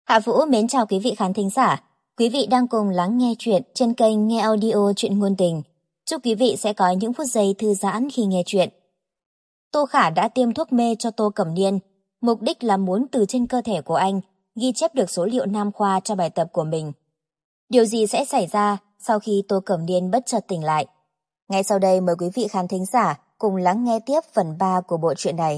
Hạ Vũ mến chào quý vị khán thính giả. Quý vị đang cùng lắng nghe chuyện trên kênh Nghe Audio Chuyện Ngôn Tình. Chúc quý vị sẽ có những phút giây thư giãn khi nghe chuyện. Tô Khả đã tiêm thuốc mê cho Tô Cẩm Niên, mục đích là muốn từ trên cơ thể của anh ghi chép được số liệu nam khoa cho bài tập của mình. Điều gì sẽ xảy ra sau khi Tô Cẩm Niên bất chợt tỉnh lại? Ngay sau đây mời quý vị khán thính giả cùng lắng nghe tiếp phần 3 của bộ truyện này.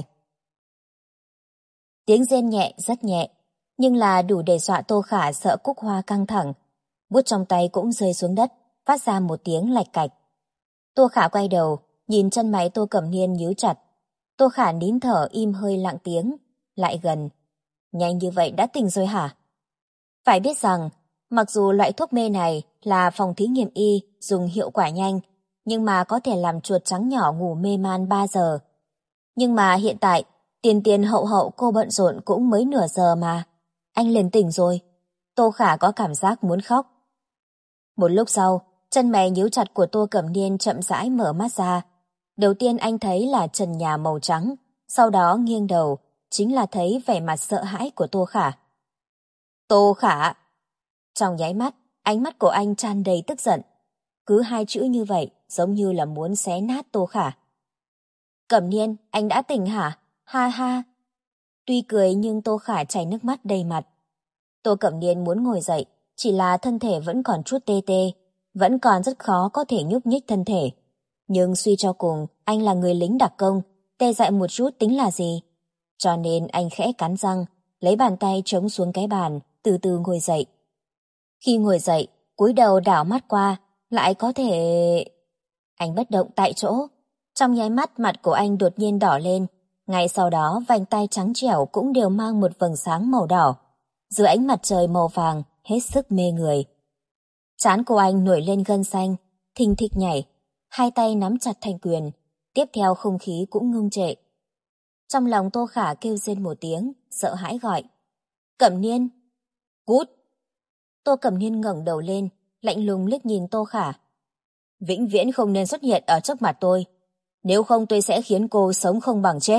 Tiếng rên nhẹ rất nhẹ, nhưng là đủ để dọa Tô Khả sợ Cúc Hoa căng thẳng. Bút trong tay cũng rơi xuống đất, phát ra một tiếng lạch cạch. Tô Khả quay đầu, nhìn chân máy Tô Cẩm Niên nhíu chặt. Tô Khả nín thở im hơi lặng tiếng, lại gần. Nhanh như vậy đã tỉnh rồi hả? Phải biết rằng, mặc dù loại thuốc mê này là phòng thí nghiệm y dùng hiệu quả nhanh, nhưng mà có thể làm chuột trắng nhỏ ngủ mê man 3 giờ. Nhưng mà hiện tại, tiền tiền hậu hậu cô bận rộn cũng mới nửa giờ mà. Anh liền tỉnh rồi. Tô Khả có cảm giác muốn khóc. Một lúc sau, chân mày nhíu chặt của Tô Cẩm Niên chậm rãi mở mắt ra. Đầu tiên anh thấy là trần nhà màu trắng, sau đó nghiêng đầu, chính là thấy vẻ mặt sợ hãi của Tô Khả. Tô Khả! Trong nháy mắt, ánh mắt của anh tràn đầy tức giận. Cứ hai chữ như vậy, giống như là muốn xé nát Tô Khả. Cẩm Niên, anh đã tỉnh hả? Ha ha! Tuy cười nhưng Tô Khả chảy nước mắt đầy mặt. Tô Cẩm Niên muốn ngồi dậy, chỉ là thân thể vẫn còn chút tê tê, vẫn còn rất khó có thể nhúc nhích thân thể. Nhưng suy cho cùng, anh là người lính đặc công, tê dại một chút tính là gì? Cho nên anh khẽ cắn răng, lấy bàn tay chống xuống cái bàn, từ từ ngồi dậy. Khi ngồi dậy, cúi đầu đảo mắt qua, lại có thể... Anh bất động tại chỗ. Trong nháy mắt mặt của anh đột nhiên đỏ lên. Ngay sau đó vành tay trắng trẻo cũng đều mang một vầng sáng màu đỏ. Dưới ánh mặt trời màu vàng, hết sức mê người. Trán của anh nổi lên gân xanh, thình thịch nhảy. Hai tay nắm chặt thành quyền. Tiếp theo không khí cũng ngưng trệ. Trong lòng Tô Khả kêu rên một tiếng, sợ hãi gọi. Cẩm Niên! Cút! Tô Cẩm Niên ngẩng đầu lên, lạnh lùng liếc nhìn Tô Khả. Vĩnh viễn không nên xuất hiện ở trước mặt tôi. Nếu không tôi sẽ khiến cô sống không bằng chết.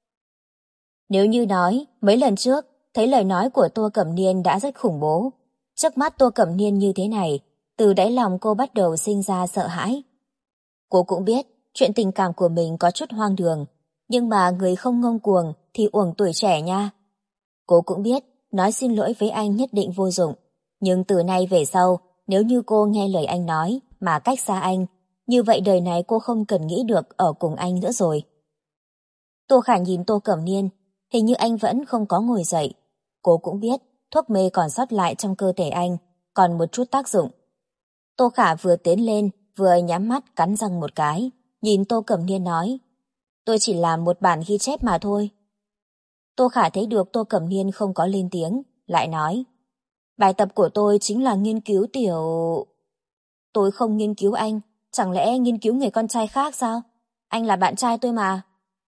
Nếu như nói, mấy lần trước, thấy lời nói của Tô Cẩm Niên đã rất khủng bố. Trước mắt Tô Cẩm Niên như thế này, từ đáy lòng cô bắt đầu sinh ra sợ hãi. Cô cũng biết, chuyện tình cảm của mình có chút hoang đường, nhưng mà người không ngông cuồng thì uổng tuổi trẻ nha. Cô cũng biết, nói xin lỗi với anh nhất định vô dụng, nhưng từ nay về sau, nếu như cô nghe lời anh nói mà cách xa anh, như vậy đời này cô không cần nghĩ được ở cùng anh nữa rồi. Tô Khả nhìn Tô Cẩm Niên, hình như anh vẫn không có ngồi dậy. Cô cũng biết thuốc mê còn sót lại trong cơ thể anh, còn một chút tác dụng. Tô Khả vừa tiến lên, vừa nhắm mắt cắn răng một cái, nhìn Tô Cẩm Niên nói, tôi chỉ làm một bản ghi chép mà thôi. Tô Khả thấy được Tô Cẩm Niên không có lên tiếng, lại nói, bài tập của tôi chính là nghiên cứu tiểu... Tôi không nghiên cứu anh, chẳng lẽ nghiên cứu người con trai khác sao? Anh là bạn trai tôi mà.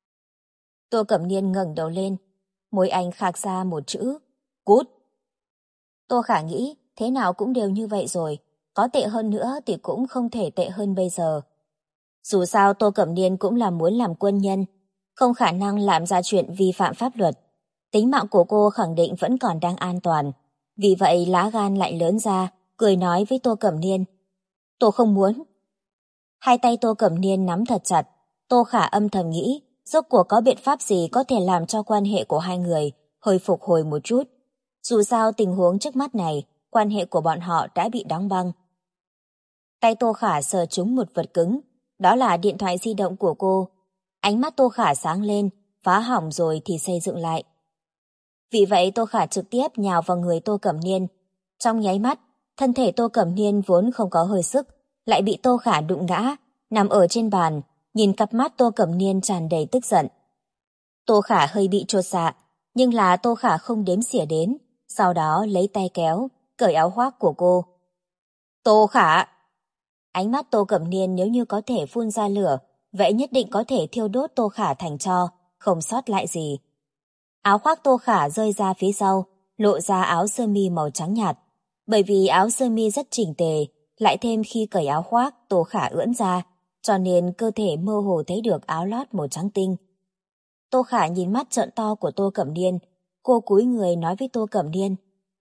Tô Cẩm Niên ngẩng đầu lên, môi anh khạc ra một chữ, cút. Tô Khả nghĩ, thế nào cũng đều như vậy rồi, có tệ hơn nữa thì cũng không thể tệ hơn bây giờ. Dù sao Tô Cẩm Niên cũng là muốn làm quân nhân, không khả năng làm ra chuyện vi phạm pháp luật. Tính mạng của cô khẳng định vẫn còn đang an toàn. Vì vậy lá gan lại lớn ra, cười nói với Tô Cẩm Niên. Tôi không muốn. Hai tay Tô Cẩm Niên nắm thật chặt, Tô Khả âm thầm nghĩ, rốt cuộc có biện pháp gì có thể làm cho quan hệ của hai người hơi phục hồi một chút. Dù sao tình huống trước mắt này, quan hệ của bọn họ đã bị đóng băng. Tay Tô Khả sờ trúng một vật cứng, đó là điện thoại di động của cô. Ánh mắt Tô Khả sáng lên, phá hỏng rồi thì xây dựng lại. Vì vậy Tô Khả trực tiếp nhào vào người Tô Cẩm Niên. Trong nháy mắt, thân thể Tô Cẩm Niên vốn không có hơi sức, lại bị Tô Khả đụng ngã, nằm ở trên bàn, nhìn cặp mắt Tô Cẩm Niên tràn đầy tức giận. Tô Khả hơi bị chột dạ, nhưng là Tô Khả không đếm xỉa đến, sau đó lấy tay kéo, cởi áo khoác của cô. Tô Khả! Ánh mắt Tô Cẩm Niên nếu như có thể phun ra lửa, vậy nhất định có thể thiêu đốt Tô Khả thành tro, không sót lại gì. Áo khoác Tô Khả rơi ra phía sau, lộ ra áo sơ mi màu trắng nhạt. Bởi vì áo sơ mi rất chỉnh tề, lại thêm khi cởi áo khoác Tô Khả ưỡn ra, cho nên cơ thể mơ hồ thấy được áo lót màu trắng tinh. Tô Khả nhìn mắt trợn to của Tô Cẩm Niên, cô cúi người nói với Tô Cẩm Niên.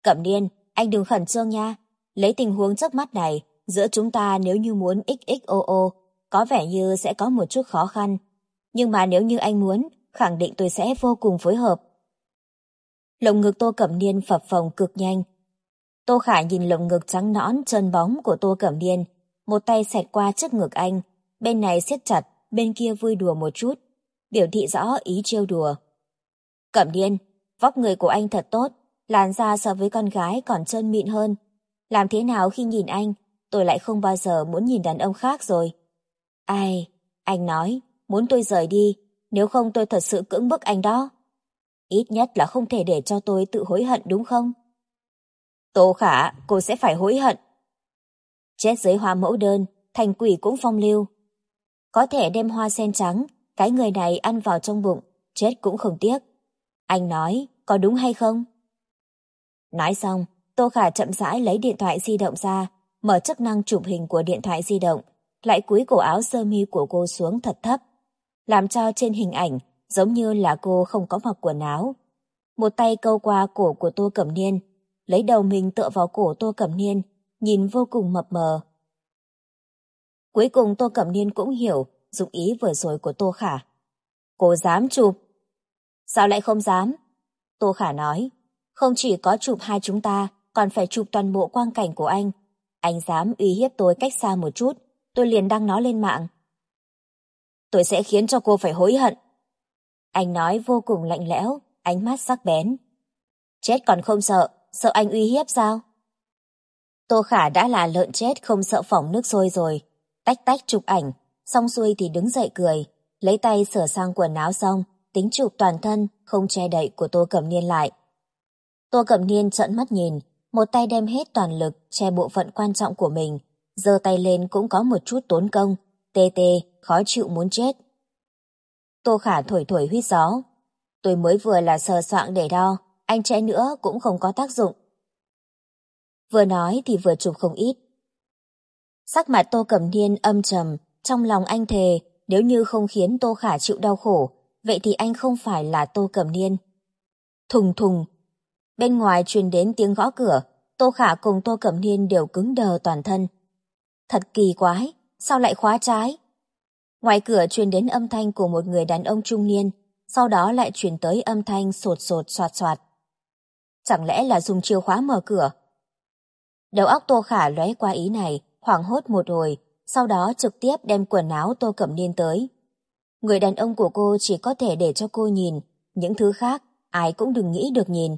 Cẩm Niên, anh đừng khẩn trương nha. Lấy tình huống trước mắt này, giữa chúng ta nếu như muốn XXOO, có vẻ như sẽ có một chút khó khăn. Nhưng mà nếu như anh muốn, khẳng định tôi sẽ vô cùng phối hợp. Lồng ngực Tô Cẩm Niên phập phồng cực nhanh. Tô Khả nhìn lồng ngực trắng nõn trơn bóng của Tô Cẩm Niên, một tay xẹt qua trước ngực anh, bên này siết chặt, bên kia vui đùa một chút, biểu thị rõ ý trêu đùa. Cẩm Niên, vóc người của anh thật tốt, làn da so với con gái còn trơn mịn hơn. Làm thế nào khi nhìn anh, tôi lại không bao giờ muốn nhìn đàn ông khác rồi. Ai, anh nói, muốn tôi rời đi, nếu không tôi thật sự cưỡng bức anh đó. Ít nhất là không thể để cho tôi tự hối hận đúng không? Tô Khả, cô sẽ phải hối hận. Chết dưới hoa mẫu đơn, thành quỷ cũng phong lưu. Có thể đem hoa sen trắng, cái người này ăn vào trong bụng, chết cũng không tiếc. Anh nói, có đúng hay không? Nói xong, Tô Khả chậm rãi lấy điện thoại di động ra, mở chức năng chụp hình của điện thoại di động, lại cúi cổ áo sơ mi của cô xuống thật thấp, làm cho trên hình ảnh giống như là cô không có mặc quần áo. Một tay câu qua cổ của Tô Cẩm Niên, lấy đầu mình tựa vào cổ Tô Cẩm Niên, nhìn vô cùng mập mờ. Cuối cùng Tô Cẩm Niên cũng hiểu dụng ý vừa rồi của Tô Khả. Cô dám chụp? Sao lại không dám? Tô Khả nói, không chỉ có chụp hai chúng ta, còn phải chụp toàn bộ quang cảnh của anh. Anh dám uy hiếp tôi cách xa một chút, tôi liền đăng nó lên mạng. Tôi sẽ khiến cho cô phải hối hận. Anh nói vô cùng lạnh lẽo, ánh mắt sắc bén. Chết còn không sợ, sợ anh uy hiếp sao? Tô Khả đã là lợn chết không sợ phỏng nước sôi rồi. Tách tách chụp ảnh, xong xuôi thì đứng dậy cười, lấy tay sửa sang quần áo xong, tính chụp toàn thân, không che đậy của Tô Cẩm Niên lại. Tô Cẩm Niên trợn mắt nhìn, một tay đem hết toàn lực che bộ phận quan trọng của mình, giơ tay lên cũng có một chút tốn công, tê tê, khó chịu muốn chết. Tô Khả thổi thổi huýt gió. Tôi mới vừa là sờ soạng để đo, anh che nữa cũng không có tác dụng. Vừa nói thì vừa chụp không ít. Sắc mặt Tô Cẩm Niên âm trầm, trong lòng anh thề, nếu như không khiến Tô Khả chịu đau khổ, vậy thì anh không phải là Tô Cẩm Niên. Thùng thùng. Bên ngoài truyền đến tiếng gõ cửa, Tô Khả cùng Tô Cẩm Niên đều cứng đờ toàn thân. Thật kỳ quái, sao lại khóa trái? Ngoài cửa truyền đến âm thanh của một người đàn ông trung niên, sau đó lại truyền tới âm thanh sột sột soạt soạt. Chẳng lẽ là dùng chìa khóa mở cửa? Đầu óc Tô Khả lóe qua ý này, hoảng hốt một hồi, sau đó trực tiếp đem quần áo Tô Cẩm Niên tới. Người đàn ông của cô chỉ có thể để cho cô nhìn, những thứ khác ai cũng đừng nghĩ được nhìn.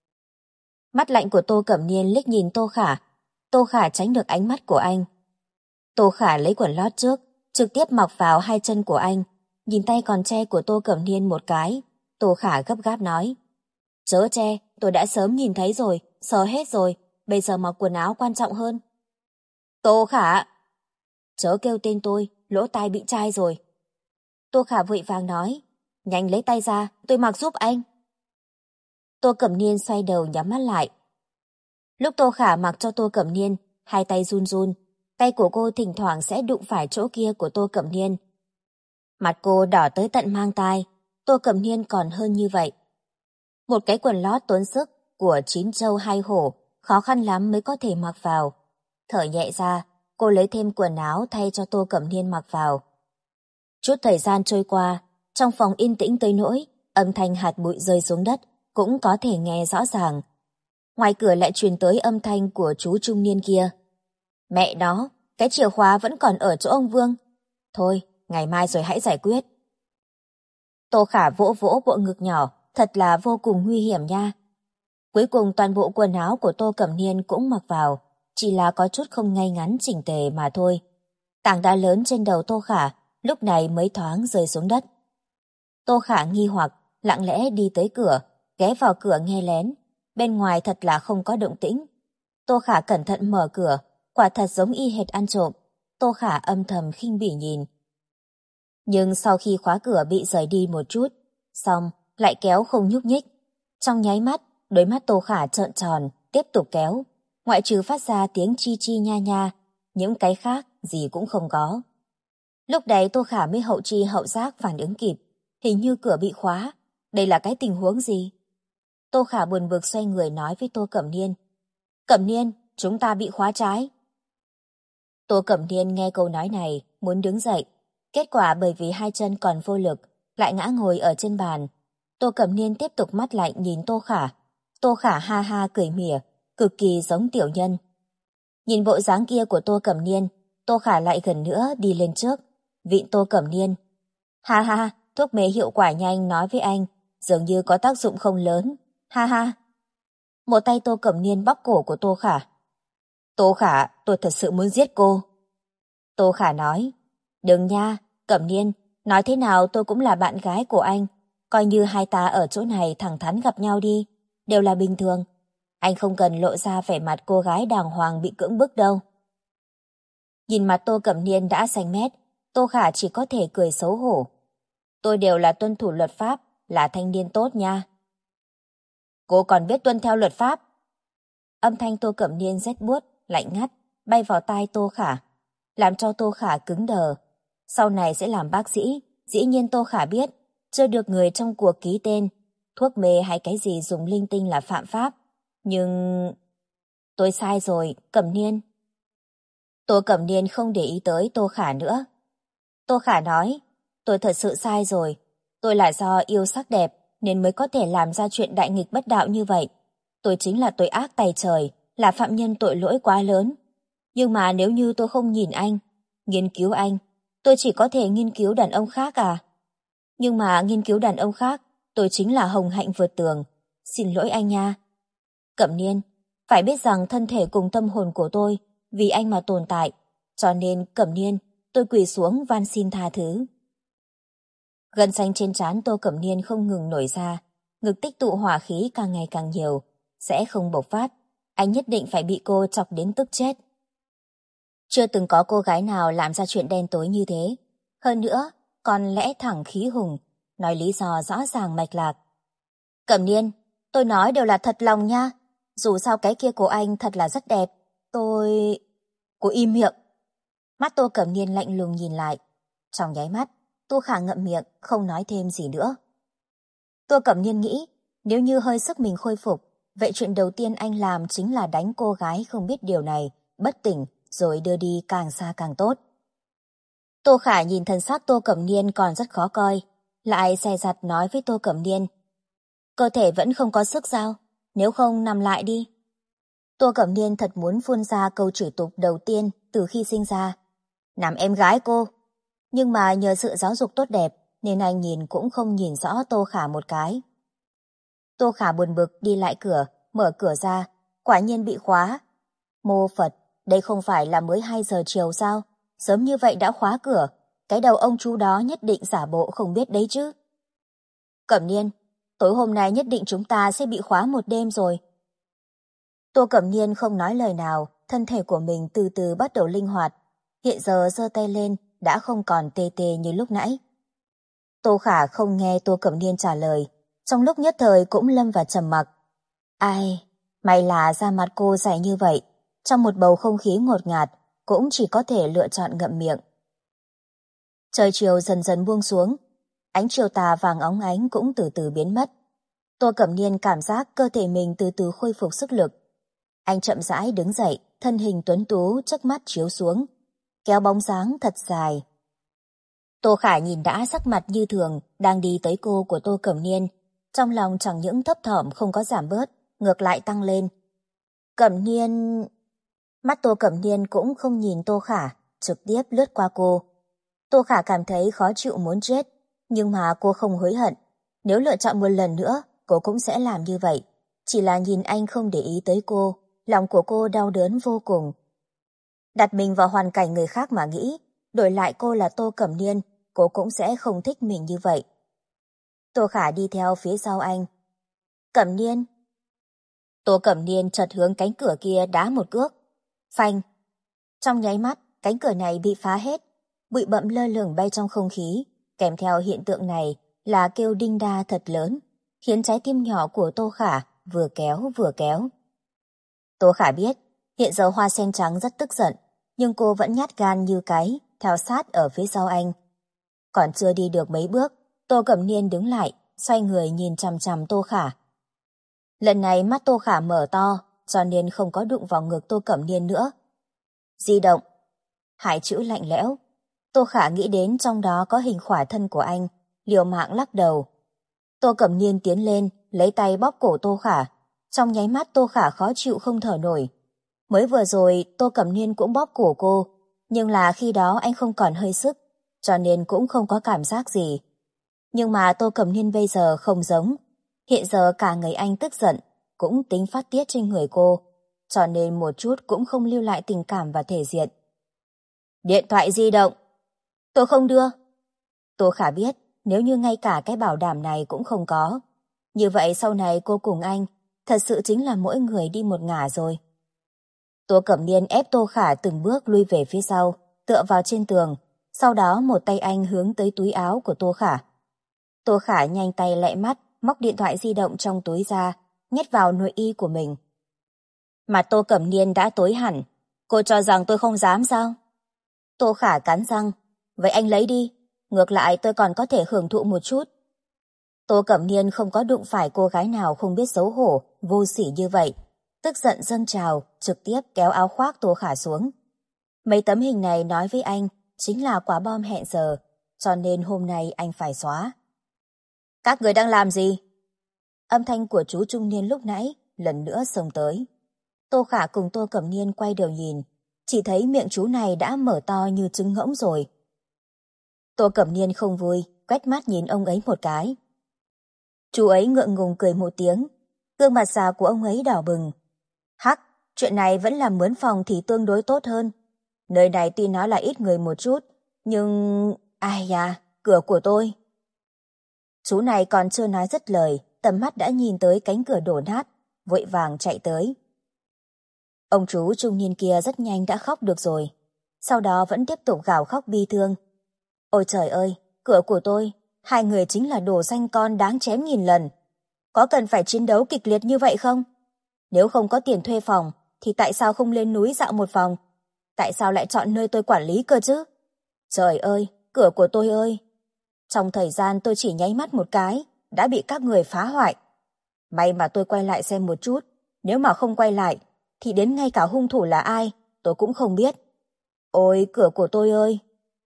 Mắt lạnh của Tô Cẩm Niên liếc nhìn Tô Khả tránh được ánh mắt của anh. Tô Khả lấy quần lót trước, trực tiếp mặc vào hai chân của anh, nhìn tay còn che của Tô Cẩm Niên một cái. Tô Khả gấp gáp nói, chớ che, tôi đã sớm nhìn thấy rồi, sờ hết rồi, bây giờ mặc quần áo quan trọng hơn. Tô Khả! Chớ kêu tên tôi, lỗ tai bị chai rồi. Tô Khả vội vàng nói, nhanh lấy tay ra, tôi mặc giúp anh. Tô Cẩm Niên xoay đầu nhắm mắt lại. Lúc Tô Khả mặc cho Tô Cẩm Niên, hai tay run run, tay của cô thỉnh thoảng sẽ đụng phải chỗ kia của Tô Cẩm Niên. Mặt cô đỏ tới tận mang tai, Tô Cẩm Niên còn hơn như vậy. Một cái quần lót tốn sức của 9 trâu 2 hổ, khó khăn lắm mới có thể mặc vào. Thở nhẹ ra, cô lấy thêm quần áo thay cho Tô Cẩm Niên mặc vào. Chút thời gian trôi qua, trong phòng yên tĩnh tới nỗi, âm thanh hạt bụi rơi xuống đất cũng có thể nghe rõ ràng. Ngoài cửa lại truyền tới âm thanh của chú trung niên kia. Mẹ nó, cái chìa khóa vẫn còn ở chỗ ông Vương. Thôi, ngày mai rồi hãy giải quyết. Tô Khả vỗ vỗ bộ ngực nhỏ, thật là vô cùng nguy hiểm nha. Cuối cùng toàn bộ quần áo của Tô Cẩm Niên cũng mặc vào, chỉ là có chút không ngay ngắn chỉnh tề mà thôi. Tảng đá lớn trên đầu Tô Khả lúc này mới thoáng rơi xuống đất. Tô Khả nghi hoặc, lặng lẽ đi tới cửa, ghé vào cửa nghe lén. Bên ngoài thật là không có động tĩnh. Tô Khả cẩn thận mở cửa, quả thật giống y hệt ăn trộm. Tô Khả âm thầm khinh bỉ nhìn. Nhưng sau khi khóa cửa bị rời đi một chút, xong lại kéo không nhúc nhích. Trong nháy mắt, đôi mắt Tô Khả trợn tròn, tiếp tục kéo. Ngoại trừ phát ra tiếng chi chi nha nha, những cái khác gì cũng không có. Lúc đấy Tô Khả mới hậu chi hậu giác phản ứng kịp. Hình như cửa bị khóa. Đây là cái tình huống gì? Tô Khả buồn bực xoay người nói với Tô Cẩm Niên. Cẩm Niên, chúng ta bị khóa trái. Tô Cẩm Niên nghe câu nói này, muốn đứng dậy. Kết quả bởi vì hai chân còn vô lực, lại ngã ngồi ở trên bàn. Tô Cẩm Niên tiếp tục mắt lạnh nhìn Tô Khả. Tô Khả ha ha cười mỉa, cực kỳ giống tiểu nhân. Nhìn bộ dáng kia của Tô Cẩm Niên, Tô Khả lại gần nữa đi lên trước, vịn Tô Cẩm Niên. Ha ha, thuốc mê hiệu quả nhanh nói với anh, dường như có tác dụng không lớn. Ha ha. Một tay Tô Cẩm Niên bóp cổ của Tô Khả. Tô Khả, tôi thật sự muốn giết cô. Tô Khả nói, đừng nha, Cẩm Niên, nói thế nào tôi cũng là bạn gái của anh. Coi như hai ta ở chỗ này thẳng thắn gặp nhau đi, đều là bình thường. Anh không cần lộ ra vẻ mặt cô gái đàng hoàng bị cưỡng bức đâu. Nhìn mặt Tô Cẩm Niên đã xanh mét, Tô Khả chỉ có thể cười xấu hổ. Tôi đều là tuân thủ luật pháp, là thanh niên tốt nha. Cô còn biết tuân theo luật pháp? Âm thanh Tô Cẩm Niên rét buốt, lạnh ngắt, bay vào tai Tô Khả, làm cho Tô Khả cứng đờ. Sau này sẽ làm bác sĩ, dĩ nhiên Tô Khả biết, chưa được người trong cuộc ký tên, thuốc mê hay cái gì dùng linh tinh là phạm pháp. Nhưng... Tôi sai rồi, Cẩm Niên. Tô Cẩm Niên không để ý tới Tô Khả nữa. Tô Khả nói, tôi thật sự sai rồi. Tôi là do yêu sắc đẹp nên mới có thể làm ra chuyện đại nghịch bất đạo như vậy. Tôi chính là tội ác tày trời, là phạm nhân tội lỗi quá lớn. Nhưng mà nếu như tôi không nhìn anh, nghiên cứu anh, tôi chỉ có thể nghiên cứu đàn ông khác à? Nhưng mà nghiên cứu đàn ông khác, tôi chính là hồng hạnh vượt tường. Xin lỗi anh nha. Cẩm Niên, phải biết rằng thân thể cùng tâm hồn của tôi vì anh mà tồn tại, cho nên Cẩm Niên, tôi quỳ xuống van xin tha thứ. Gân xanh trên trán Tô Cẩm Niên không ngừng nổi ra, ngực tích tụ hỏa khí càng ngày càng nhiều, sẽ không bộc phát, anh nhất định phải bị cô chọc đến tức chết. Chưa từng có cô gái nào làm ra chuyện đen tối như thế, hơn nữa còn lẽ thẳng khí hùng, nói lý do rõ ràng mạch lạc. Cẩm Niên, tôi nói đều là thật lòng nha, dù sao cái kia của anh thật là rất đẹp, tôi... Cô im miệng. Mắt Tô Cẩm Niên lạnh lùng nhìn lại. Trong nháy mắt, Tô Khả ngậm miệng, không nói thêm gì nữa. Tô Cẩm Niên nghĩ, nếu như hơi sức mình khôi phục, vậy chuyện đầu tiên anh làm chính là đánh cô gái không biết điều này, bất tỉnh, rồi đưa đi càng xa càng tốt. Tô Khả nhìn thần sắc Tô Cẩm Niên còn rất khó coi, lại dè dặt nói với Tô Cẩm Niên. Cơ thể vẫn không có sức sao, nếu không nằm lại đi. Tô Cẩm Niên thật muốn phun ra câu chửi tục đầu tiên từ khi sinh ra. Làm em gái cô. Nhưng mà nhờ sự giáo dục tốt đẹp nên anh nhìn cũng không nhìn rõ Tô Khả một cái. Tô Khả buồn bực đi lại cửa, mở cửa ra, quả nhiên bị khóa. Mô Phật, đây không phải là mới 2 giờ chiều sao? Sớm như vậy đã khóa cửa, cái đầu ông chú đó nhất định giả bộ không biết đấy chứ. Cẩm Niên, tối hôm nay nhất định chúng ta sẽ bị khóa một đêm rồi. Tô Cẩm Niên không nói lời nào, thân thể của mình từ từ bắt đầu linh hoạt. Hiện giờ giơ tay lên, đã không còn tê tê như lúc nãy. Tô Khả không nghe Tô Cẩm Niên trả lời, trong lúc nhất thời cũng lâm vào trầm mặc. Ai, may là da mặt cô dày như vậy, trong một bầu không khí ngột ngạt, cũng chỉ có thể lựa chọn ngậm miệng. Trời chiều dần dần buông xuống, ánh chiều tà vàng óng ánh cũng từ từ biến mất. Tô Cẩm Niên cảm giác cơ thể mình từ từ khôi phục sức lực. Anh chậm rãi đứng dậy, thân hình tuấn tú chớp mắt chiếu xuống, kéo bóng dáng thật dài. Tô Khả nhìn đã sắc mặt như thường, đang đi tới cô của Tô Cẩm Niên, trong lòng chẳng những thấp thỏm không có giảm bớt, ngược lại tăng lên. Cẩm Niên... Mắt Tô Cẩm Niên cũng không nhìn Tô Khả, trực tiếp lướt qua cô. Tô Khả cảm thấy khó chịu muốn chết, nhưng mà cô không hối hận. Nếu lựa chọn một lần nữa, cô cũng sẽ làm như vậy. Chỉ là nhìn anh không để ý tới cô, lòng của cô đau đớn vô cùng. Đặt mình vào hoàn cảnh người khác mà nghĩ, đổi lại cô là Tô Cẩm Niên, cô cũng sẽ không thích mình như vậy. Tô Khả đi theo phía sau anh. Cẩm Niên. Tô Cẩm Niên chợt hướng cánh cửa kia đá một cước. Phanh. Trong nháy mắt, cánh cửa này bị phá hết, bụi bặm lơ lửng bay trong không khí, kèm theo hiện tượng này là kêu đinh đa thật lớn, khiến trái tim nhỏ của Tô Khả vừa kéo vừa kéo. Tô Khả biết, hiện giờ Hoa Sen Trắng rất tức giận, nhưng cô vẫn nhát gan như cái, theo sát ở phía sau anh. Còn chưa đi được mấy bước, Tô Cẩm Niên đứng lại, xoay người nhìn chằm chằm Tô Khả. Lần này mắt Tô Khả mở to, cho nên không có đụng vào ngực Tô Cẩm Niên nữa. Di động. Hai chữ lạnh lẽo. Tô Khả nghĩ đến trong đó có hình khỏa thân của anh, liều mạng lắc đầu. Tô Cẩm Niên tiến lên, lấy tay bóp cổ Tô Khả. Trong nháy mắt Tô Khả khó chịu không thở nổi. Mới vừa rồi Tô Cẩm Niên cũng bóp cổ cô, nhưng là khi đó anh không còn hơi sức, cho nên cũng không có cảm giác gì. Nhưng mà Tô Cẩm Niên bây giờ không giống. Hiện giờ cả người anh tức giận, cũng tính phát tiết trên người cô, cho nên một chút cũng không lưu lại tình cảm và thể diện. Điện thoại di động. Tôi không đưa. Tô Khả biết nếu như ngay cả cái bảo đảm này cũng không có, như vậy sau này cô cùng anh thật sự chính là mỗi người đi một ngả rồi. Tô Cẩm Niên ép Tô Khả từng bước lui về phía sau, tựa vào trên tường, sau đó một tay anh hướng tới túi áo của Tô Khả. Tô Khả nhanh tay lẹ mắt, móc điện thoại di động trong túi ra, nhét vào nội y của mình. Mặt Tô Cẩm Niên đã tối hẳn. Cô cho rằng tôi không dám sao? Tô Khả cắn răng. Vậy anh lấy đi, ngược lại tôi còn có thể hưởng thụ một chút. Tô Cẩm Niên không có đụng phải cô gái nào không biết xấu hổ, vô sỉ như vậy. Tức giận dâng trào, trực tiếp kéo áo khoác Tô Khả xuống. Mấy tấm hình này nói với anh chính là quả bom hẹn giờ, cho nên hôm nay anh phải xóa. Các người đang làm gì? Âm thanh của chú trung niên lúc nãy lần nữa xông tới. Tô Khả cùng Tô Cẩm Niên quay đầu nhìn, chỉ thấy miệng chú này đã mở to như trứng ngỗng rồi. Tô Cẩm Niên không vui, quét mắt nhìn ông ấy một cái. Chú ấy ngượng ngùng cười một tiếng, gương mặt già của ông ấy đỏ bừng. Hắc, chuyện này vẫn là mướn phòng thì tương đối tốt hơn. Nơi này tuy nói là ít người một chút, nhưng... ai da, cửa của tôi. Chú này còn chưa nói dứt lời, tầm mắt đã nhìn tới cánh cửa đổ nát, vội vàng chạy tới. Ông chú trung niên kia rất nhanh đã khóc được rồi, sau đó vẫn tiếp tục gào khóc bi thương. Ôi trời ơi, cửa của tôi, hai người chính là đồ xanh con đáng chém nghìn lần. Có cần phải chiến đấu kịch liệt như vậy không? Nếu không có tiền thuê phòng, thì tại sao không lên núi dạo một phòng? Tại sao lại chọn nơi tôi quản lý cơ chứ? Trời ơi, cửa của tôi ơi! Trong thời gian tôi chỉ nháy mắt một cái, đã bị các người phá hoại. May mà tôi quay lại xem một chút, nếu mà không quay lại, thì đến ngay cả hung thủ là ai, tôi cũng không biết. Ôi, cửa của tôi ơi!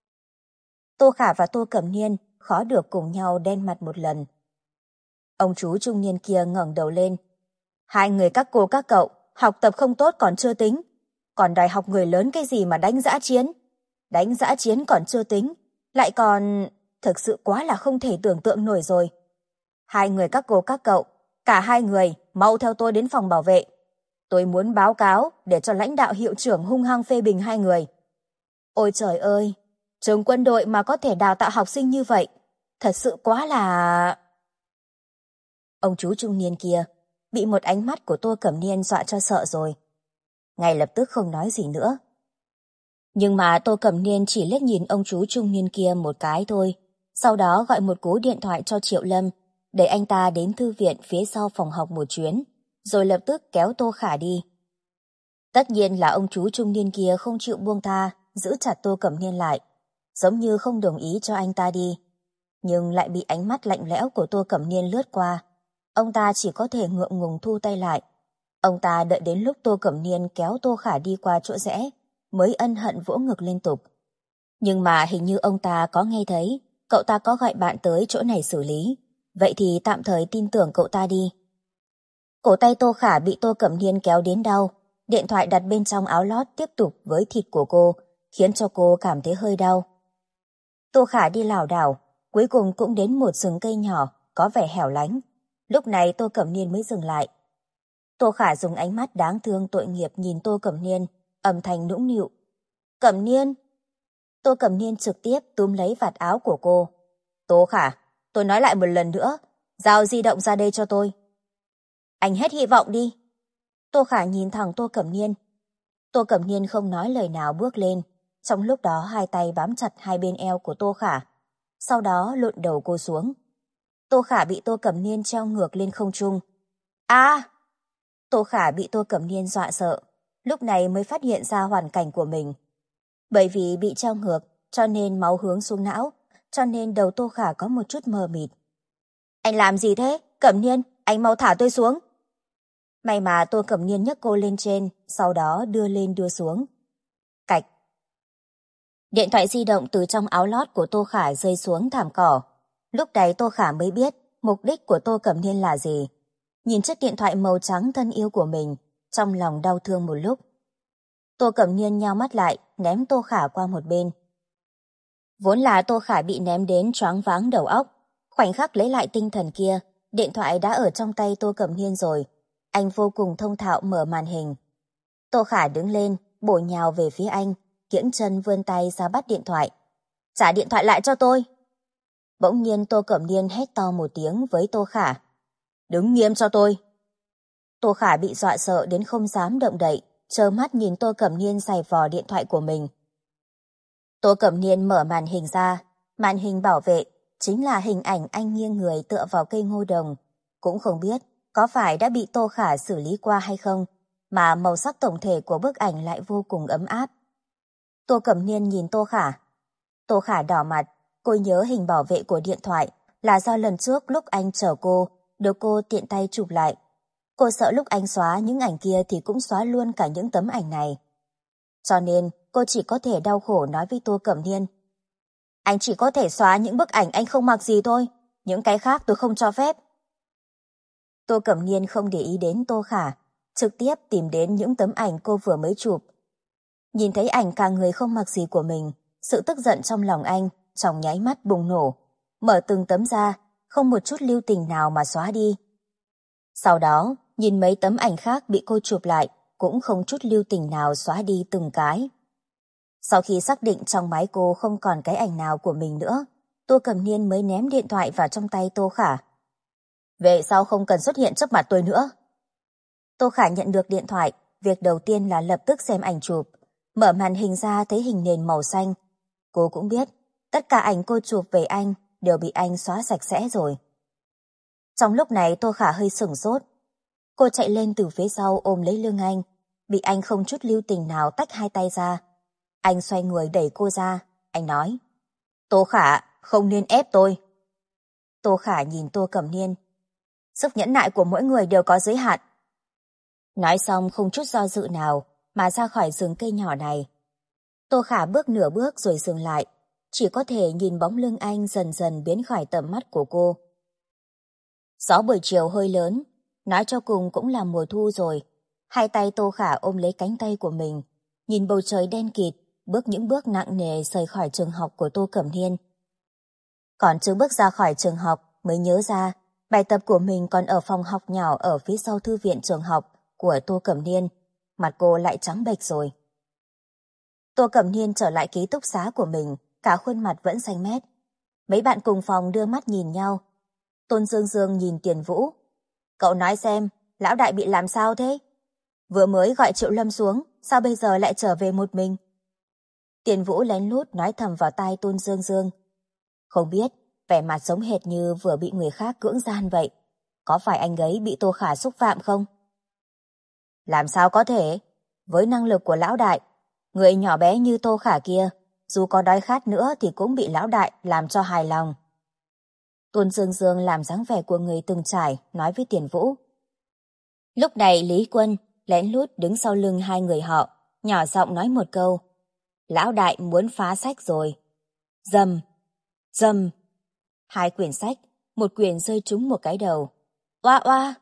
Tô Khả và Tô Cẩm Niên khó được cùng nhau đen mặt một lần. Ông chú trung niên kia ngẩng đầu lên. Hai người các cô các cậu, học tập không tốt còn chưa tính. Còn đòi học người lớn cái gì mà đánh dã chiến? Đánh dã chiến còn chưa tính, lại còn... thực sự quá là không thể tưởng tượng nổi rồi. Hai người các cô các cậu, cả hai người mau theo tôi đến phòng bảo vệ. Tôi muốn báo cáo để cho lãnh đạo hiệu trưởng hung hăng phê bình hai người. Ôi trời ơi, trường quân đội mà có thể đào tạo học sinh như vậy, thật sự quá là... Ông chú trung niên kia bị một ánh mắt của Tô Cẩm Niên dọa cho sợ rồi. Ngay lập tức không nói gì nữa. Nhưng mà Tô Cẩm Niên chỉ liếc nhìn ông chú trung niên kia một cái thôi, sau đó gọi một cú điện thoại cho Triệu Lâm, để anh ta đến thư viện phía sau phòng học một chuyến, rồi lập tức kéo Tô Khả đi. Tất nhiên là ông chú trung niên kia không chịu buông tha, giữ chặt Tô Cẩm Niên lại, giống như không đồng ý cho anh ta đi. Nhưng lại bị ánh mắt lạnh lẽo của Tô Cẩm Niên lướt qua. Ông ta chỉ có thể ngượng ngùng thu tay lại. Ông ta đợi đến lúc Tô Cẩm Niên kéo Tô Khả đi qua chỗ rẽ, mới ân hận vỗ ngực liên tục. Nhưng mà hình như ông ta có nghe thấy, cậu ta có gọi bạn tới chỗ này xử lý. Vậy thì tạm thời tin tưởng cậu ta đi. Cổ tay Tô Khả bị Tô Cẩm Niên kéo đến đau. Điện thoại đặt bên trong áo lót tiếp tục với thịt của cô, khiến cho cô cảm thấy hơi đau. Tô Khả đi lảo đảo, cuối cùng cũng đến một rừng cây nhỏ, có vẻ hẻo lánh. Lúc này Tô Cẩm Niên mới dừng lại. Tô Khả dùng ánh mắt đáng thương tội nghiệp nhìn Tô Cẩm Niên, âm thanh nũng nịu. Cẩm Niên! Tô Cẩm Niên trực tiếp túm lấy vạt áo của cô. Tô Khả, tôi nói lại một lần nữa, giao di động ra đây cho tôi. Anh hết hy vọng đi. Tô Khả nhìn thẳng Tô Cẩm Niên. Tô Cẩm Niên không nói lời nào bước lên, trong lúc đó hai tay bám chặt hai bên eo của Tô Khả, sau đó lộn đầu cô xuống. Tô Khả bị Tô Cẩm Niên treo ngược lên không trung. A! Tô Khả bị Tô Cẩm Niên dọa sợ, lúc này mới phát hiện ra hoàn cảnh của mình. Bởi vì bị treo ngược, cho nên máu hướng xuống não, cho nên đầu Tô Khả có một chút mờ mịt. Anh làm gì thế? Cẩm Niên, anh mau thả tôi xuống. May mà Tô Cẩm Niên nhấc cô lên trên, sau đó đưa lên đưa xuống. Cạch. Điện thoại di động từ trong áo lót của Tô Khả rơi xuống thảm cỏ. Lúc đấy Tô Khả mới biết mục đích của Tô Cẩm Niên là gì. Nhìn chiếc điện thoại màu trắng thân yêu của mình, trong lòng đau thương một lúc. Tô Cẩm Niên nheo mắt lại, ném Tô Khả qua một bên. Vốn là Tô Khả bị ném đến choáng váng đầu óc. Khoảnh khắc lấy lại tinh thần kia, điện thoại đã ở trong tay Tô Cẩm Niên rồi. Anh vô cùng thông thạo mở màn hình. Tô Khả đứng lên, bổ nhào về phía anh, kiễng chân vươn tay ra bắt điện thoại. Trả điện thoại lại cho tôi. Bỗng nhiên Tô Cẩm Niên hét to một tiếng với Tô Khả. Đứng nghiêm cho tôi. Tô Khả bị dọa sợ đến không dám động đậy, trơ mắt nhìn Tô Cẩm Niên giày vò điện thoại của mình. Tô Cẩm Niên mở màn hình ra, màn hình bảo vệ chính là hình ảnh anh nghiêng người tựa vào cây ngô đồng. Cũng không biết có phải đã bị Tô Khả xử lý qua hay không, mà màu sắc tổng thể của bức ảnh lại vô cùng ấm áp. Tô Cẩm Niên nhìn Tô Khả. Tô Khả đỏ mặt, cô nhớ hình bảo vệ của điện thoại là do lần trước lúc anh chở cô, được cô tiện tay chụp lại. Cô sợ lúc anh xóa những ảnh kia thì cũng xóa luôn cả những tấm ảnh này. Cho nên cô chỉ có thể đau khổ nói với Tô Cẩm Niên. Anh chỉ có thể xóa những bức ảnh anh không mặc gì thôi, những cái khác tôi không cho phép. Tô Cẩm Niên không để ý đến Tô Khả, trực tiếp tìm đến những tấm ảnh cô vừa mới chụp. Nhìn thấy ảnh cả người không mặc gì của mình, sự tức giận trong lòng anh trong nháy mắt bùng nổ, mở từng tấm ra, không một chút lưu tình nào mà xóa đi. Sau đó, nhìn mấy tấm ảnh khác bị cô chụp lại, cũng không chút lưu tình nào xóa đi từng cái. Sau khi xác định trong máy cô không còn cái ảnh nào của mình nữa, Tô Cẩm Niên mới ném điện thoại vào trong tay Tô Khả. Về sau không cần xuất hiện trước mặt tôi nữa. Tô Khả nhận được điện thoại, việc đầu tiên là lập tức xem ảnh chụp, mở màn hình ra thấy hình nền màu xanh. Cô cũng biết, tất cả ảnh cô chụp về anh đều bị anh xóa sạch sẽ rồi. Trong lúc này Tô Khả hơi sửng sốt. Cô chạy lên từ phía sau ôm lấy lưng anh, bị anh không chút lưu tình nào tách hai tay ra. Anh xoay người đẩy cô ra, anh nói. Tô Khả, không nên ép tôi. Tô Khả nhìn Tô Cẩm Niên. Sức nhẫn nại của mỗi người đều có giới hạn. Nói xong không chút do dự nào mà ra khỏi rừng cây nhỏ này. Tô Khả bước nửa bước rồi dừng lại, chỉ có thể nhìn bóng lưng anh dần dần biến khỏi tầm mắt của cô. Gió buổi chiều hơi lớn, nói cho cùng cũng là mùa thu rồi. Hai tay Tô Khả ôm lấy cánh tay của mình, nhìn bầu trời đen kịt, bước những bước nặng nề rời khỏi trường học của Tô Cẩm Niên. Còn chưa bước ra khỏi trường học mới nhớ ra bài tập của mình còn ở phòng học nhỏ ở phía sau thư viện trường học của Tô Cẩm Niên. Mặt cô lại trắng bệch rồi. Tô Cẩm Niên trở lại ký túc xá của mình, cả khuôn mặt vẫn xanh mét. Mấy bạn cùng phòng đưa mắt nhìn nhau. Tôn Dương Dương nhìn Tiền Vũ. Cậu nói xem, lão đại bị làm sao thế? Vừa mới gọi Triệu Lâm xuống, sao bây giờ lại trở về một mình? Tiền Vũ lén lút nói thầm vào tai Tôn Dương Dương. Không biết, vẻ mặt giống hệt như vừa bị người khác cưỡng gian vậy. Có phải anh ấy bị Tô Khả xúc phạm không? Làm sao có thể? Với năng lực của lão đại, người nhỏ bé như Tô Khả kia, dù có đói khát nữa thì cũng bị lão đại làm cho hài lòng. Tôn Dương Dương làm dáng vẻ của người từng trải, nói với Tiền Vũ. Lúc này Lý Quân lén lút đứng sau lưng hai người họ, nhỏ giọng nói một câu. Lão đại muốn phá sách rồi. Rầm, rầm. Hai quyển sách, một quyển rơi trúng một cái đầu. Oa oa,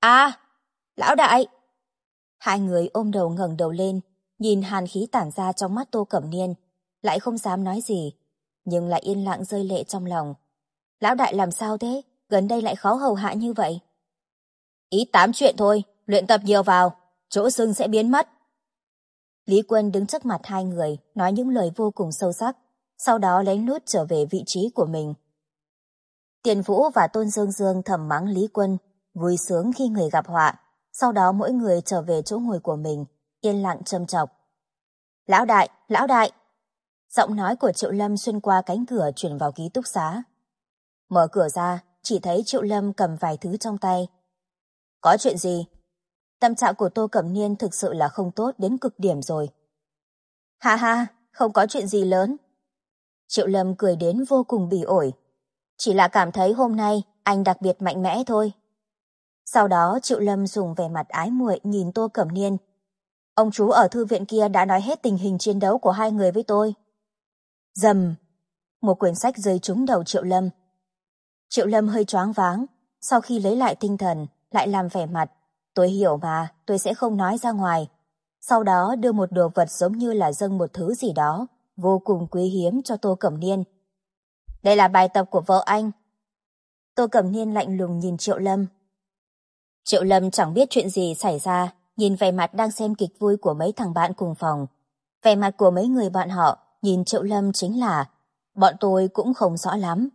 lão đại. Hai người ôm đầu ngẩng đầu lên, nhìn hàn khí tản ra trong mắt Tô Cẩm Niên, lại không dám nói gì, nhưng lại yên lặng rơi lệ trong lòng. Lão đại làm sao thế? Gần đây lại khó hầu hạ như vậy. Ít tám chuyện thôi, luyện tập nhiều vào, chỗ sưng sẽ biến mất. Lý Quân đứng trước mặt hai người, nói những lời vô cùng sâu sắc, sau đó lén lút trở về vị trí của mình. Tiền Vũ và Tôn Dương Dương thầm mắng Lý Quân, vui sướng khi người gặp họa, sau đó mỗi người trở về chỗ ngồi của mình, yên lặng châm chọc. Lão đại, lão đại! Giọng nói của Triệu Lâm xuyên qua cánh cửa truyền vào ký túc xá. Mở cửa ra, chỉ thấy Triệu Lâm cầm vài thứ trong tay. Có chuyện gì? Tâm trạng của Tô Cẩm Niên thực sự là không tốt đến cực điểm rồi. Ha ha, không có chuyện gì lớn. Triệu Lâm cười đến vô cùng bỉ ổi. Chỉ là cảm thấy hôm nay anh đặc biệt mạnh mẽ thôi. Sau đó Triệu Lâm dùng vẻ mặt ái muội nhìn Tô Cẩm Niên. Ông chú ở thư viện kia đã nói hết tình hình chiến đấu của hai người với tôi. Rầm, một quyển sách rơi trúng đầu Triệu Lâm. Triệu Lâm hơi choáng váng, sau khi lấy lại tinh thần, lại làm vẻ mặt. Tôi hiểu mà, tôi sẽ không nói ra ngoài. Sau đó đưa một đồ vật giống như là dâng một thứ gì đó, vô cùng quý hiếm cho Tô Cẩm Niên. Đây là bài tập của vợ anh. Tô Cẩm Niên lạnh lùng nhìn Triệu Lâm. Triệu Lâm chẳng biết chuyện gì xảy ra, nhìn vẻ mặt đang xem kịch vui của mấy thằng bạn cùng phòng. Vẻ mặt của mấy người bạn họ nhìn Triệu Lâm chính là bọn tôi cũng không rõ lắm.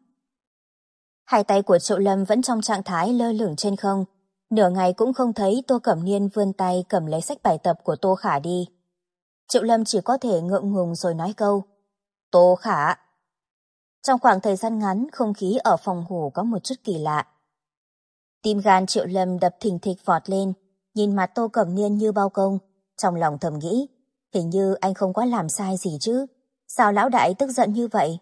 Hai tay của Triệu Lâm vẫn trong trạng thái lơ lửng trên không. Nửa ngày cũng không thấy Tô Cẩm Niên vươn tay cầm lấy sách bài tập của Tô Khả đi. Triệu Lâm chỉ có thể ngượng ngùng rồi nói câu Tô Khả. Trong khoảng thời gian ngắn, không khí ở phòng ngủ có một chút kỳ lạ. Tim gan Triệu Lâm đập thình thịch vọt lên, nhìn mặt Tô Cẩm Niên như bao công, trong lòng thầm nghĩ, hình như anh không có làm sai gì chứ, sao lão đại tức giận như vậy?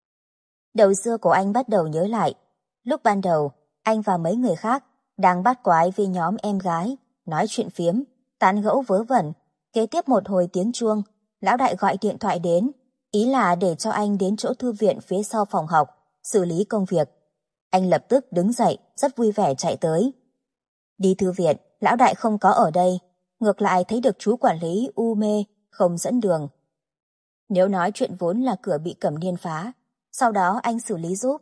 Đầu xưa của anh bắt đầu nhớ lại, lúc ban đầu, anh và mấy người khác đang bắt quái với nhóm em gái, nói chuyện phiếm, tán gẫu vớ vẩn, kế tiếp một hồi tiếng chuông, lão đại gọi điện thoại đến, ý là để cho anh đến chỗ thư viện phía sau phòng học, xử lý công việc. Anh lập tức đứng dậy, rất vui vẻ chạy tới. Đi thư viện, lão đại không có ở đây, ngược lại thấy được chú quản lý u mê, không dẫn đường. Nếu nói chuyện vốn là cửa bị Cẩm Niên phá, sau đó anh xử lý giúp.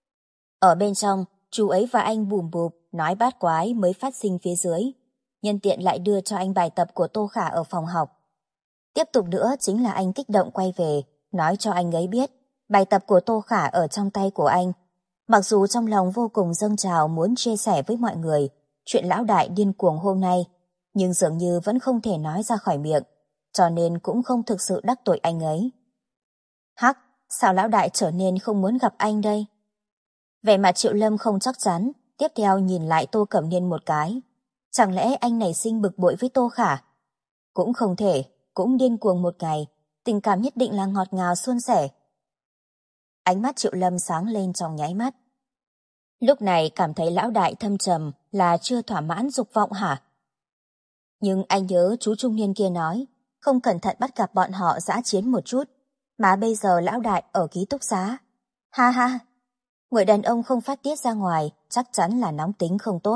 Ở bên trong, chú ấy và anh bùm bụp, nói bát quái mới phát sinh phía dưới. Nhân tiện lại đưa cho anh bài tập của Tô Khả ở phòng học. Tiếp tục nữa chính là anh kích động quay về, nói cho anh ấy biết, bài tập của Tô Khả ở trong tay của anh. Mặc dù trong lòng vô cùng dâng trào muốn chia sẻ với mọi người chuyện lão đại điên cuồng hôm nay, nhưng dường như vẫn không thể nói ra khỏi miệng, cho nên cũng không thực sự đắc tội anh ấy. Hắc, sao lão đại trở nên không muốn gặp anh đây? Vẻ mặt Triệu Lâm không chắc chắn, tiếp theo nhìn lại Tô Cẩm Niên một cái. Chẳng lẽ anh nảy sinh bực bội với Tô Khả? Cũng không thể, cũng điên cuồng một ngày, tình cảm nhất định là ngọt ngào suôn sẻ. Ánh mắt Triệu Lâm sáng lên trong nháy mắt. Lúc này cảm thấy lão đại thâm trầm là chưa thỏa mãn dục vọng hả? Nhưng anh nhớ chú trung niên kia nói, không cẩn thận bắt gặp bọn họ dã chiến một chút, mà bây giờ lão đại ở ký túc xá. Ha ha, người đàn ông không phát tiết ra ngoài, chắc chắn là nóng tính không tốt.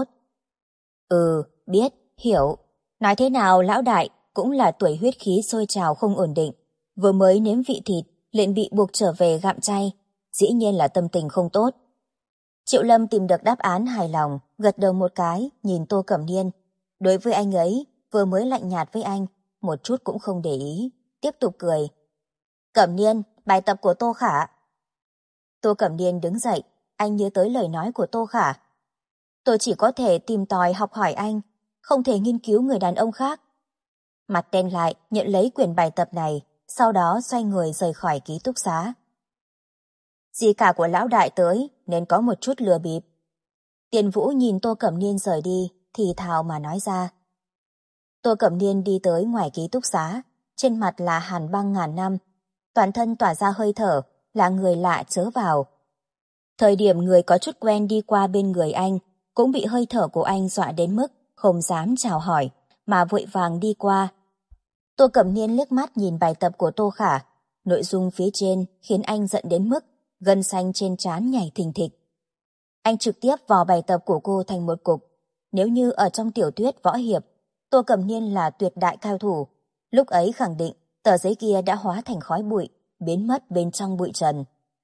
Biết, hiểu. Nói thế nào lão đại cũng là tuổi huyết khí sôi trào không ổn định, vừa mới nếm vị thịt, liền bị buộc trở về gặm chay, dĩ nhiên là tâm tình không tốt. Triệu Lâm tìm được đáp án hài lòng, gật đầu một cái, nhìn Tô Cẩm Niên. Đối với anh ấy, vừa mới lạnh nhạt với anh, một chút cũng không để ý, tiếp tục cười. Cẩm Niên, bài tập của Tô Khả. Tô Cẩm Niên đứng dậy, anh nhớ tới lời nói của Tô Khả. Tôi chỉ có thể tìm tòi học hỏi anh, không thể nghiên cứu người đàn ông khác. Mặt đen lại, nhận lấy quyển bài tập này, sau đó xoay người rời khỏi ký túc xá. Dì cả của lão đại tới nên có một chút lừa bịp. Tiền Vũ nhìn Tô Cẩm Niên rời đi, thì thào mà nói ra. Tô Cẩm Niên đi tới ngoài ký túc xá, trên mặt là hàn băng ngàn năm, toàn thân tỏa ra hơi thở, là người lạ chớ vào. Thời điểm người có chút quen đi qua bên người anh, cũng bị hơi thở của anh dọa đến mức không dám chào hỏi, mà vội vàng đi qua. Tô Cẩm Niên liếc mắt nhìn bài tập của Tô Khả, nội dung phía trên khiến anh giận đến mức gân xanh trên trán nhảy thình thịch. Anh trực tiếp vò bài tập của cô thành một cục. Nếu như ở trong tiểu thuyết võ hiệp, Tô Cẩm Niên là tuyệt đại cao thủ, lúc ấy khẳng định tờ giấy kia đã hóa thành khói bụi, biến mất bên trong bụi trần.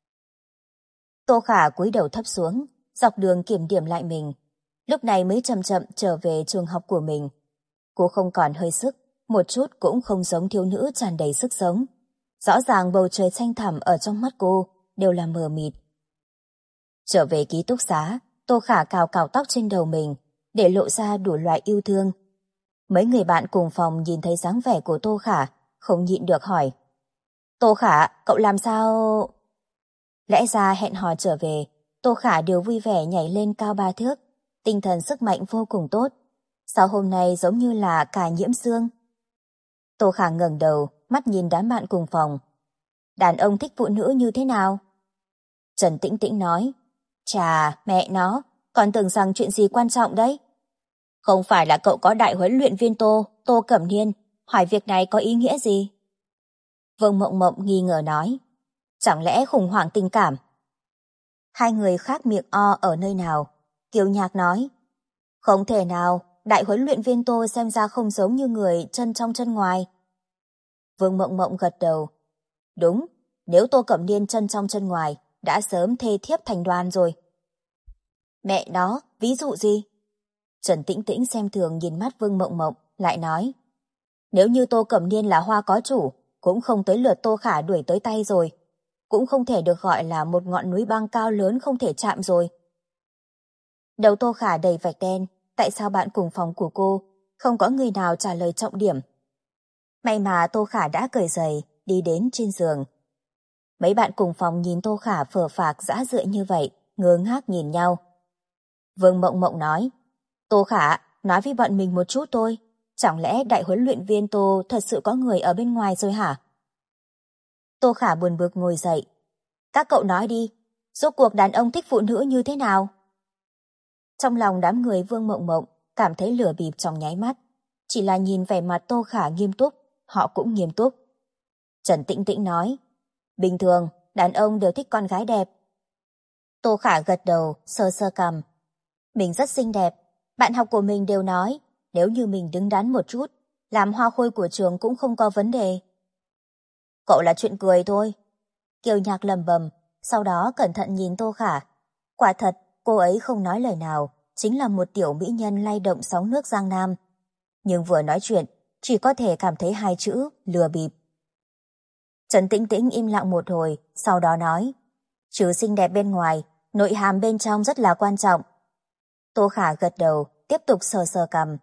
Tô Khả cúi đầu thấp xuống, dọc đường kiểm điểm lại mình, lúc này mới chậm chậm trở về trường học của mình. Cô không còn hơi sức, một chút cũng không giống thiếu nữ tràn đầy sức sống. Rõ ràng bầu trời xanh thẳm ở trong mắt cô đều là mờ mịt. Trở về ký túc xá, Tô Khả cào cào tóc trên đầu mình, để lộ ra đủ loại yêu thương. Mấy người bạn cùng phòng nhìn thấy dáng vẻ của Tô Khả, không nhịn được hỏi. Tô Khả, cậu làm sao... Lẽ ra hẹn hò trở về, Tô Khả đều vui vẻ nhảy lên cao 3 thước, tinh thần sức mạnh vô cùng tốt. Sao hôm nay giống như là cả nhiễm xương? Tô Khả ngẩng đầu, mắt nhìn đám bạn cùng phòng. Đàn ông thích phụ nữ như thế nào? Trần Tĩnh Tĩnh nói. Chà, mẹ nó, còn tưởng rằng chuyện gì quan trọng đấy. Không phải là cậu có đại huấn luyện viên Tô Cẩm Niên, hỏi việc này có ý nghĩa gì? Vương Mộng Mộng nghi ngờ nói. Chẳng lẽ khủng hoảng tình cảm? Hai người khác miệng o ở nơi nào? Kiều Nhạc nói. Không thể nào, đại huấn luyện viên Tô xem ra không giống như người chân trong chân ngoài. Vương Mộng Mộng gật đầu. Đúng, nếu Tô Cẩm Niên chân trong chân ngoài, đã sớm thê thiếp thành đoàn rồi. Mẹ nó, ví dụ gì? Trần Tĩnh Tĩnh xem thường nhìn mắt Vương Mộng Mộng, lại nói. Nếu như Tô Cẩm Niên là hoa có chủ, cũng không tới lượt Tô Khả đuổi tới tay rồi. Cũng không thể được gọi là một ngọn núi băng cao lớn không thể chạm rồi. Đầu Tô Khả đầy vạch đen, tại sao bạn cùng phòng của cô không có người nào trả lời trọng điểm? May mà Tô Khả đã cởi giày, đi đến trên giường. Mấy bạn cùng phòng nhìn Tô Khả phờ phạc dã rượi như vậy, ngơ ngác nhìn nhau. Vương Mộng Mộng nói, Tô Khả, nói với bọn mình một chút thôi. Chẳng lẽ đại huấn luyện viên Tô thật sự có người ở bên ngoài rồi hả? Tô Khả buồn bực ngồi dậy. Các cậu nói đi, rốt cuộc đàn ông thích phụ nữ như thế nào? Trong lòng đám người Vương Mộng Mộng cảm thấy lửa bịp trong nháy mắt. Chỉ là nhìn vẻ mặt Tô Khả nghiêm túc, họ cũng nghiêm túc. Trần Tĩnh Tĩnh nói, bình thường, đàn ông đều thích con gái đẹp. Tô Khả gật đầu, sơ sơ cằm. Mình rất xinh đẹp, bạn học của mình đều nói, nếu như mình đứng đắn một chút, làm hoa khôi của trường cũng không có vấn đề. Cậu là chuyện cười thôi. Kiều Nhạc lầm bầm, sau đó cẩn thận nhìn Tô Khả. Quả thật, cô ấy không nói lời nào, chính là một tiểu mỹ nhân lay động sóng nước Giang Nam. Nhưng vừa nói chuyện, chỉ có thể cảm thấy hai chữ lừa bịp. Trần Tĩnh Tĩnh im lặng một hồi, sau đó nói, trừ xinh đẹp bên ngoài, nội hàm bên trong rất là quan trọng. Tô Khả gật đầu, tiếp tục sờ sờ cằm.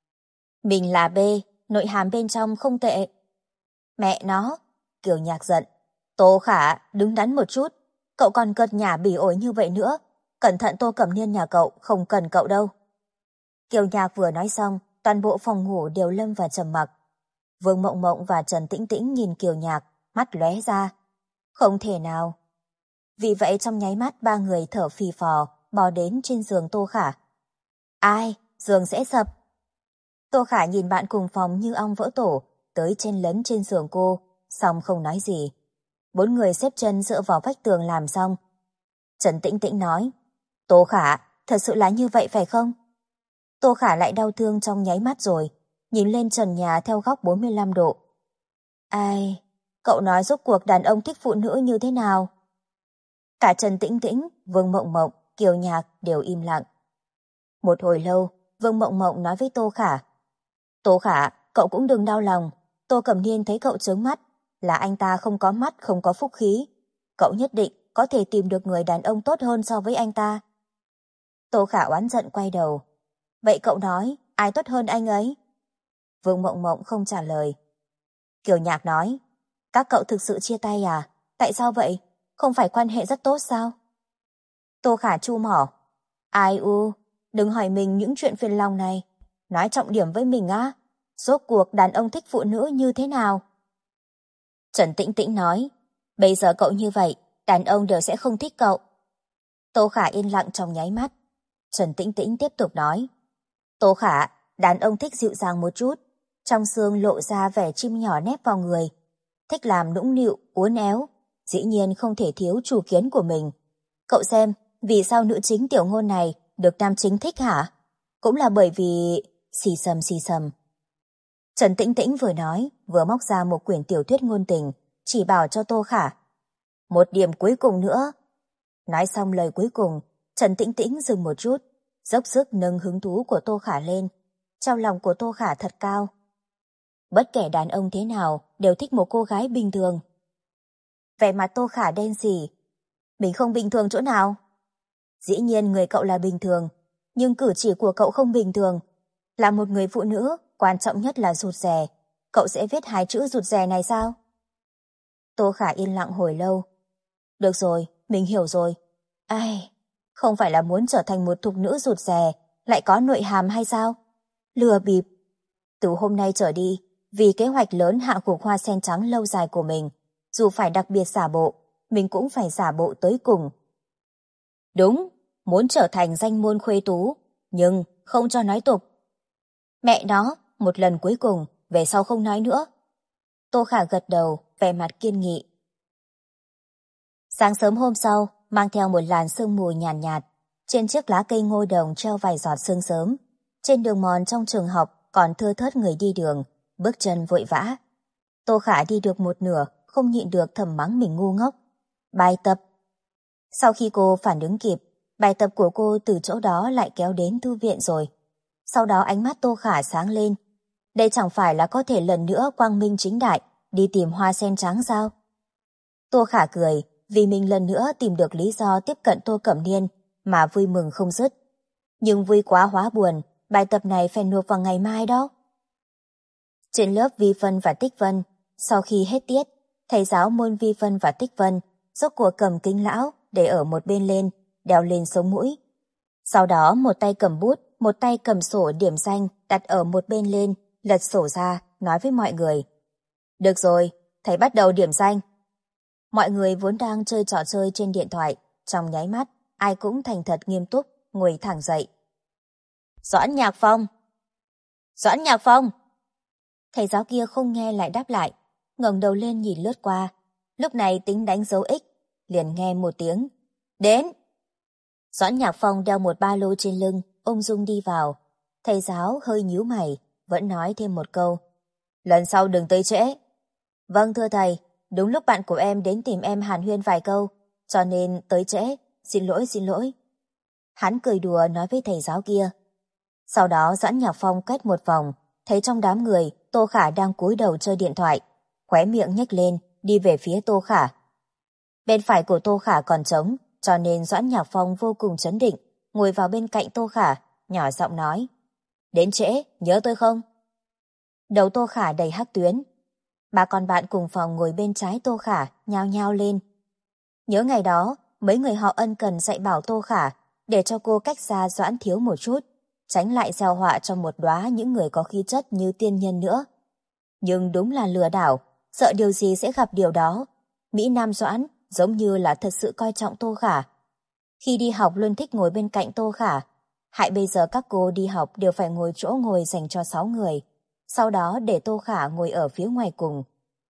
Mình là B, nội hàm bên trong không tệ. Mẹ nó, Kiều Nhạc giận. Tô Khả, đứng đắn một chút, cậu còn cợt nhả bỉ ổi như vậy nữa. Cẩn thận Tô Cẩm Niên nhà cậu không cần cậu đâu. Kiều Nhạc vừa nói xong, toàn bộ phòng ngủ đều lâm vào trầm mặc. Vương Mộng Mộng và Trần Tĩnh Tĩnh nhìn Kiều Nhạc, mắt lóe ra. Không thể nào. Vì vậy trong nháy mắt ba người thở phì phò, bò đến trên giường Tô Khả. Ai, giường sẽ sập. Tô Khả nhìn bạn cùng phòng như ong vỡ tổ, tới chen lấn trên giường cô, xong không nói gì. Bốn người xếp chân dựa vào vách tường làm xong. Trần Tĩnh Tĩnh nói, Tô Khả, thật sự là như vậy phải không? Tô Khả lại đau thương trong nháy mắt rồi, nhìn lên trần nhà theo góc 45 độ. Ai, cậu nói rốt cuộc đàn ông thích phụ nữ như thế nào? Cả Trần Tĩnh Tĩnh, Vương Mộng Mộng, Kiều Nhạc đều im lặng. Một hồi lâu, Vương Mộng Mộng nói với Tô Khả. Tô Khả, cậu cũng đừng đau lòng. Tô Cẩm Niên thấy cậu chướng mắt, là anh ta không có mắt, không có phúc khí. Cậu nhất định có thể tìm được người đàn ông tốt hơn so với anh ta. Tô Khả oán giận quay đầu. Vậy cậu nói, ai tốt hơn anh ấy? Vương Mộng Mộng không trả lời. Kiều Nhạc nói, các cậu thực sự chia tay à? Tại sao vậy? Không phải quan hệ rất tốt sao? Tô Khả chu mỏ. Ai u, đừng hỏi mình những chuyện phiền lòng này. Nói trọng điểm với mình á. Rốt cuộc đàn ông thích phụ nữ như thế nào? Trần Tĩnh Tĩnh nói, bây giờ cậu như vậy, đàn ông đều sẽ không thích cậu. Tô Khả yên lặng trong nháy mắt. Trần Tĩnh Tĩnh tiếp tục nói, Tô Khả, đàn ông thích dịu dàng một chút, trong xương lộ ra vẻ chim nhỏ nép vào người, thích làm nũng nịu, uốn éo, dĩ nhiên không thể thiếu chủ kiến của mình. Cậu xem, vì sao nữ chính tiểu ngôn này được nam chính thích hả? Cũng là bởi vì... Xì xầm xì xầm. Trần Tĩnh Tĩnh vừa nói, vừa móc ra một quyển tiểu thuyết ngôn tình, chỉ bảo cho Tô Khả. Một điểm cuối cùng nữa. Nói xong lời cuối cùng, Trần Tĩnh Tĩnh dừng một chút, dốc sức nâng hứng thú của Tô Khả lên. Trong lòng của Tô Khả thật cao. Bất kể đàn ông thế nào đều thích một cô gái bình thường. Vẻ mặt Tô Khả đen sì. Mình không bình thường chỗ nào? Dĩ nhiên người cậu là bình thường, nhưng cử chỉ của cậu không bình thường. Là một người phụ nữ, quan trọng nhất là rụt rè. Cậu sẽ viết hai chữ rụt rè này sao? Tô Khả yên lặng hồi lâu. Được rồi, mình hiểu rồi. Ai, không phải là muốn trở thành một thục nữ rụt rè, lại có nội hàm hay sao? Lừa bịp. Từ hôm nay trở đi, vì kế hoạch lớn hạ gục Hoa Sen Trắng lâu dài của mình, dù phải đặc biệt giả bộ, mình cũng phải giả bộ tới cùng. Đúng, muốn trở thành danh môn khuê tú, nhưng không cho nói tục. Mẹ nó, một lần cuối cùng, về sau không nói nữa. Tô Khả gật đầu, vẻ mặt kiên nghị. Sáng sớm hôm sau, mang theo một làn sương mù nhàn nhạt, trên chiếc lá cây ngô đồng treo vài giọt sương sớm. Trên đường mòn trong trường học còn thưa thớt người đi đường, bước chân vội vã. Tô Khả đi được một nửa, không nhịn được thầm mắng mình ngu ngốc. Bài tập. Sau khi cô phản ứng kịp, bài tập của cô từ chỗ đó lại kéo đến thư viện rồi. Sau đó ánh mắt Tô Khả sáng lên. Đây chẳng phải là có thể lần nữa quang minh chính đại đi tìm hoa sen trắng sao? Tô Khả cười vì mình lần nữa tìm được lý do tiếp cận Tô Cẩm Niên mà vui mừng không dứt. Nhưng vui quá hóa buồn, bài tập này phải nộp vào ngày mai đó. Trên lớp vi phân và tích phân, sau khi hết tiết, thầy giáo môn vi phân và tích phân rốt cuộc cầm kính lão để ở một bên lên, đeo lên sống mũi. Sau đó một tay cầm bút, một tay cầm sổ điểm danh đặt ở một bên lên, lật sổ ra, nói với mọi người. Được rồi, thầy bắt đầu điểm danh. Mọi người vốn đang chơi trò chơi trên điện thoại, trong nháy mắt, ai cũng thành thật nghiêm túc, ngồi thẳng dậy. Doãn Nhạc Phong! Doãn Nhạc Phong! Thầy giáo kia không nghe lại đáp lại, ngẩng đầu lên nhìn lướt qua. Lúc này tính đánh dấu X, liền nghe một tiếng. Đến! Doãn Nhạc Phong đeo một ba lô trên lưng, ung dung đi vào. Thầy giáo hơi nhíu mày, vẫn nói thêm một câu. Lần sau đừng tới trễ. Vâng thưa thầy, đúng lúc bạn của em đến tìm em hàn huyên vài câu, cho nên tới trễ, xin lỗi xin lỗi. Hắn cười đùa nói với thầy giáo kia. Sau đó Doãn Nhạc Phong quét một vòng, thấy trong đám người Tô Khả đang cúi đầu chơi điện thoại, khóe miệng nhếch lên, đi về phía Tô Khả. Bên phải của Tô Khả còn trống, cho nên Doãn Nhạc Phong vô cùng trấn định, ngồi vào bên cạnh Tô Khả, nhỏ giọng nói. Đến trễ, nhớ tôi không? Đầu Tô Khả đầy hắc tuyến. Ba con bạn cùng phòng ngồi bên trái Tô Khả, nhao nhao lên. Nhớ ngày đó, mấy người họ ân cần dạy bảo Tô Khả, để cho cô cách xa Doãn Thiếu một chút, tránh lại gieo họa cho một đóa những người có khí chất như tiên nhân nữa. Nhưng đúng là lừa đảo, sợ điều gì sẽ gặp điều đó. Mỹ Nam Doãn giống như là thật sự coi trọng Tô Khả. Khi đi học luôn thích ngồi bên cạnh Tô Khả, hại bây giờ các cô đi học đều phải ngồi chỗ ngồi dành cho 6 người, sau đó để Tô Khả ngồi ở phía ngoài cùng.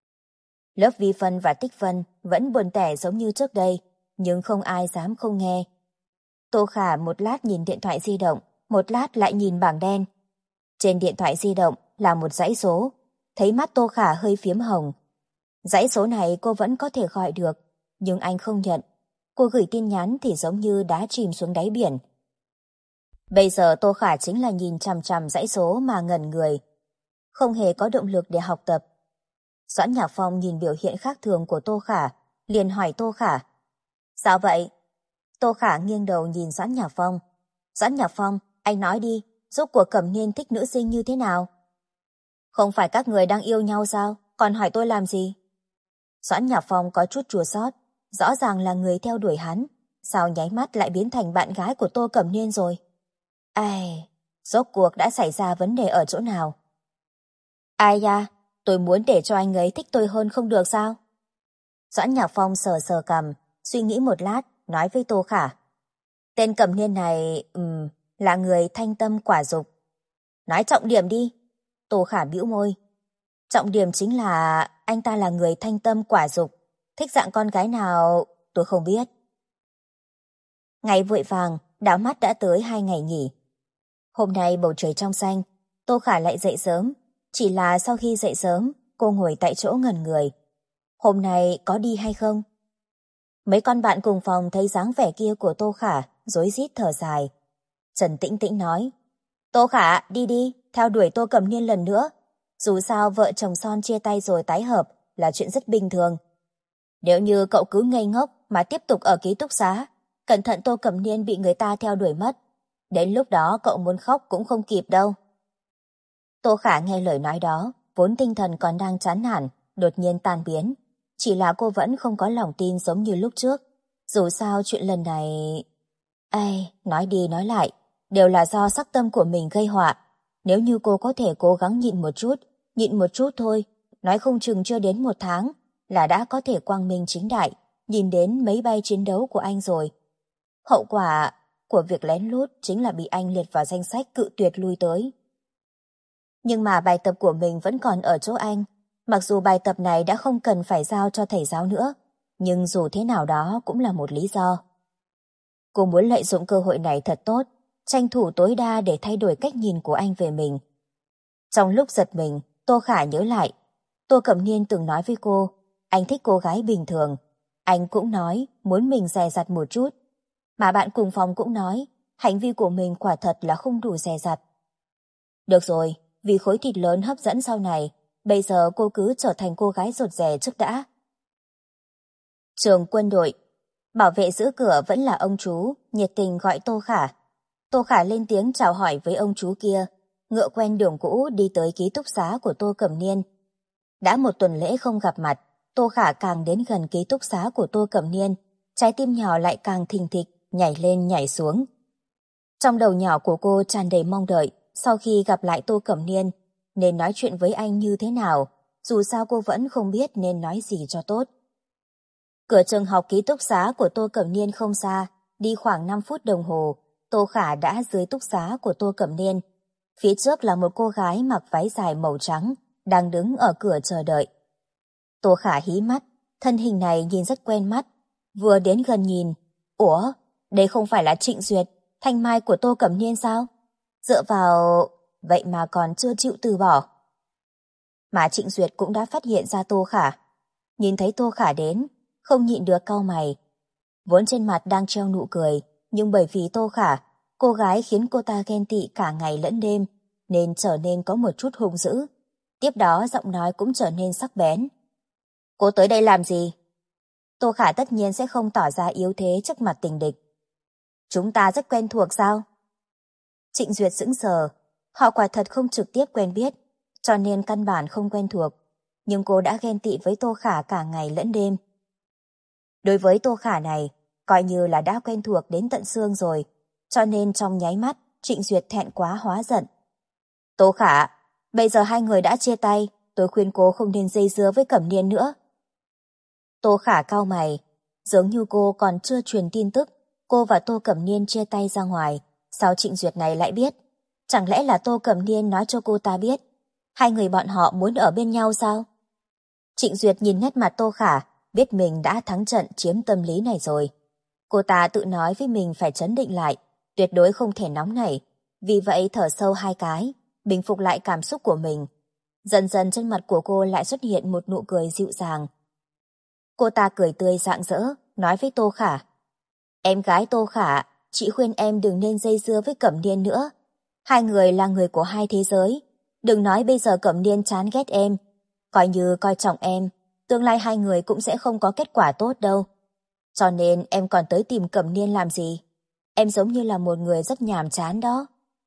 Lớp vi phân và tích phân vẫn buồn tẻ giống như trước đây, nhưng không ai dám không nghe. Tô Khả một lát nhìn điện thoại di động, một lát lại nhìn bảng đen. Trên điện thoại di động là một dãy số, thấy mắt Tô Khả hơi phiếm hồng. Dãy số này cô vẫn có thể gọi được, nhưng anh không nhận. Cô gửi tin nhắn thì giống như đá chìm xuống đáy biển. Bây giờ Tô Khả chính là nhìn chằm chằm dãy số mà ngẩn người, không hề có động lực để học tập. Doãn Nhạc Phong nhìn biểu hiện khác thường của Tô Khả, liền hỏi Tô Khả. Sao vậy? Tô Khả nghiêng đầu nhìn Doãn Nhạc Phong. Doãn Nhạc Phong, anh nói đi, rốt cuộc Cẩm Niên thích nữ sinh như thế nào? Không phải các người đang yêu nhau sao? Còn hỏi tôi làm gì? Doãn Nhạc Phong có chút chua xót, rõ ràng là người theo đuổi hắn, sao nháy mắt lại biến thành bạn gái của Tô Cẩm Niên rồi? Ai, rốt cuộc đã xảy ra vấn đề ở chỗ nào? Ai da, tôi muốn để cho anh ấy thích tôi hơn không được sao? Doãn Nhạc Phong sờ sờ cằm, suy nghĩ một lát, nói với Tô Khả. Tên Cẩm Niên này, là người thanh tâm quả dục. Nói trọng điểm đi. Tô Khả bĩu môi. Trọng điểm chính là anh ta là người thanh tâm quả dục, thích dạng con gái nào tôi không biết. Ngày vội vàng, đảo mắt đã tới 2 ngày nghỉ. Hôm nay bầu trời trong xanh, Tô Khả lại dậy sớm, chỉ là sau khi dậy sớm, cô ngồi tại chỗ ngẩn người. Hôm nay có đi hay không? Mấy con bạn cùng phòng thấy dáng vẻ kia của Tô Khả, rối rít thở dài. Trần Tĩnh Tĩnh nói, Tô Khả, đi đi, theo đuổi Tô Cẩm Niên lần nữa. Dù sao vợ chồng son chia tay rồi tái hợp là chuyện rất bình thường. Nếu như cậu cứ ngây ngốc mà tiếp tục ở ký túc xá, cẩn thận Tô Cẩm Niên bị người ta theo đuổi mất. Đến lúc đó cậu muốn khóc cũng không kịp đâu. Tô Khả nghe lời nói đó, vốn tinh thần còn đang chán nản, đột nhiên tan biến. Chỉ là cô vẫn không có lòng tin giống như lúc trước. Dù sao chuyện lần này... Ai, nói đi nói lại, đều là do sắc tâm của mình gây họa. Nếu như cô có thể cố gắng nhịn một chút thôi, nói không chừng chưa đến 1 tháng là đã có thể quang minh chính đại, nhìn đến máy bay chiến đấu của anh rồi. Hậu quả của việc lén lút chính là bị anh liệt vào danh sách cự tuyệt lui tới. Nhưng mà bài tập của mình vẫn còn ở chỗ anh. Mặc dù bài tập này đã không cần phải giao cho thầy giáo nữa, nhưng dù thế nào đó cũng là một lý do. Cô muốn lợi dụng cơ hội này thật tốt, tranh thủ tối đa để thay đổi cách nhìn của anh về mình. Trong lúc giật mình, Tô Khả nhớ lại. Tô Cẩm Niên từng nói với cô, anh thích cô gái bình thường. Anh cũng nói muốn mình dè dặt một chút. Mà bạn cùng phòng cũng nói, hành vi của mình quả thật là không đủ dè dặt. Được rồi, vì khối thịt lớn hấp dẫn sau này, bây giờ cô cứ trở thành cô gái rụt rè trước đã. Trường quân đội, bảo vệ giữ cửa vẫn là ông chú, nhiệt tình gọi Tô Khả. Tô Khả lên tiếng chào hỏi với ông chú kia, ngựa quen đường cũ đi tới ký túc xá của Tô Cẩm Niên. Đã một tuần lễ không gặp mặt, Tô Khả càng đến gần ký túc xá của Tô Cẩm Niên, trái tim nhỏ lại càng thình thịch, nhảy lên nhảy xuống. Trong đầu nhỏ của cô tràn đầy mong đợi, sau khi gặp lại Tô Cẩm Niên, nên nói chuyện với anh như thế nào, dù sao cô vẫn không biết nên nói gì cho tốt. Cửa trường học ký túc xá của Tô Cẩm Niên không xa, đi khoảng 5 phút đồng hồ, Tô Khả đã dưới túc xá của Tô Cẩm Niên. Phía trước là một cô gái mặc váy dài màu trắng, đang đứng ở cửa chờ đợi. Tô Khả hí mắt, thân hình này nhìn rất quen mắt. Vừa đến gần nhìn, ủa, đây không phải là Trịnh Duyệt, thanh mai của Tô Cẩm Niên sao? Dựa vào... vậy mà còn chưa chịu từ bỏ. Mà Trịnh Duyệt cũng đã phát hiện ra Tô Khả. Nhìn thấy Tô Khả đến, không nhịn được cau mày. Vốn trên mặt đang treo nụ cười, nhưng bởi vì Tô Khả, cô gái khiến cô ta ghen tị cả ngày lẫn đêm, nên trở nên có một chút hung dữ. Tiếp đó giọng nói cũng trở nên sắc bén. Cô tới đây làm gì? Tô Khả tất nhiên sẽ không tỏ ra yếu thế trước mặt tình địch. Chúng ta rất quen thuộc sao? Trịnh Duyệt sững sờ, họ quả thật không trực tiếp quen biết, cho nên căn bản không quen thuộc, nhưng cô đã ghen tị với Tô Khả cả ngày lẫn đêm. Đối với Tô Khả này, coi như là đã quen thuộc đến tận xương rồi, cho nên trong nháy mắt, Trịnh Duyệt thẹn quá hóa giận. Tô Khả, bây giờ hai người đã chia tay, tôi khuyên cô không nên dây dưa với Cẩm Niên nữa. Tô Khả cau mày, giống như cô còn chưa truyền tin tức, cô và Tô Cẩm Niên chia tay ra ngoài, sao Trịnh Duyệt này lại biết? Chẳng lẽ là Tô Cẩm Niên nói cho cô ta biết? Hai người bọn họ muốn ở bên nhau sao? Trịnh Duyệt nhìn nét mặt Tô Khả, biết mình đã thắng trận chiếm tâm lý này rồi. Cô ta tự nói với mình phải trấn định lại, tuyệt đối không thể nóng nảy. Vì vậy thở sâu hai cái, bình phục lại cảm xúc của mình. Dần dần trên mặt của cô lại xuất hiện một nụ cười dịu dàng. Cô ta cười tươi rạng rỡ, nói với Tô Khả. Em gái Tô Khả, chị khuyên em đừng nên dây dưa với Cẩm Niên nữa. Hai người là người của hai thế giới. Đừng nói bây giờ Cẩm Niên chán ghét em. Coi như coi trọng em, tương lai hai người cũng sẽ không có kết quả tốt đâu. Cho nên em còn tới tìm Cẩm Niên làm gì? Em giống như là một người rất nhàm chán đó.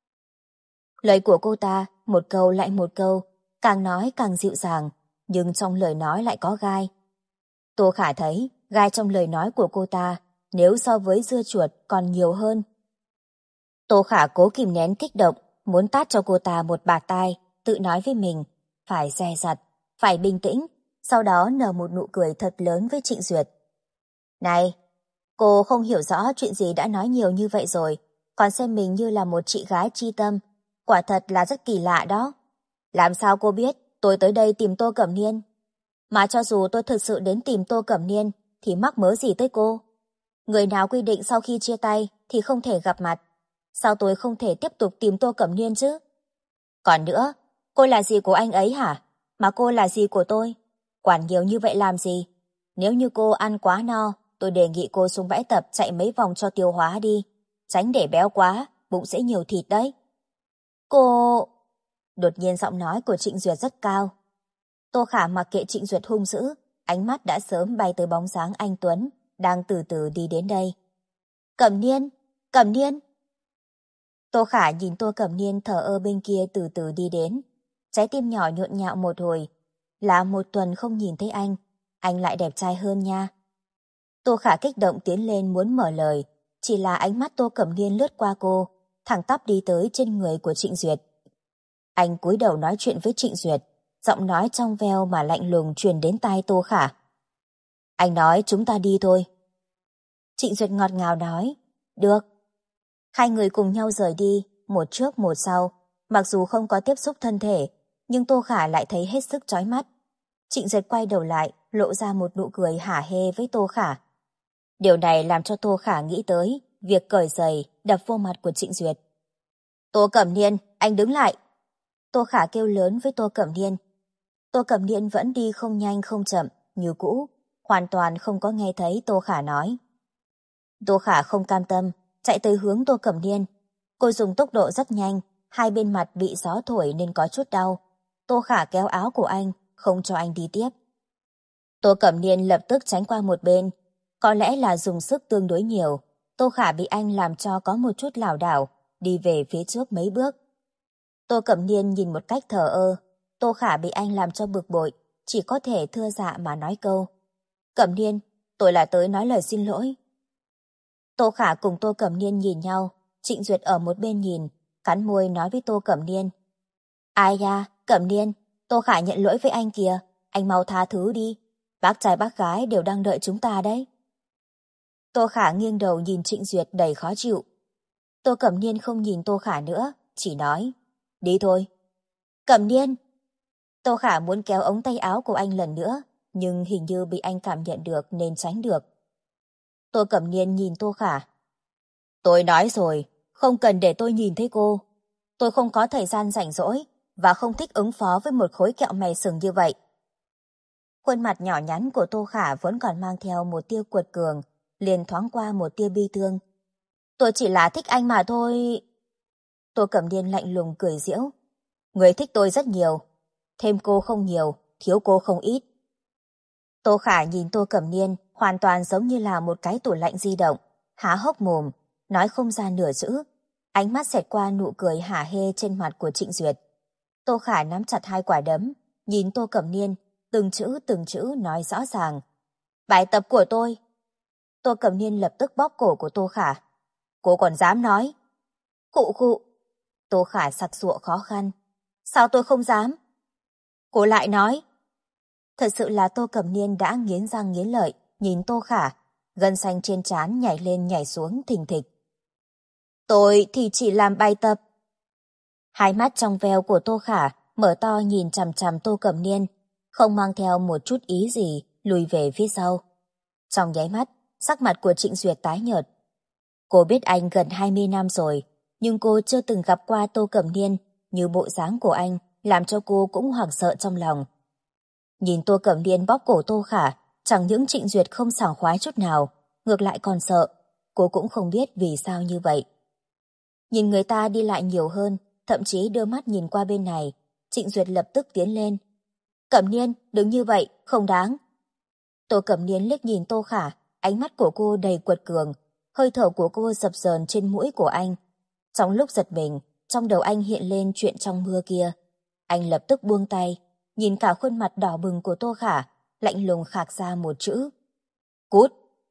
Lời của cô ta, một câu lại một câu, càng nói càng dịu dàng, nhưng trong lời nói lại có gai. Tô Khả thấy gai trong lời nói của cô ta, nếu so với dưa chuột còn nhiều hơn. Tô Khả cố kìm nén kích động, muốn tát cho cô ta một bạt tai, tự nói với mình, phải dè dặt, phải bình tĩnh, sau đó nở một nụ cười thật lớn với Trịnh Duyệt. Này, cô không hiểu rõ chuyện gì đã nói nhiều như vậy rồi, còn xem mình như là một chị gái chi tâm, quả thật là rất kỳ lạ đó. Làm sao cô biết tôi tới đây tìm Tô Cẩm Niên? Mà cho dù tôi thực sự đến tìm Tô Cẩm Niên, thì mắc mớ gì tới cô? Người nào quy định sau khi chia tay thì không thể gặp mặt? Sao tôi không thể tiếp tục tìm Tô Cẩm Niên chứ? Còn nữa, cô là gì của anh ấy hả? Mà cô là gì của tôi? Quản nhiều như vậy làm gì? Nếu như cô ăn quá no, tôi đề nghị cô xuống bãi tập chạy mấy vòng cho tiêu hóa đi. Tránh để béo quá, bụng sẽ nhiều thịt đấy. Cô... Đột nhiên giọng nói của Trịnh Duyệt rất cao. Tô Khả mặc kệ Trịnh Duyệt hung dữ, ánh mắt đã sớm bay tới bóng dáng anh Tuấn, đang từ từ đi đến đây. Cẩm Niên! Cẩm Niên! Tô Khả nhìn Tô Cẩm Niên thờ ơ bên kia từ từ đi đến. Trái tim nhỏ nhộn nhạo một hồi. Là một tuần không nhìn thấy anh lại đẹp trai hơn nha. Tô Khả kích động tiến lên muốn mở lời, chỉ là ánh mắt Tô Cẩm Niên lướt qua cô, thẳng tắp đi tới trên người của Trịnh Duyệt. Anh cúi đầu nói chuyện với Trịnh Duyệt, giọng nói trong veo mà lạnh lùng truyền đến tai Tô Khả. Anh nói chúng ta đi thôi. Trịnh Duyệt ngọt ngào nói, được. Hai người cùng nhau rời đi, một trước một sau. mặc dù không có tiếp xúc thân thể, nhưng Tô Khả lại thấy hết sức chói mắt. Trịnh Duyệt quay đầu lại, lộ ra một nụ cười hả hê với Tô Khả. Điều này làm cho Tô Khả nghĩ tới việc cởi giày đập vô mặt của Trịnh Duyệt. Tô Cẩm Niên, anh đứng lại. Tô Khả kêu lớn với Tô Cẩm Niên. Tô Cẩm Niên vẫn đi không nhanh không chậm, như cũ, hoàn toàn không có nghe thấy Tô Khả nói. Tô Khả không cam tâm, chạy tới hướng Tô Cẩm Niên. Cô dùng tốc độ rất nhanh, hai bên mặt bị gió thổi nên có chút đau. Tô Khả kéo áo của anh, không cho anh đi tiếp. Tô Cẩm Niên lập tức tránh qua một bên. Có lẽ là dùng sức tương đối nhiều, Tô Khả bị anh làm cho có một chút lảo đảo, đi về phía trước mấy bước. Tô Cẩm Niên nhìn một cách thờ ơ, Tô Khả bị anh làm cho bực bội, chỉ có thể thưa dạ mà nói câu. Cẩm Niên, tôi là tới nói lời xin lỗi. Tô Khả cùng Tô Cẩm Niên nhìn nhau, Trịnh Duyệt ở một bên nhìn, cắn môi nói với Tô Cẩm Niên. Ai da, Cẩm Niên, Tô Khả nhận lỗi với anh kìa, anh mau tha thứ đi, bác trai bác gái đều đang đợi chúng ta đấy. Tô Khả nghiêng đầu nhìn Trịnh Duyệt đầy khó chịu. Tô Cẩm Niên không nhìn Tô Khả nữa, chỉ nói, đi thôi. Cẩm Niên! Tô Khả muốn kéo ống tay áo của anh lần nữa, nhưng hình như bị anh cảm nhận được nên tránh được. Tô Cẩm Niên nhìn Tô Khả. Tôi nói rồi, không cần để tôi nhìn thấy cô. Tôi không có thời gian rảnh rỗi và không thích ứng phó với một khối kẹo mè sừng như vậy. Khuôn mặt nhỏ nhắn của Tô Khả vẫn còn mang theo một tia cuột cường, liền thoáng qua một tia bi thương. Tôi chỉ là thích anh mà thôi. Tô Cẩm Niên lạnh lùng cười giễu. Người thích tôi rất nhiều, thêm cô không nhiều, thiếu cô không ít. Tô Khả nhìn Tô Cẩm Niên hoàn toàn giống như là một cái tủ lạnh di động, há hốc mồm, nói không ra nửa chữ. Ánh mắt xẹt qua nụ cười hả hê trên mặt của Trịnh Duyệt. Tô Khả nắm chặt hai quả đấm, nhìn Tô Cẩm Niên, từng chữ nói rõ ràng. Bài tập của tôi. Tô Cẩm Niên lập tức bóp cổ của Tô Khả. Cô còn dám nói? Khụ khụ. Tô Khả sặc sụa khó khăn. Sao tôi không dám? Cô lại nói. Thật sự là Tô Cẩm Niên đã nghiến răng nghiến lợi, nhìn Tô Khả, gân xanh trên trán nhảy lên nhảy xuống thình thịch. Tôi thì chỉ làm bài tập. Hai mắt trong veo của Tô Khả mở to nhìn chằm chằm Tô Cẩm Niên, không mang theo một chút ý gì, lùi về phía sau. Trong nháy mắt, sắc mặt của Trịnh Duyệt tái nhợt. Cô biết anh gần 20 năm rồi, nhưng cô chưa từng gặp qua Tô Cẩm Niên, như bộ dáng của anh làm cho cô cũng hoảng sợ trong lòng. Nhìn Tô Cẩm Niên bóp cổ Tô Khả, chẳng những Trịnh Duyệt không sảng khoái chút nào, ngược lại còn sợ. Cô cũng không biết vì sao như vậy. Nhìn người ta đi lại nhiều hơn, thậm chí đưa mắt nhìn qua bên này, Trịnh Duyệt lập tức tiến lên. Cẩm Niên, đừng như vậy, không đáng. Tô Cẩm Niên liếc nhìn Tô Khả, ánh mắt của cô đầy quật cường, hơi thở của cô dập dờn trên mũi của anh. Trong lúc giật mình, trong đầu anh hiện lên chuyện trong mưa kia. Anh lập tức buông tay, nhìn cả khuôn mặt đỏ bừng của Tô Khả, lạnh lùng khạc ra một chữ. Cút!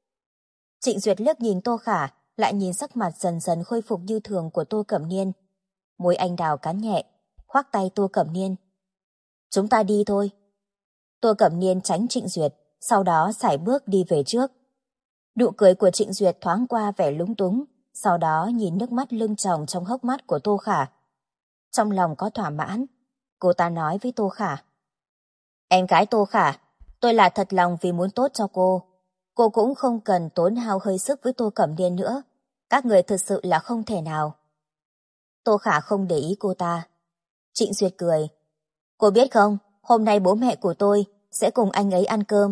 Trịnh Duyệt liếc nhìn Tô Khả, lại nhìn sắc mặt dần dần khôi phục như thường của Tô Cẩm Niên. Môi anh đào cắn nhẹ, khoác tay Tô Cẩm Niên. Chúng ta đi thôi. Tô Cẩm Niên tránh Trịnh Duyệt, sau đó sải bước đi về trước. Nụ cười của Trịnh Duyệt thoáng qua vẻ lúng túng, sau đó nhìn nước mắt lưng tròng trong hốc mắt của Tô Khả. Trong lòng có thỏa mãn, cô ta nói với Tô Khả. Em gái Tô Khả, tôi là thật lòng vì muốn tốt cho cô. Cô cũng không cần tốn hao hơi sức với Tô Cẩm Niên nữa. Các người thực sự là không thể nào. Tô Khả không để ý cô ta. Trịnh Duyệt cười. Cô biết không, hôm nay bố mẹ của tôi sẽ cùng anh ấy ăn cơm.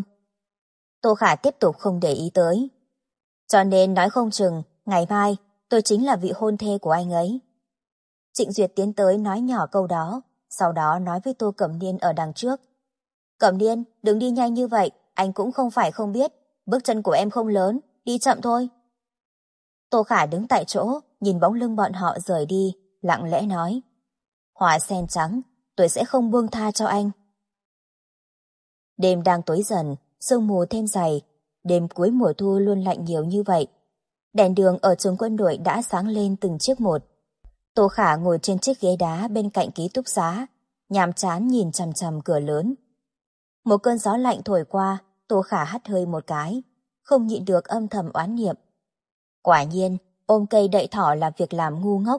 Tô Khả tiếp tục không để ý tới. Cho nên nói không chừng, ngày mai tôi chính là vị hôn thê của anh ấy. Trịnh Duyệt tiến tới nói nhỏ câu đó, sau đó nói với Tô Cẩm Niên ở đằng trước. Cẩm Niên, đừng đi nhanh như vậy, anh cũng không phải không biết. Bước chân của em không lớn, đi chậm thôi. Tô Khả đứng tại chỗ, nhìn bóng lưng bọn họ rời đi, lặng lẽ nói. Hoa sen trắng, tôi sẽ không buông tha cho anh. Đêm đang tối dần, sương mù thêm dày. Đêm cuối mùa thu luôn lạnh nhiều như vậy. Đèn đường ở trường quân đội đã sáng lên từng chiếc một. Tô Khả ngồi trên chiếc ghế đá bên cạnh ký túc xá, nhàm chán nhìn chằm chằm cửa lớn. Một cơn gió lạnh thổi qua, Tô Khả hắt hơi một cái, không nhịn được âm thầm oán niệm. Quả nhiên, ôm cây đậy thỏ là việc làm ngu ngốc.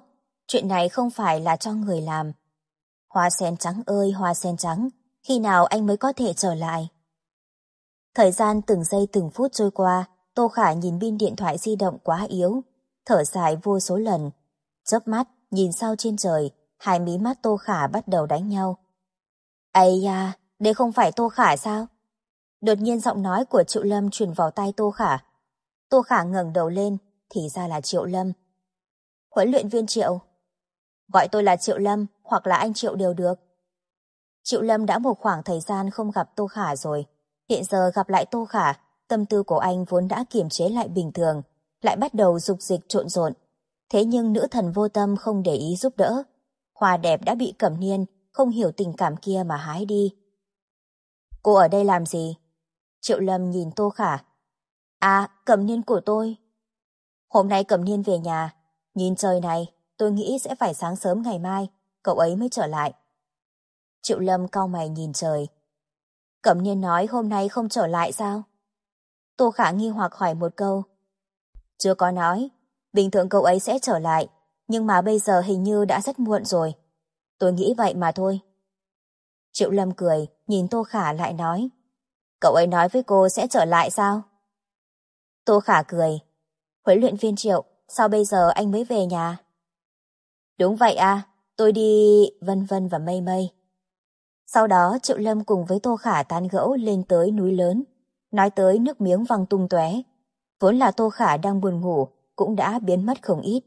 chuyện này không phải là cho người làm. Hoa sen trắng ơi hoa sen trắng, khi nào anh mới có thể trở lại? Thời gian từng giây từng phút trôi qua, Tô Khả nhìn pin điện thoại di động quá yếu, thở dài vô số lần. Chớp mắt, nhìn sao trên trời, hai mí mắt Tô Khả bắt đầu đánh nhau. Ây da, đây không phải Tô Khả sao? Đột nhiên giọng nói của Triệu Lâm truyền vào tai Tô Khả. Tô Khả ngẩng đầu lên, thì ra là Triệu Lâm. Huấn luyện viên Triệu. Gọi tôi là Triệu Lâm, hoặc là anh Triệu đều được. Triệu Lâm đã một khoảng thời gian không gặp Tô Khả rồi. Hiện giờ gặp lại Tô Khả, tâm tư của anh vốn đã kiềm chế lại bình thường, lại bắt đầu dục dịch trộn rộn. Thế nhưng nữ thần vô tâm không để ý giúp đỡ. Hoa đẹp đã bị Cẩm Niên, không hiểu tình cảm kia mà hái đi. Cô ở đây làm gì? Triệu Lâm nhìn Tô Khả. À, Cẩm Niên của tôi. Hôm nay Cẩm Niên về nhà. Nhìn trời này, tôi nghĩ sẽ phải sáng sớm ngày mai, cậu ấy mới trở lại. Triệu Lâm cau mày nhìn trời. Cẩm Niên nói hôm nay không trở lại sao? Tô Khả nghi hoặc hỏi một câu. Chưa có nói, bình thường cậu ấy sẽ trở lại, nhưng mà bây giờ hình như đã rất muộn rồi. Tôi nghĩ vậy mà thôi. Triệu Lâm cười, nhìn Tô Khả lại nói. Cậu ấy nói với cô sẽ trở lại sao? Tô Khả cười. Huấn luyện viên Triệu, sao bây giờ anh mới về nhà? Đúng vậy à, tôi đi... vân vân và mây mây. Sau đó Triệu Lâm cùng với Tô Khả tán gẫu lên tới núi lớn, nói tới nước miếng văng tung tóe. Vốn là Tô Khả đang buồn ngủ, cũng đã biến mất không ít.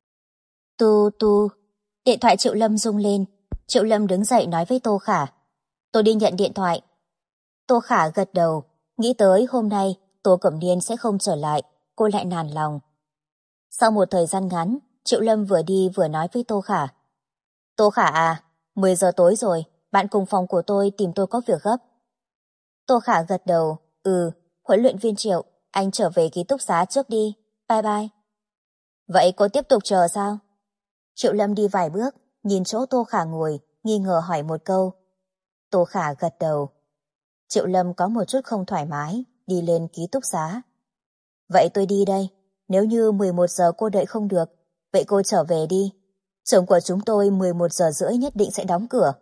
Tu tu, điện thoại Triệu Lâm rung lên. Triệu Lâm đứng dậy nói với Tô Khả. Tôi đi nhận điện thoại. Tô Khả gật đầu, nghĩ tới hôm nay Tô Cẩm Niên sẽ không trở lại, cô lại nản lòng. Sau một thời gian ngắn, Triệu Lâm vừa đi vừa nói với Tô Khả. Tô Khả à, 10 giờ tối rồi, bạn cùng phòng của tôi tìm tôi có việc gấp. Tô Khả gật đầu, huấn luyện viên Triệu, anh trở về ký túc xá trước đi, bye bye. Vậy cô tiếp tục chờ sao? Triệu Lâm đi vài bước, nhìn chỗ Tô Khả ngồi, nghi ngờ hỏi một câu. Tô Khả gật đầu. Triệu Lâm có một chút không thoải mái, đi lên ký túc xá. Vậy tôi đi đây, nếu như 11 giờ cô đợi không được, vậy cô trở về đi. Xưởng của chúng tôi 11 giờ rưỡi nhất định sẽ đóng cửa.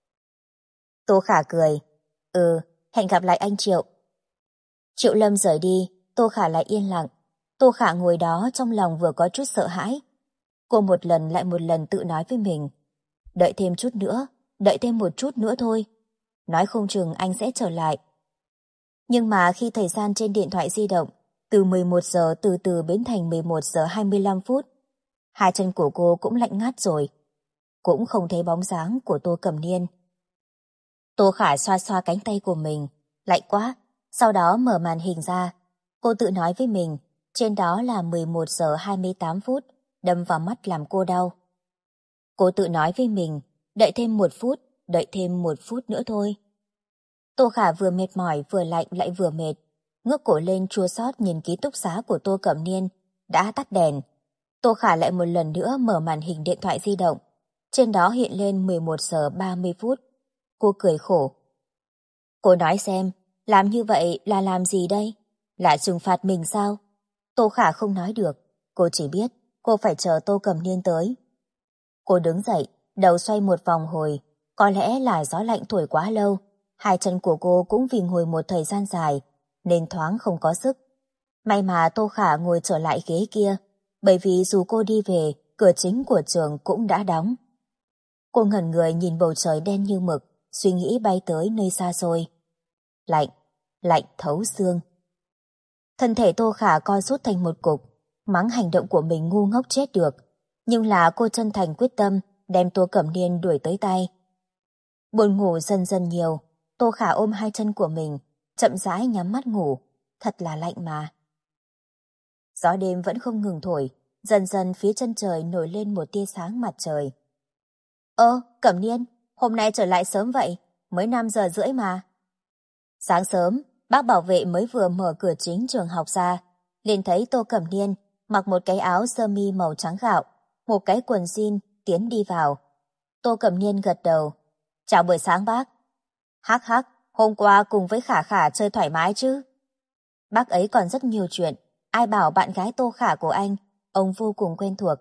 Tô Khả cười. Hẹn gặp lại anh Triệu. Triệu Lâm rời đi, Tô Khả lại yên lặng. Tô Khả ngồi đó trong lòng vừa có chút sợ hãi. Cô một lần lại một lần tự nói với mình. Đợi thêm chút nữa, đợi thêm một chút nữa thôi. Nói không chừng anh sẽ trở lại. Nhưng mà khi thời gian trên điện thoại di động từ 11 giờ từ từ biến thành 11 giờ 25 phút, hai chân của cô cũng lạnh ngắt rồi. Cũng không thấy bóng dáng của Tô Cẩm Niên. Tô Khả xoa xoa cánh tay của mình, lạnh quá, sau đó mở màn hình ra. Cô tự nói với mình, trên đó là 11 giờ 28 phút, đâm vào mắt làm cô đau. Cô tự nói với mình, đợi thêm 1 phút, đợi thêm 1 phút nữa thôi. Tô Khả vừa mệt mỏi vừa lạnh lại vừa mệt, ngước cổ lên chua xót nhìn ký túc xá của Tô Cẩm Niên, đã tắt đèn. Tô Khả lại một lần nữa mở màn hình điện thoại di động, trên đó hiện lên 11 giờ 30 phút. Cô cười khổ. Cô nói xem, làm như vậy là làm gì đây? Là trừng phạt mình sao? Tô Khả không nói được, cô chỉ biết cô phải chờ Tô Cẩm Niên tới. Cô đứng dậy, đầu xoay một vòng hồi, có lẽ là gió lạnh thổi quá lâu, hai chân của cô cũng vì ngồi một thời gian dài, nên thoáng không có sức. May mà Tô Khả ngồi trở lại ghế kia, bởi vì dù cô đi về, cửa chính của trường cũng đã đóng. Cô ngẩn người nhìn bầu trời đen như mực, suy nghĩ bay tới nơi xa xôi. Lạnh, lạnh thấu xương. Thân thể Tô Khả co rút thành một cục, mắng hành động của mình ngu ngốc chết được. Nhưng là cô chân thành quyết tâm đem Tô Cẩm Niên đuổi tới tay. Buồn ngủ dần dần nhiều, Tô Khả ôm hai chân của mình, chậm rãi nhắm mắt ngủ, thật là lạnh mà. Gió đêm vẫn không ngừng thổi, dần dần phía chân trời nổi lên một tia sáng mặt trời. Cẩm Niên, hôm nay trở lại sớm vậy, mới 5 giờ rưỡi mà. Sáng sớm, bác bảo vệ mới vừa mở cửa chính trường học ra, liền thấy Tô Cẩm Niên mặc một cái áo sơ mi màu trắng gạo, một cái quần jean tiến đi vào. Tô Cẩm Niên gật đầu. Chào buổi sáng bác. Hắc hắc, hôm qua cùng với Khả Khả chơi thoải mái chứ? Bác ấy còn rất nhiều chuyện, ai bảo bạn gái Tô Khả của anh, ông vô cùng quen thuộc.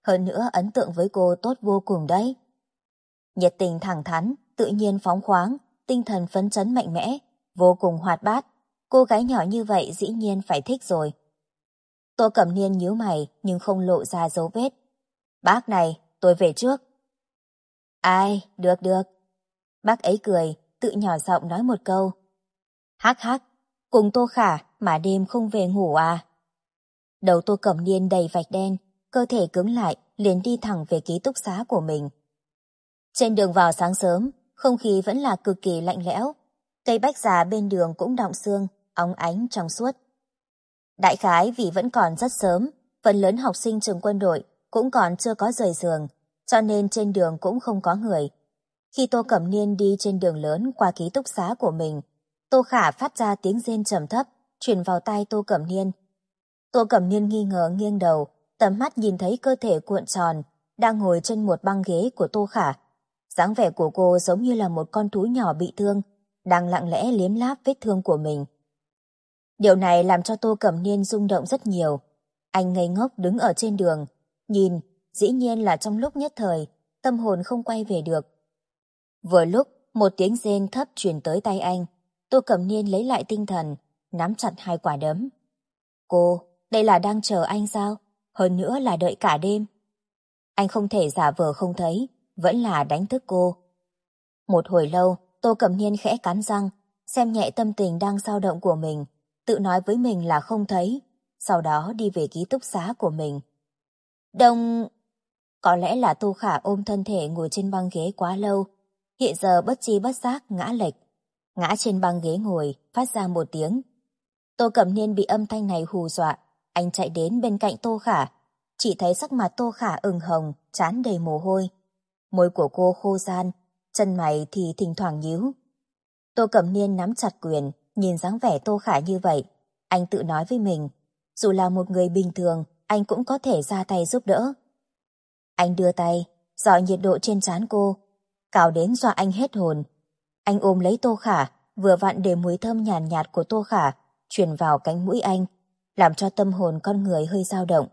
Hơn nữa ấn tượng với cô tốt vô cùng đấy. Nhiệt tình thẳng thắn, tự nhiên phóng khoáng, tinh thần phấn chấn mạnh mẽ, vô cùng hoạt bát. Cô gái nhỏ như vậy dĩ nhiên phải thích rồi. Tô Cẩm Niên nhíu mày nhưng không lộ ra dấu vết. Bác này, tôi về trước. Ai, được được. Bác ấy cười, tự nhỏ giọng nói một câu. Hắc hắc, cùng Tô Khả mà đêm không về ngủ à? Đầu Tô Cẩm Niên đầy vạch đen, cơ thể cứng lại, liền đi thẳng về ký túc xá của mình. Trên đường vào sáng sớm, không khí vẫn là cực kỳ lạnh lẽo. Cây bách già bên đường cũng đọng sương, óng ánh trong suốt. Đại khái vì vẫn còn rất sớm, phần lớn học sinh trường quân đội cũng còn chưa có rời giường, cho nên trên đường cũng không có người. Khi Tô Cẩm Niên đi trên đường lớn qua ký túc xá của mình, Tô Khả phát ra tiếng rên trầm thấp, truyền vào tai Tô Cẩm Niên. Tô Cẩm Niên nghi ngờ nghiêng đầu, tầm mắt nhìn thấy cơ thể cuộn tròn, đang ngồi trên một băng ghế của Tô Khả. Dáng vẻ của cô giống như là một con thú nhỏ bị thương, đang lặng lẽ liếm láp vết thương của mình. Điều này làm cho Tô Cẩm Niên rung động rất nhiều. Anh ngây ngốc đứng ở trên đường, nhìn, dĩ nhiên là trong lúc nhất thời, tâm hồn không quay về được. Vừa lúc, một tiếng rên thấp truyền tới tay anh, Tô Cẩm Niên lấy lại tinh thần, nắm chặt hai quả đấm. Cô, đây là đang chờ anh sao? Hơn nữa là đợi cả đêm. Anh không thể giả vờ không thấy, vẫn là đánh thức cô. Một hồi lâu, Tô Cẩm Niên khẽ cắn răng, xem nhẹ tâm tình đang dao động của mình, tự nói với mình là không thấy, sau đó đi về ký túc xá của mình. Có lẽ là Tô Khả ôm thân thể ngồi trên băng ghế quá lâu, hiện giờ bất tri bất giác ngã lệch. Ngã trên băng ghế ngồi, phát ra một tiếng. Tô Cẩm Niên bị âm thanh này hù dọa, anh chạy đến bên cạnh Tô Khả, chỉ thấy sắc mặt Tô Khả ửng hồng, trán đầy mồ hôi. Môi của cô khô ran, chân mày thì thỉnh thoảng nhíu. Tô Cẩm Niên nắm chặt quyền, nhìn dáng vẻ Tô Khả như vậy, anh tự nói với mình, dù là một người bình thường, anh cũng có thể ra tay giúp đỡ. Anh đưa tay, dọi nhiệt độ trên trán cô, cào đến dọa anh hết hồn. Anh ôm lấy Tô Khả, vừa vặn để mùi thơm nhàn nhạt của Tô Khả truyền vào cánh mũi anh, làm cho tâm hồn con người hơi dao động.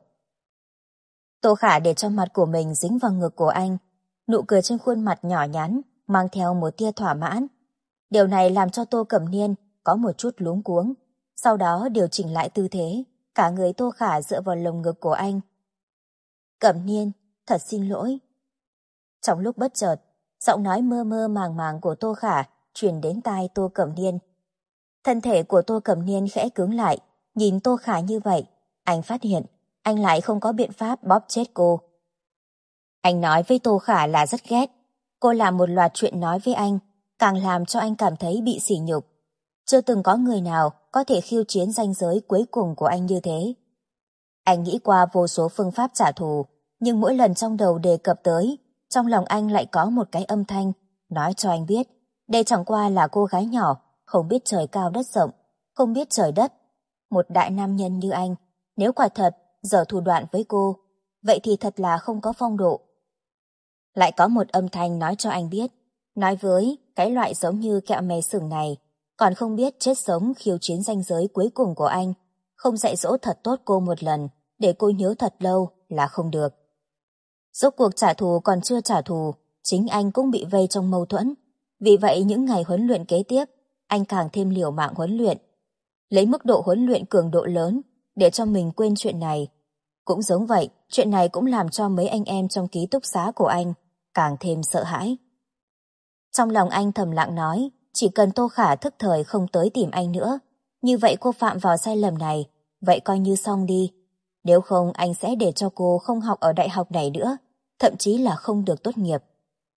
Tô Khả để cho mặt của mình dính vào ngực của anh, nụ cười trên khuôn mặt nhỏ nhắn, mang theo một tia thỏa mãn. Điều này làm cho Tô Cẩm Niên có một chút luống cuống, sau đó điều chỉnh lại tư thế, cả người Tô Khả dựa vào lồng ngực của anh. Cẩm Niên, thật xin lỗi. Trong lúc bất chợt, giọng nói mơ mơ màng màng của Tô Khả truyền đến tai Tô Cẩm Niên. Thân thể của Tô Cẩm Niên khẽ cứng lại, nhìn Tô Khả như vậy, anh phát hiện anh lại không có biện pháp bóp chết cô. Anh nói với Tô Khả là rất ghét, cô làm một loạt chuyện nói với anh, càng làm cho anh cảm thấy bị sỉ nhục. Chưa từng có người nào có thể khiêu chiến ranh giới cuối cùng của anh như thế. Anh nghĩ qua vô số phương pháp trả thù, nhưng mỗi lần trong đầu đề cập tới, trong lòng anh lại có một cái âm thanh, nói cho anh biết, đây chẳng qua là cô gái nhỏ, không biết trời cao đất rộng, không biết trời đất. Một đại nam nhân như anh, nếu quả thật giở thủ đoạn với cô, vậy thì thật là không có phong độ. Lại có một âm thanh nói cho anh biết, nói với cái loại giống như kẹo mè sừng này, còn không biết chết sống khiêu chiến ranh giới cuối cùng của anh, không dạy dỗ thật tốt cô một lần, để cô nhớ thật lâu là không được. Rốt cuộc trả thù còn chưa trả thù, chính anh cũng bị vây trong mâu thuẫn. Vì vậy những ngày huấn luyện kế tiếp, anh càng thêm liều mạng huấn luyện. Lấy mức độ huấn luyện cường độ lớn, để cho mình quên chuyện này. Cũng giống vậy, chuyện này cũng làm cho mấy anh em trong ký túc xá của anh càng thêm sợ hãi. Trong lòng anh thầm lặng nói, chỉ cần Tô Khả thức thời không tới tìm anh nữa, như vậy cô phạm vào sai lầm này, vậy coi như xong đi. Nếu không anh sẽ để cho cô không học ở đại học này nữa, thậm chí là không được tốt nghiệp.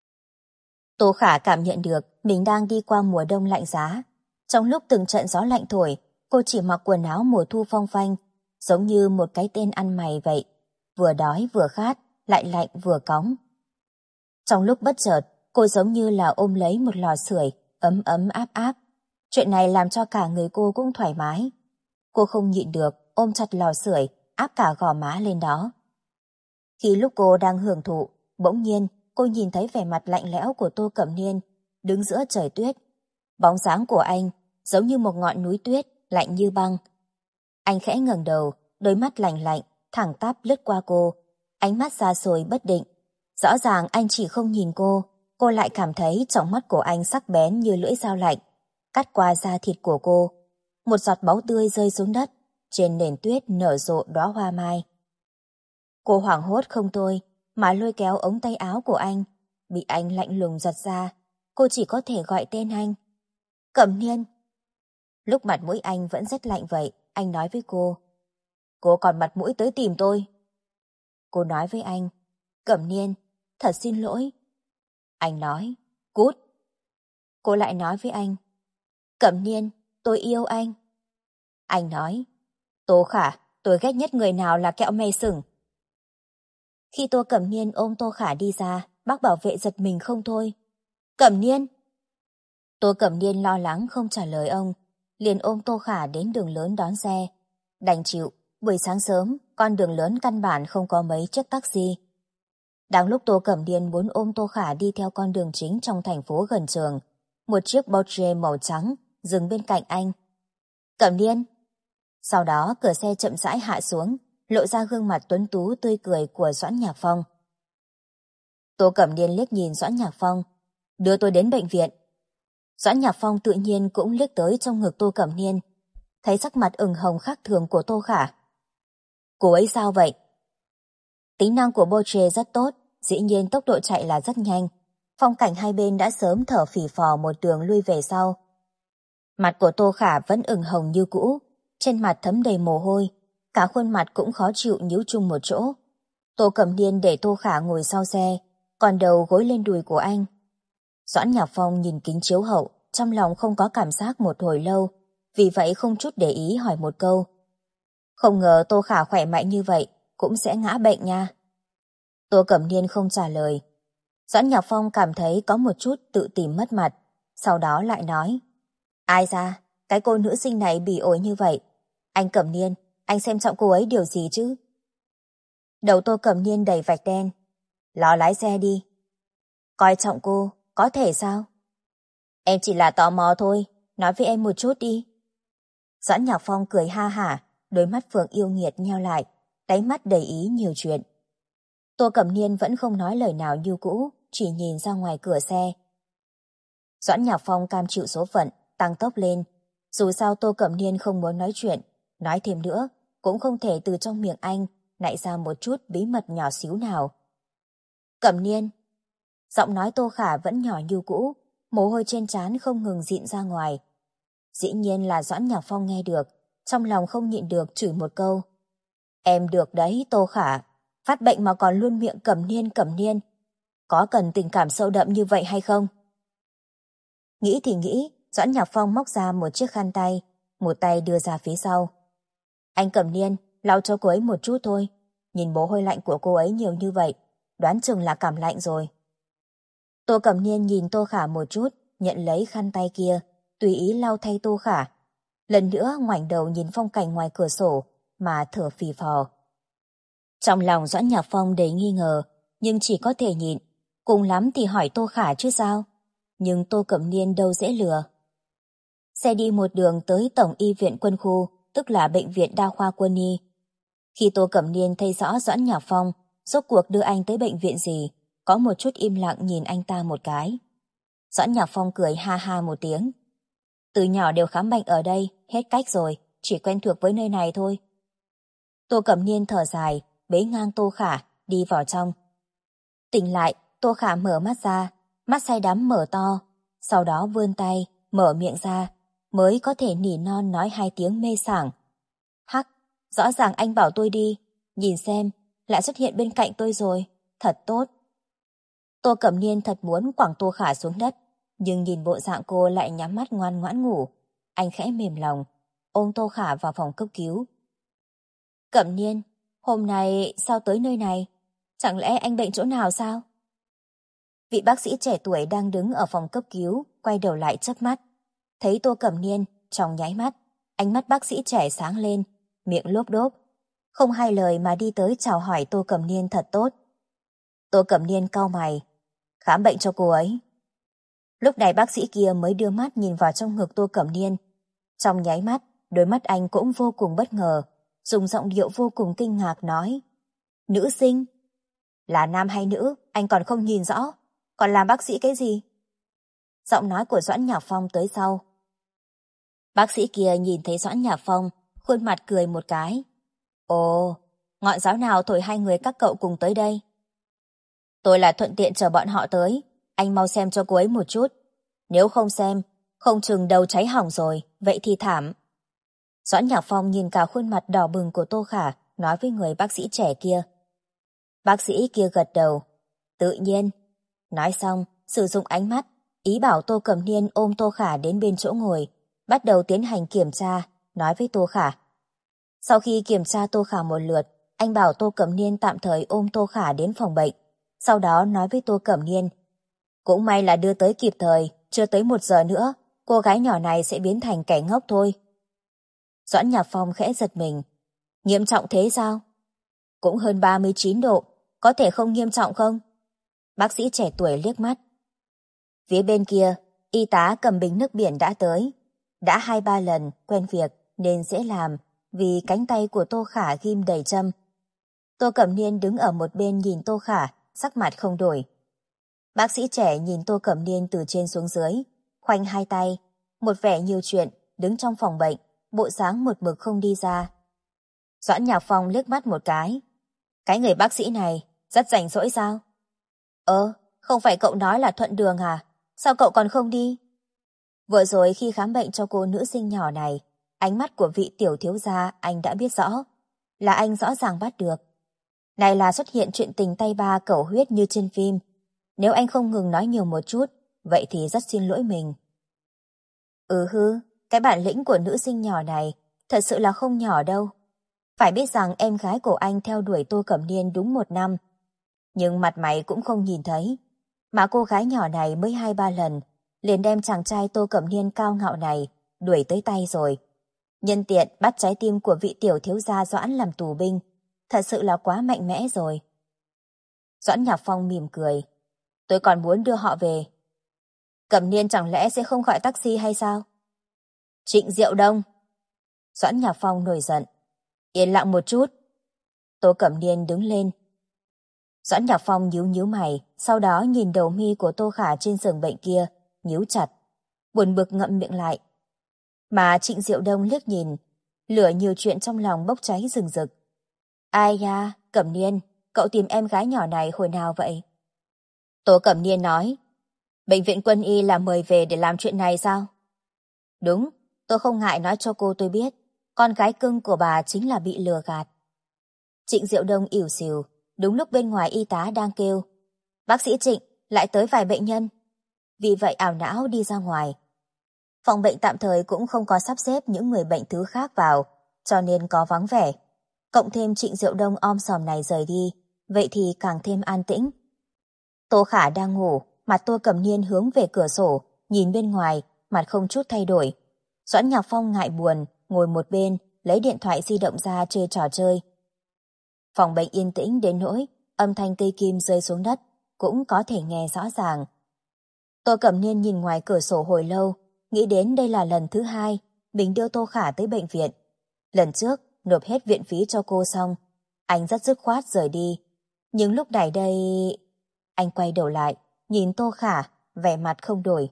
Tô Khả cảm nhận được mình đang đi qua mùa đông lạnh giá. Trong lúc từng trận gió lạnh thổi, cô chỉ mặc quần áo mùa thu phong phanh, giống như một cái tên ăn mày vậy, vừa đói vừa khát, lại lạnh vừa cóng. Trong lúc bất chợt, cô giống như là ôm lấy một lò sưởi, ấm ấm áp áp. Chuyện này làm cho cả người cô cũng thoải mái. Cô không nhịn được, ôm chặt lò sưởi, áp cả gò má lên đó. Khi lúc cô đang hưởng thụ, bỗng nhiên cô nhìn thấy vẻ mặt lạnh lẽo của Tô Cẩm Niên, đứng giữa trời tuyết. Bóng dáng của anh giống như một ngọn núi tuyết, lạnh như băng. Anh khẽ ngẩng đầu, đôi mắt lạnh lạnh, thẳng tắp lướt qua cô. ánh mắt xa xôi bất định. Rõ ràng anh chỉ không nhìn cô lại cảm thấy trong mắt của anh sắc bén như lưỡi dao lạnh, cắt qua da thịt của cô. Một giọt máu tươi rơi xuống đất, trên nền tuyết nở rộ đóa hoa mai. Cô hoảng hốt không thôi, mà lôi kéo ống tay áo của anh, bị anh lạnh lùng giật ra, cô chỉ có thể gọi tên anh. Cẩm Niên. Lúc mặt mũi anh vẫn rất lạnh vậy, anh nói với cô còn mặt mũi tới tìm tôi. Cô nói với anh, Cẩm Niên, thật xin lỗi. Anh nói, cút. Cô lại nói với anh, Cẩm Niên, tôi yêu anh. Anh nói, Tô Khả, tôi ghét nhất người nào là kẹo me sừng. Khi Tô Cẩm Niên ôm Tô Khả đi ra, bác bảo vệ giật mình không thôi. Cẩm Niên! Tô Cẩm Niên lo lắng không trả lời ông, liền ôm Tô Khả đến đường lớn đón xe. Đành chịu, buổi sáng sớm, con đường lớn căn bản không có mấy chiếc taxi. Đang lúc Tô Cẩm Niên muốn ôm Tô Khả đi theo con đường chính trong thành phố gần trường, một chiếc Porsche màu trắng dừng bên cạnh anh. Cẩm Niên! Sau đó cửa xe chậm rãi hạ xuống, lộ ra gương mặt tuấn tú tươi cười của Doãn Nhạc Phong. Tô Cẩm Niên liếc nhìn Doãn Nhạc Phong, đưa tôi đến bệnh viện. Doãn Nhạc Phong tự nhiên cũng liếc tới trong ngực Tô Cẩm Niên, thấy sắc mặt ửng hồng khác thường của Tô Khả. Cô ấy sao vậy? Tính năng của Porsche rất tốt, dĩ nhiên tốc độ chạy là rất nhanh. Phong cảnh hai bên đã sớm thở phì phò một đường lui về sau. Mặt của Tô Khả vẫn ửng hồng như cũ, trên mặt thấm đầy mồ hôi, cả khuôn mặt cũng khó chịu nhíu chung một chỗ. Tô Cẩm Niên để Tô Khả ngồi sau xe, còn đầu gối lên đùi của anh. Doãn Nhạc Phong nhìn kính chiếu hậu, trong lòng không có cảm giác một hồi lâu, vì vậy không chút để ý hỏi một câu. Không ngờ Tô Khả khỏe mạnh như vậy, cũng sẽ ngã bệnh nha. Tô Cẩm Niên không trả lời. Doãn Nhạc Phong cảm thấy có một chút tự tìm mất mặt, sau đó lại nói. Ai ra, cái cô nữ sinh này bỉ ổi như vậy. Anh Cẩm Niên, anh xem trọng cô ấy điều gì chứ? Đầu Tô Cẩm Niên đầy vạch đen. Lo lái xe đi. Coi trọng cô, có thể sao? Em chỉ là tò mò thôi, nói với em một chút đi. Doãn Nhạc Phong cười ha hả, đôi mắt phượng yêu nghiệt nheo lại, đáy mắt đầy ý nhiều chuyện. Tô Cẩm Niên vẫn không nói lời nào như cũ, chỉ nhìn ra ngoài cửa xe. Doãn Nhạc Phong cam chịu số phận, tăng tốc lên. Dù sao Tô Cẩm Niên không muốn nói chuyện, nói thêm nữa, cũng không thể từ trong miệng anh nại ra một chút bí mật nhỏ xíu nào. Cẩm Niên! Giọng nói Tô Khả vẫn nhỏ như cũ, mồ hôi trên trán không ngừng dịn ra ngoài. Dĩ nhiên là Doãn Nhạc Phong nghe được, trong lòng không nhịn được chửi một câu. Em được đấy Tô Khả, phát bệnh mà còn luôn miệng Cẩm Niên Cẩm Niên. Có cần tình cảm sâu đậm như vậy hay không? Nghĩ thì nghĩ, Doãn Nhạc Phong móc ra một chiếc khăn tay, một tay đưa ra phía sau. Anh Cẩm Niên, lau cho cô ấy một chút thôi. Nhìn mồ hôi lạnh của cô ấy nhiều như vậy, đoán chừng là cảm lạnh rồi. Tô Cẩm Niên nhìn Tô Khả một chút, nhận lấy khăn tay kia, tùy ý lau thay Tô Khả. Lần nữa ngoảnh đầu nhìn phong cảnh ngoài cửa sổ, mà thở phì phò. Trong lòng Doãn Nhạc Phong đầy nghi ngờ, nhưng chỉ có thể nhịn, cùng lắm thì hỏi Tô Khả chứ sao. Nhưng Tô Cẩm Niên đâu dễ lừa. Xe đi một đường tới Tổng y viện quân khu, tức là Bệnh viện Đa khoa Quân y. Khi Tô Cẩm Niên thấy rõ Doãn Nhạc Phong rốt cuộc đưa anh tới bệnh viện gì, có một chút im lặng nhìn anh ta một cái. Doãn Nhạc Phong cười ha ha một tiếng. Từ nhỏ đều khám bệnh ở đây, hết cách rồi, chỉ quen thuộc với nơi này thôi. Tô Cẩm Niên thở dài, bế ngang Tô Khả, đi vào trong. Tỉnh lại, Tô Khả mở mắt ra, mắt say đắm mở to, sau đó vươn tay, mở miệng ra, mới có thể nỉ non nói hai tiếng mê sảng. Hắc, rõ ràng anh bảo tôi đi, nhìn xem, lại xuất hiện bên cạnh tôi rồi, thật tốt. Tô Cẩm Niên thật muốn quẳng Tô Khả xuống đất, nhưng nhìn bộ dạng cô lại nhắm mắt ngoan ngoãn ngủ. Anh khẽ mềm lòng, ôm Tô Khả vào phòng cấp cứu. Cẩm Niên, hôm nay sao tới nơi này? Chẳng lẽ anh bệnh chỗ nào sao? Vị bác sĩ trẻ tuổi đang đứng ở phòng cấp cứu, quay đầu lại chớp mắt. Thấy Tô Cẩm Niên, trong nháy mắt, ánh mắt bác sĩ trẻ sáng lên, miệng lốp đốp. Không hai lời mà đi tới chào hỏi Tô Cẩm Niên thật tốt. Tô Cẩm Niên cau mày, khám bệnh cho cô ấy. Lúc này bác sĩ kia mới đưa mắt nhìn vào trong ngực Tô Cẩm Niên. Trong nháy mắt, đôi mắt anh cũng vô cùng bất ngờ, dùng giọng điệu vô cùng kinh ngạc nói. Nữ sinh, Là nam hay nữ, anh còn không nhìn rõ. Còn làm bác sĩ cái gì? Giọng nói của Doãn Nhạc Phong tới sau. Bác sĩ kia nhìn thấy Doãn Nhạc Phong, khuôn mặt cười một cái. Ồ, ngọn giáo nào thổi hai người các cậu cùng tới đây? Tôi là thuận tiện chờ bọn họ tới. Anh mau xem cho cô ấy một chút. Nếu không xem, không chừng đầu cháy hỏng rồi, vậy thì thảm. Doãn Nhạc Phong nhìn cả khuôn mặt đỏ bừng của Tô Khả, nói với người bác sĩ trẻ kia. Bác sĩ kia gật đầu. Tự nhiên. Nói xong, sử dụng ánh mắt, ý bảo Tô Cẩm Niên ôm Tô Khả đến bên chỗ ngồi, bắt đầu tiến hành kiểm tra, nói với Tô Khả. Sau khi kiểm tra Tô Khả một lượt, anh bảo Tô Cẩm Niên tạm thời ôm Tô Khả đến phòng bệnh, sau đó nói với Tô Cẩm Niên. Cũng may là đưa tới kịp thời, chưa tới 1 giờ nữa, cô gái nhỏ này sẽ biến thành kẻ ngốc thôi. Doãn Nhạc Phong khẽ giật mình. Nghiêm trọng thế sao? Cũng hơn 39 độ, có thể không nghiêm trọng không? Bác sĩ trẻ tuổi liếc mắt. Phía bên kia, y tá cầm bình nước biển đã tới. Đã 2-3 lần, quen việc nên dễ làm, vì cánh tay của Tô Khả ghim đầy châm. Tô Cẩm Niên đứng ở một bên nhìn Tô Khả, sắc mặt không đổi. Bác sĩ trẻ nhìn Tô Cẩm Niên từ trên xuống dưới, khoanh hai tay, một vẻ nhiều chuyện, đứng trong phòng bệnh, bộ dáng một mực không đi ra. Doãn Nhạc Phong liếc mắt một cái. Cái người bác sĩ này rất rảnh rỗi sao? Không phải cậu nói là thuận đường à? Sao cậu còn không đi? Vừa rồi khi khám bệnh cho cô nữ sinh nhỏ này, ánh mắt của vị tiểu thiếu gia anh đã biết rõ. Là anh rõ ràng bắt được. Này là xuất hiện chuyện tình tay ba cẩu huyết như trên phim. Nếu anh không ngừng nói nhiều một chút, vậy thì rất xin lỗi mình. Cái bản lĩnh của nữ sinh nhỏ này thật sự là không nhỏ đâu. Phải biết rằng em gái của anh theo đuổi Tô Cẩm Niên đúng 1 năm. Nhưng mặt mày cũng không nhìn thấy. Mà cô gái nhỏ này mới 2-3 lần, liền đem chàng trai Tô Cẩm Niên cao ngạo này đuổi tới tay rồi. Nhân tiện bắt trái tim của vị tiểu thiếu gia Doãn làm tù binh. Thật sự là quá mạnh mẽ rồi. Doãn Nhạc Phong mỉm cười. Tôi còn muốn đưa họ về. Cẩm Niên chẳng lẽ sẽ không gọi taxi hay sao? Trịnh Diệu Đông. Doãn Nhạc Phong nổi giận. Yên lặng một chút. Tô Cẩm Niên đứng lên. Doãn Nhạc Phong nhíu nhíu mày, sau đó nhìn đầu mi của Tô Khả trên giường bệnh kia, nhíu chặt. Buồn bực ngậm miệng lại. Mà Trịnh Diệu Đông liếc nhìn, lửa nhiều chuyện trong lòng bốc cháy rừng rực. Ai da, Cẩm Niên, cậu tìm em gái nhỏ này hồi nào vậy? Tô Cẩm Niên nói. Bệnh viện Quân y là mời về để làm chuyện này sao? Đúng, tôi không ngại nói cho cô tôi biết. Con gái cưng của bà chính là bị lừa gạt. Trịnh Diệu Đông ỉu xìu, đúng lúc bên ngoài y tá đang kêu. Bác sĩ Trịnh, lại tới vài bệnh nhân. Vì vậy ảo não đi ra ngoài. Phòng bệnh tạm thời cũng không có sắp xếp những người bệnh thứ khác vào, cho nên có vắng vẻ. Cộng thêm Trịnh Diệu Đông om sòm này rời đi, vậy thì càng thêm an tĩnh. Tô Khả đang ngủ, mặt Tô Cẩm Niên hướng về cửa sổ, nhìn bên ngoài, mặt không chút thay đổi. Doãn Nhạc Phong ngại buồn, ngồi một bên, lấy điện thoại di động ra chơi trò chơi. Phòng bệnh yên tĩnh đến nỗi âm thanh cây kim rơi xuống đất cũng có thể nghe rõ ràng. Tô Cẩm Niên nhìn ngoài cửa sổ hồi lâu, nghĩ đến đây là lần thứ 2 mình đưa Tô Khả tới bệnh viện. Lần trước nộp hết viện phí cho cô xong, anh rất dứt khoát rời đi. Nhưng lúc này đây... Anh quay đầu lại, nhìn Tô Khả, vẻ mặt không đổi.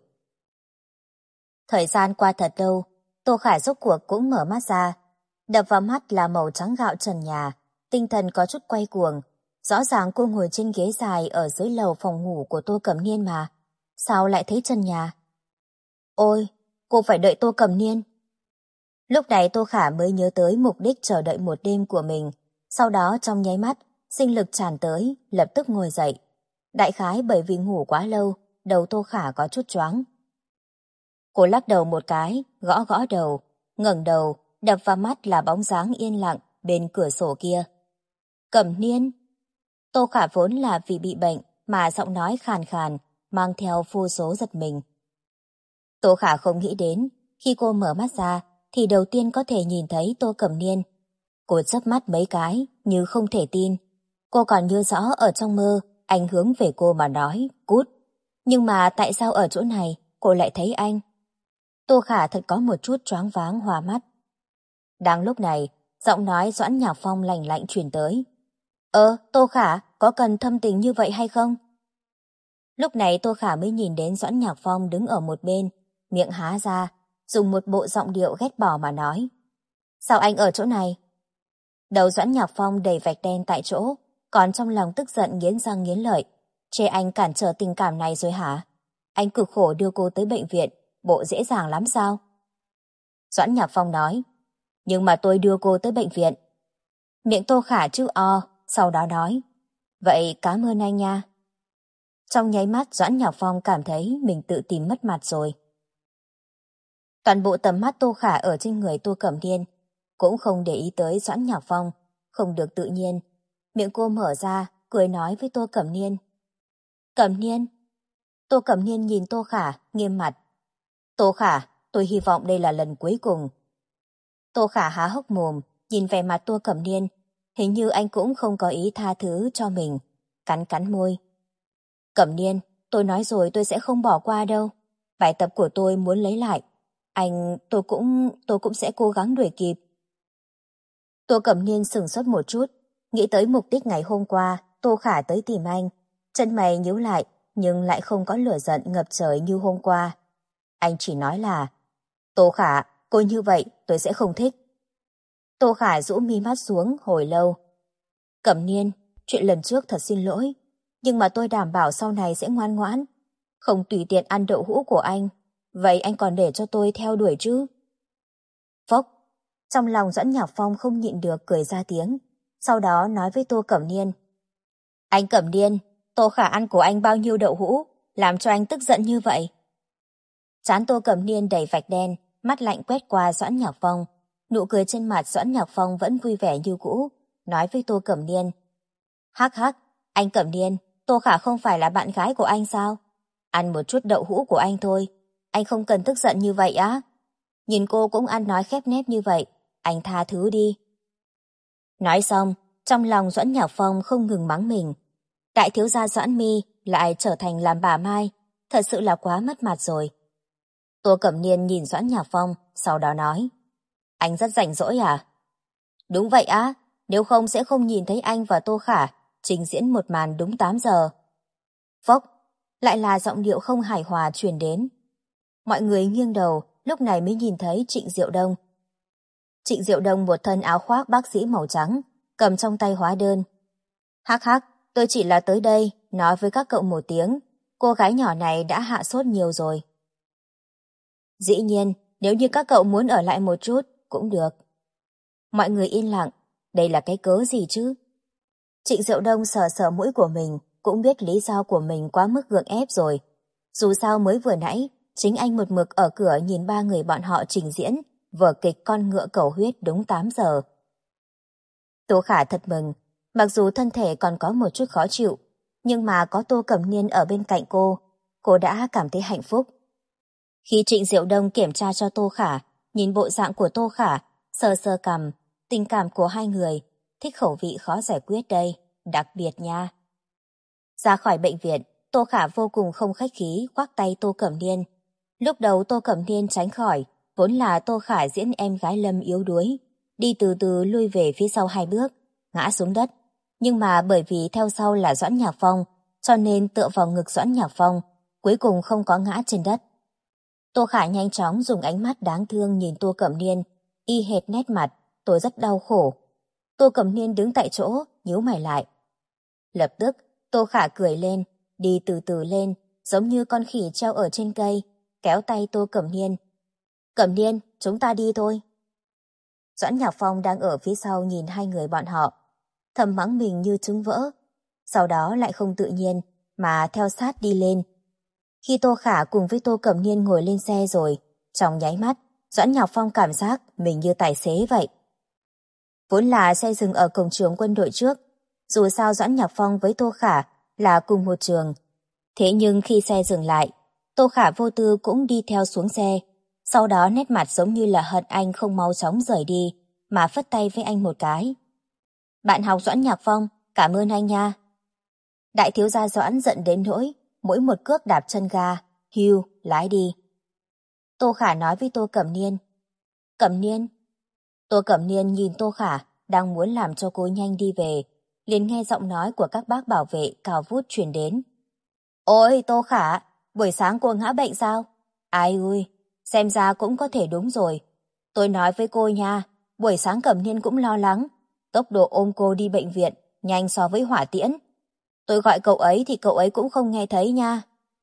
Thời gian qua thật lâu, Tô Khả rốt cuộc cũng mở mắt ra. Đập vào mắt là màu trắng gạo trần nhà, tinh thần có chút quay cuồng. Rõ ràng cô ngồi trên ghế dài ở dưới lầu phòng ngủ của Tô Cẩm Niên mà. Sao lại thấy trần nhà? Ôi, cô phải đợi Tô Cẩm Niên. Lúc này Tô Khả mới nhớ tới mục đích chờ đợi một đêm của mình. Sau đó trong nháy mắt, sinh lực tràn tới, lập tức ngồi dậy. Đại khái bởi vì ngủ quá lâu, đầu Tô Khả có chút choáng. Cô lắc đầu một cái, gõ gõ đầu, ngẩng đầu, đập vào mắt là bóng dáng yên lặng bên cửa sổ kia. Cẩm Niên. Tô Khả vốn là vì bị bệnh mà giọng nói khàn khàn, mang theo vô số giật mình. Tô Khả không nghĩ đến, khi cô mở mắt ra thì đầu tiên có thể nhìn thấy Tô Cẩm Niên. Cô chớp mắt mấy cái như không thể tin. Cô còn nhớ rõ ở trong mơ anh hướng về cô mà nói cút. Nhưng mà tại sao ở chỗ này cô lại thấy anh? Tô Khả thật có một chút choáng váng hoa mắt. Đang lúc này, giọng nói Doãn Nhạc Phong lành lạnh truyền tới. Tô Khả, có cần thâm tình như vậy hay không? Lúc này Tô Khả mới nhìn đến Doãn Nhạc Phong đứng ở một bên, miệng há ra, dùng một bộ giọng điệu ghét bỏ mà nói. Sao anh ở chỗ này? Đầu Doãn Nhạc Phong đầy vạch đen tại chỗ, còn trong lòng tức giận nghiến răng nghiến lợi. Chê anh cản trở tình cảm này rồi hả? Anh cực khổ đưa cô tới bệnh viện, bộ dễ dàng lắm sao? Doãn Nhạc Phong nói, nhưng mà tôi đưa cô tới bệnh viện. Miệng Tô Khả chữ O, sau đó nói, vậy cảm ơn anh nha. Trong nháy mắt Doãn Nhạc Phong cảm thấy mình tự tìm mất mặt rồi. Toàn bộ tầm mắt Tô Khả ở trên người Tô Cẩm Niên, cũng không để ý tới Doãn Nhạc Phong, không được tự nhiên. Miệng cô mở ra, cười nói với Tô Cẩm Niên. Cẩm Niên. Tô Cẩm Niên nhìn Tô Khả, nghiêm mặt. Tô Khả, tôi hy vọng đây là lần cuối cùng. Tô Khả há hốc mồm, nhìn vẻ mặt Tô Cẩm Niên, hình như anh cũng không có ý tha thứ cho mình, cắn cắn môi. Cẩm Niên, tôi nói rồi tôi sẽ không bỏ qua đâu. Bài tập của tôi muốn lấy lại. Tôi cũng sẽ cố gắng đuổi kịp. Tô Cẩm Niên sửng sốt một chút, nghĩ tới mục đích ngày hôm qua Tô Khả tới tìm anh. Chân mày nhíu lại, nhưng lại không có lửa giận ngập trời như hôm qua. Anh chỉ nói là, Tô Khả, cô như vậy tôi sẽ không thích. Tô Khả rũ mi mắt xuống hồi lâu. Cẩm Niên, chuyện lần trước thật xin lỗi, nhưng mà tôi đảm bảo sau này sẽ ngoan ngoãn, không tùy tiện ăn đậu hũ của anh. Vậy anh còn để cho tôi theo đuổi chứ? Phốc, trong lòng Doãn Nhạc Phong không nhịn được cười ra tiếng, sau đó nói với Tô Cẩm Niên. Anh Cẩm Niên, Tô Khả ăn của anh bao nhiêu đậu hũ, làm cho anh tức giận như vậy? Trán Tô Cẩm Niên đầy vạch đen, mắt lạnh quét qua Doãn Nhạc Phong. Nụ cười trên mặt Doãn Nhạc Phong vẫn vui vẻ như cũ, nói với Tô Cẩm Niên. Hắc hắc, anh Cẩm Niên, Tô Khả không phải là bạn gái của anh sao? Ăn một chút đậu hũ của anh thôi, anh không cần tức giận như vậy á. Nhìn cô cũng ăn nói khép nép như vậy, anh tha thứ đi. Nói xong, trong lòng Doãn Nhạc Phong không ngừng mắng mình. Đại thiếu gia Doãn Mi lại trở thành làm bà Mai, thật sự là quá mất mặt rồi. Tô Cẩm Niên nhìn Doãn Nhạc Phong, sau đó nói. Anh rất rảnh rỗi à? Đúng vậy á, nếu không sẽ không nhìn thấy anh và Tô Khả trình diễn một màn đúng 8 giờ. Phốc, lại là giọng điệu không hài hòa truyền đến. Mọi người nghiêng đầu, lúc này mới nhìn thấy Trịnh Diệu Đông. Trịnh Diệu Đông một thân áo khoác bác sĩ màu trắng, cầm trong tay hóa đơn. Hắc hắc, tôi chỉ là tới đây, nói với các cậu một tiếng, cô gái nhỏ này đã hạ sốt nhiều rồi. Dĩ nhiên, nếu như các cậu muốn ở lại một chút, cũng được. Mọi người yên lặng, đây là cái cớ gì chứ? Trịnh Diệu Đông sờ sờ mũi của mình, cũng biết lý do của mình quá mức gượng ép rồi. Dù sao mới vừa nãy, chính anh một mực ở cửa nhìn ba người bọn họ trình diễn vở kịch con ngựa cầu huyết đúng 8 giờ. Tô Khả thật mừng, mặc dù thân thể còn có một chút khó chịu, nhưng mà có Tô Cẩm Niên ở bên cạnh cô đã cảm thấy hạnh phúc. Khi Trịnh Diệu Đông kiểm tra cho Tô Khả, nhìn bộ dạng của Tô Khả, sờ sờ cằm, tình cảm của hai người, thích khẩu vị khó giải quyết đây, đặc biệt nha. Ra khỏi bệnh viện, Tô Khả vô cùng không khách khí khoác tay Tô Cẩm Niên. Lúc đầu Tô Cẩm Niên tránh khỏi, vốn là Tô Khả diễn em gái Lâm yếu đuối, đi từ từ lui về phía sau 2 bước, ngã xuống đất. Nhưng mà bởi vì theo sau là Doãn Nhạc Phong, cho nên tựa vào ngực Doãn Nhạc Phong, cuối cùng không có ngã trên đất. Tô Khả nhanh chóng dùng ánh mắt đáng thương nhìn Tô Cẩm Niên, y hệt nét mặt, tôi rất đau khổ. Tô Cẩm Niên đứng tại chỗ, nhíu mày lại. Lập tức, Tô Khả cười lên, đi từ từ lên, giống như con khỉ treo ở trên cây, kéo tay Tô Cẩm Niên. Cẩm Niên, chúng ta đi thôi. Doãn Nhạc Phong đang ở phía sau nhìn hai người bọn họ, thầm mắng mình như trứng vỡ, sau đó lại không tự nhiên mà theo sát đi lên. Khi Tô Khả cùng với Tô Cẩm Niên ngồi lên xe rồi, trong nháy mắt, Doãn Nhạc Phong cảm giác mình như tài xế vậy. Vốn là xe dừng ở cổng trường quân đội trước, dù sao Doãn Nhạc Phong với Tô Khả là cùng một trường. Thế nhưng khi xe dừng lại, Tô Khả vô tư cũng đi theo xuống xe, sau đó nét mặt giống như là hận anh không mau chóng rời đi, mà phất tay với anh một cái. Bạn học Doãn Nhạc Phong, cảm ơn anh nha. Đại thiếu gia Doãn giận đến nỗi, mỗi một cước đạp chân ga, hưu, lái đi. Tô Khả nói với Tô Cẩm Niên. Cẩm Niên. Tô Cẩm Niên nhìn Tô Khả, đang muốn làm cho cô nhanh đi về. liền nghe giọng nói của các bác bảo vệ cao vút truyền đến. Ôi Tô Khả, buổi sáng cô ngã bệnh sao? Ai ui, xem ra cũng có thể đúng rồi. Tôi nói với cô nha, buổi sáng Cẩm Niên cũng lo lắng. Tốc độ ôm cô đi bệnh viện nhanh so với hỏa tiễn. Tôi gọi cậu ấy thì cậu ấy cũng không nghe thấy nha.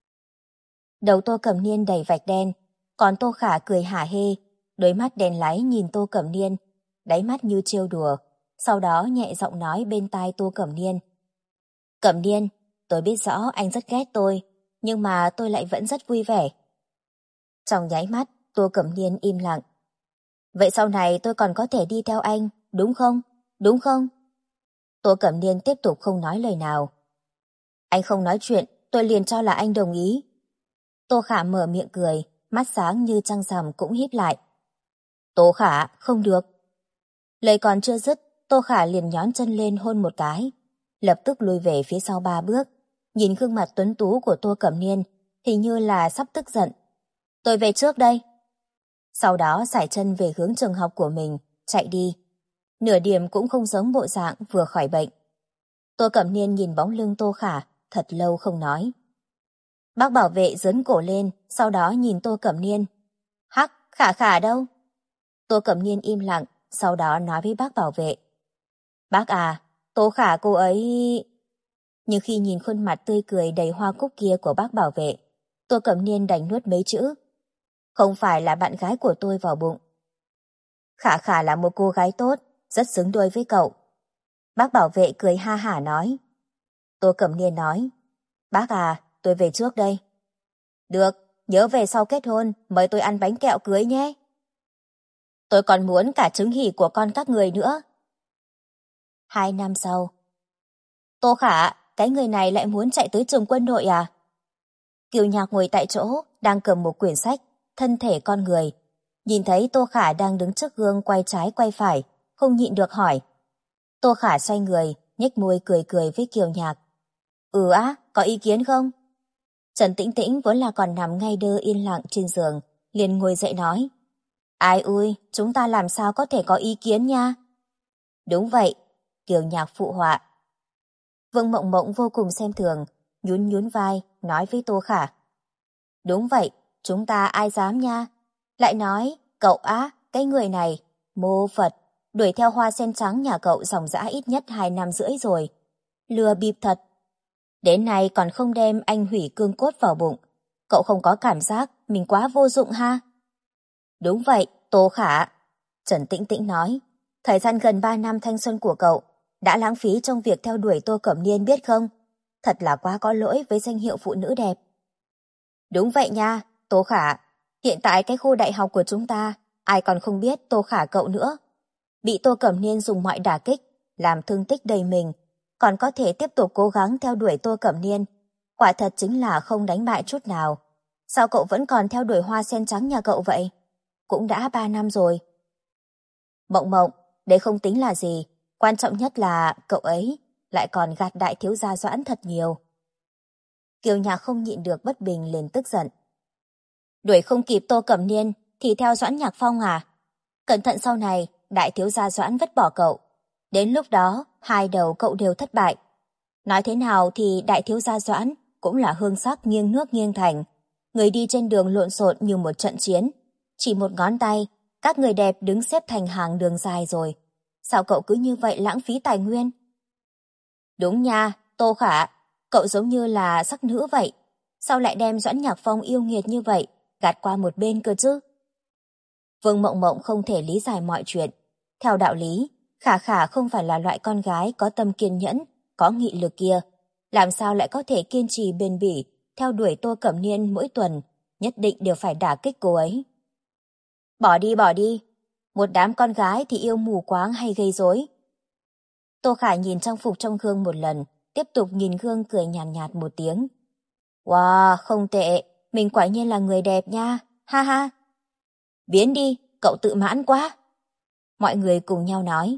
Đầu Tô Cẩm Niên đầy vạch đen, còn Tô Khả cười hả hê, đôi mắt đen láy nhìn Tô Cẩm Niên, đáy mắt như trêu đùa, sau đó nhẹ giọng nói bên tai Tô Cẩm Niên. Cẩm Niên, tôi biết rõ anh rất ghét tôi, nhưng mà tôi lại vẫn rất vui vẻ. Trong nháy mắt, Tô Cẩm Niên im lặng. Vậy sau này tôi còn có thể đi theo anh, đúng không? Đúng không? Tô Cẩm Niên tiếp tục không nói lời nào. Anh không nói chuyện, tôi liền cho là anh đồng ý. Tô Khả mở miệng cười, mắt sáng như trăng rằm cũng híp lại. Tô Khả, không được. Lời còn chưa dứt, Tô Khả liền nhón chân lên hôn một cái, lập tức lùi về phía sau 3 bước, nhìn gương mặt tuấn tú của Tô Cẩm Niên, hình như là sắp tức giận. Tôi về trước đây. Sau đó sải chân về hướng trường học của mình, chạy đi. Nửa điểm cũng không giống bộ dạng vừa khỏi bệnh. Tô Cẩm Niên nhìn bóng lưng Tô Khả, thật lâu không nói. Bác bảo vệ giớn cổ lên, sau đó nhìn Tô Cẩm Niên. Hắc, Khả Khả đâu? Tô Cẩm Niên im lặng, sau đó nói với bác bảo vệ. Bác à, Tô Khả cô ấy... Nhưng khi nhìn khuôn mặt tươi cười đầy hoa cúc kia của bác bảo vệ, Tô Cẩm Niên đành nuốt mấy chữ. Không phải là bạn gái của tôi vào bụng. Khả Khả là một cô gái tốt, rất xứng đôi với cậu. Bác bảo vệ cười ha hả nói. Tô Cẩm Niên nói. Bác à, tôi về trước đây. Được, nhớ về sau kết hôn, mời tôi ăn bánh kẹo cưới nhé. Tôi còn muốn cả trứng hỉ của con các người nữa. 2 năm sau. Tô Khả, cái người này lại muốn chạy tới trường quân đội à? Kiều Nhạc ngồi tại chỗ, đang cầm một quyển sách, thân thể con người. Nhìn thấy Tô Khả đang đứng trước gương quay trái quay phải, không nhịn được hỏi. Tô Khả xoay người, nhếch môi cười cười với Kiều Nhạc. Ừ á, có ý kiến không? Trần Tĩnh Tĩnh vốn là còn nằm ngay đơ yên lặng trên giường, liền ngồi dậy nói. Ai ui, chúng ta làm sao có thể có ý kiến nha? Đúng vậy, Kiều Nhạc phụ họa. Vương Mộng Mộng vô cùng xem thường, nhún nhún vai, nói với Tô Khả. Đúng vậy, chúng ta ai dám nha. Lại nói, cậu á, cái người này, mô Phật, đuổi theo hoa sen trắng nhà cậu dòng dã ít nhất 2 năm rưỡi rồi. Lừa bịp thật. Đến nay còn không đem anh hủy cương cốt vào bụng. Cậu không có cảm giác mình quá vô dụng ha? Đúng vậy, Tô Khả. Trần Tĩnh Tĩnh nói, thời gian gần 3 năm thanh xuân của cậu đã lãng phí trong việc theo đuổi Tô Cẩm Niên biết không? Thật là quá có lỗi với danh hiệu phụ nữ đẹp. Đúng vậy nha, Tô Khả. Hiện tại cái khu đại học của chúng ta, ai còn không biết Tô Khả cậu nữa. Bị Tô Cẩm Niên dùng mọi đả kích, làm thương tích đầy mình, còn có thể tiếp tục cố gắng theo đuổi Tô Cẩm Niên. Quả thật chính là không đánh bại chút nào. Sao cậu vẫn còn theo đuổi hoa sen trắng nhà cậu vậy? Cũng đã 3 năm rồi. Mộng Mộng, đấy không tính là gì. Quan trọng nhất là cậu ấy lại còn gạt đại thiếu gia Doãn thật nhiều. Kiều Nhạc không nhịn được bất bình liền tức giận. Đuổi không kịp Tô Cẩm Niên thì theo Doãn Nhạc Phong à? Cẩn thận sau này, đại thiếu gia Doãn vứt bỏ cậu. Đến lúc đó, hai đầu cậu đều thất bại. Nói thế nào thì đại thiếu gia Doãn cũng là hương sắc nghiêng nước nghiêng thành. Người đi trên đường lộn xộn như một trận chiến. Chỉ một ngón tay, các người đẹp đứng xếp thành hàng đường dài rồi. Sao cậu cứ như vậy lãng phí tài nguyên? Đúng nha, Tô Khả, cậu giống như là sắc nữ vậy. Sao lại đem Doãn Nhạc Phong yêu nghiệt như vậy, gạt qua một bên cơ chứ? Vương Mộng Mộng không thể lý giải mọi chuyện. Theo đạo lý, Khả Khả không phải là loại con gái có tâm kiên nhẫn, có nghị lực kia. Làm sao lại có thể kiên trì bền bỉ, theo đuổi Tô Cẩm Niên mỗi tuần, nhất định đều phải đả kích cô ấy. Bỏ đi bỏ đi, một đám con gái thì yêu mù quáng hay gây rối. Tô Khả nhìn trang phục trong gương một lần, tiếp tục nhìn gương cười nhàn nhạt một tiếng. Wow, không tệ, mình quả nhiên là người đẹp nha, ha ha. Biến đi, cậu tự mãn quá. Mọi người cùng nhau nói.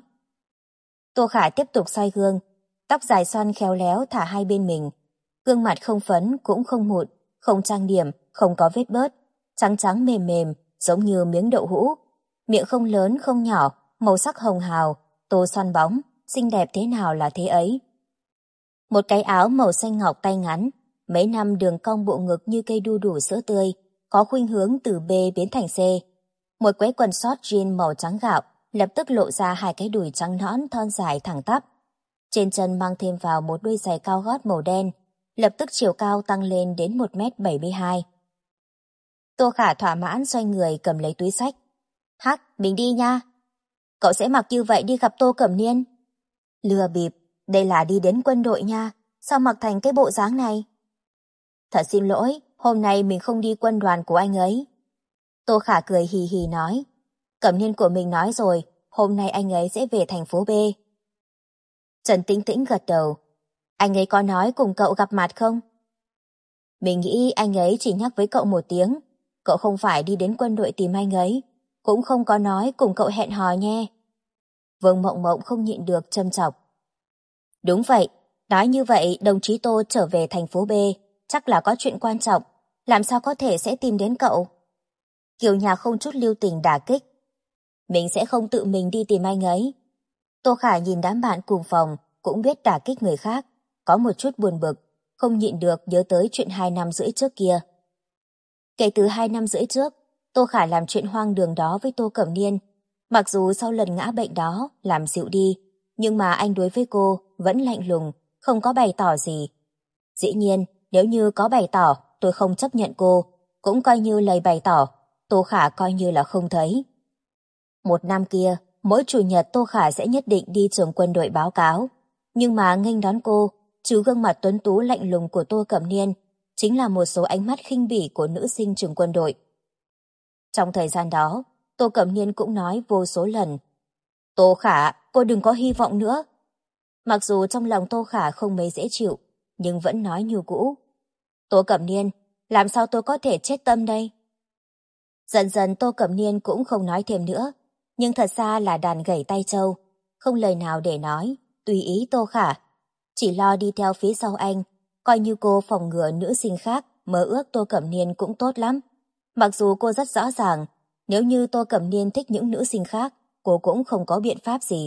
Tô Khả tiếp tục soi gương, tóc dài xoăn khéo léo thả hai bên mình. Gương mặt không phấn cũng không mụn, không trang điểm, không có vết bớt, trắng trắng mềm mềm, giống như miếng đậu hũ. Miệng không lớn không nhỏ, màu sắc hồng hào, tô xoăn bóng, xinh đẹp thế nào là thế ấy. Một cái áo màu xanh ngọc tay ngắn, mấy năm đường cong bộ ngực như cây đu đủ sữa tươi, có khuynh hướng từ B biến thành C. Một cái quần short jean màu trắng gạo, lập tức lộ ra hai cái đùi trắng nõn thon dài thẳng tắp. Trên chân mang thêm vào một đôi giày cao gót màu đen, lập tức chiều cao tăng lên đến 1m72. Tô Khả thỏa mãn xoay người cầm lấy túi xách. Hắc, mình đi nha. Cậu sẽ mặc như vậy đi gặp Tô Cẩm Niên? Lừa bịp, đây là đi đến quân đội nha, sao mặc thành cái bộ dáng này? Thật xin lỗi, hôm nay mình không đi quân đoàn của anh ấy. Tô Khả cười hì hì nói. Cẩm Niên của mình nói rồi, hôm nay anh ấy sẽ về thành phố B. Trần Tĩnh Tĩnh gật đầu. Anh ấy có nói cùng cậu gặp mặt không? Mình nghĩ anh ấy chỉ nhắc với cậu một tiếng. Cậu không phải đi đến quân đội tìm anh ấy, cũng không có nói cùng cậu hẹn hò nhé. Vương Mộng Mộng không nhịn được châm chọc. Đúng vậy, nói như vậy đồng chí Tô trở về thành phố B, chắc là có chuyện quan trọng, làm sao có thể sẽ tìm đến cậu? Kiều Nhạc không chút lưu tình đả kích. Mình sẽ không tự mình đi tìm anh ấy. Tô Khả nhìn đám bạn cùng phòng, cũng biết đả kích người khác, có một chút buồn bực, không nhịn được nhớ tới chuyện 2 năm rưỡi trước kia. Kể từ 2 năm rưỡi trước, Tô Khả làm chuyện hoang đường đó với Tô Cẩm Niên. Mặc dù sau lần ngã bệnh đó làm dịu đi, nhưng mà anh đối với cô vẫn lạnh lùng, không có bày tỏ gì. Dĩ nhiên, nếu như có bày tỏ, tôi không chấp nhận cô, cũng coi như lời bày tỏ, Tô Khả coi như là không thấy. Một năm kia, mỗi chủ nhật Tô Khả sẽ nhất định đi trường quân đội báo cáo, nhưng mà nghênh đón cô, trừ gương mặt tuấn tú lạnh lùng của Tô Cẩm Niên, chính là một số ánh mắt khinh bỉ của nữ sinh trường quân đội. Trong thời gian đó, Tô Cẩm Niên cũng nói vô số lần, Tô Khả, cô đừng có hy vọng nữa. Mặc dù trong lòng Tô Khả không mấy dễ chịu, nhưng vẫn nói như cũ. Tô Cẩm Niên, làm sao tôi có thể chết tâm đây? Dần dần Tô Cẩm Niên cũng không nói thêm nữa, nhưng thật ra là đàn gảy tay trâu, không lời nào để nói, tùy ý Tô Khả. Chỉ lo đi theo phía sau anh, coi như cô phòng ngừa nữ sinh khác mơ ước Tô Cẩm Niên cũng tốt lắm. Mặc dù cô rất rõ ràng, nếu như Tô Cẩm Niên thích những nữ sinh khác, cô cũng không có biện pháp gì.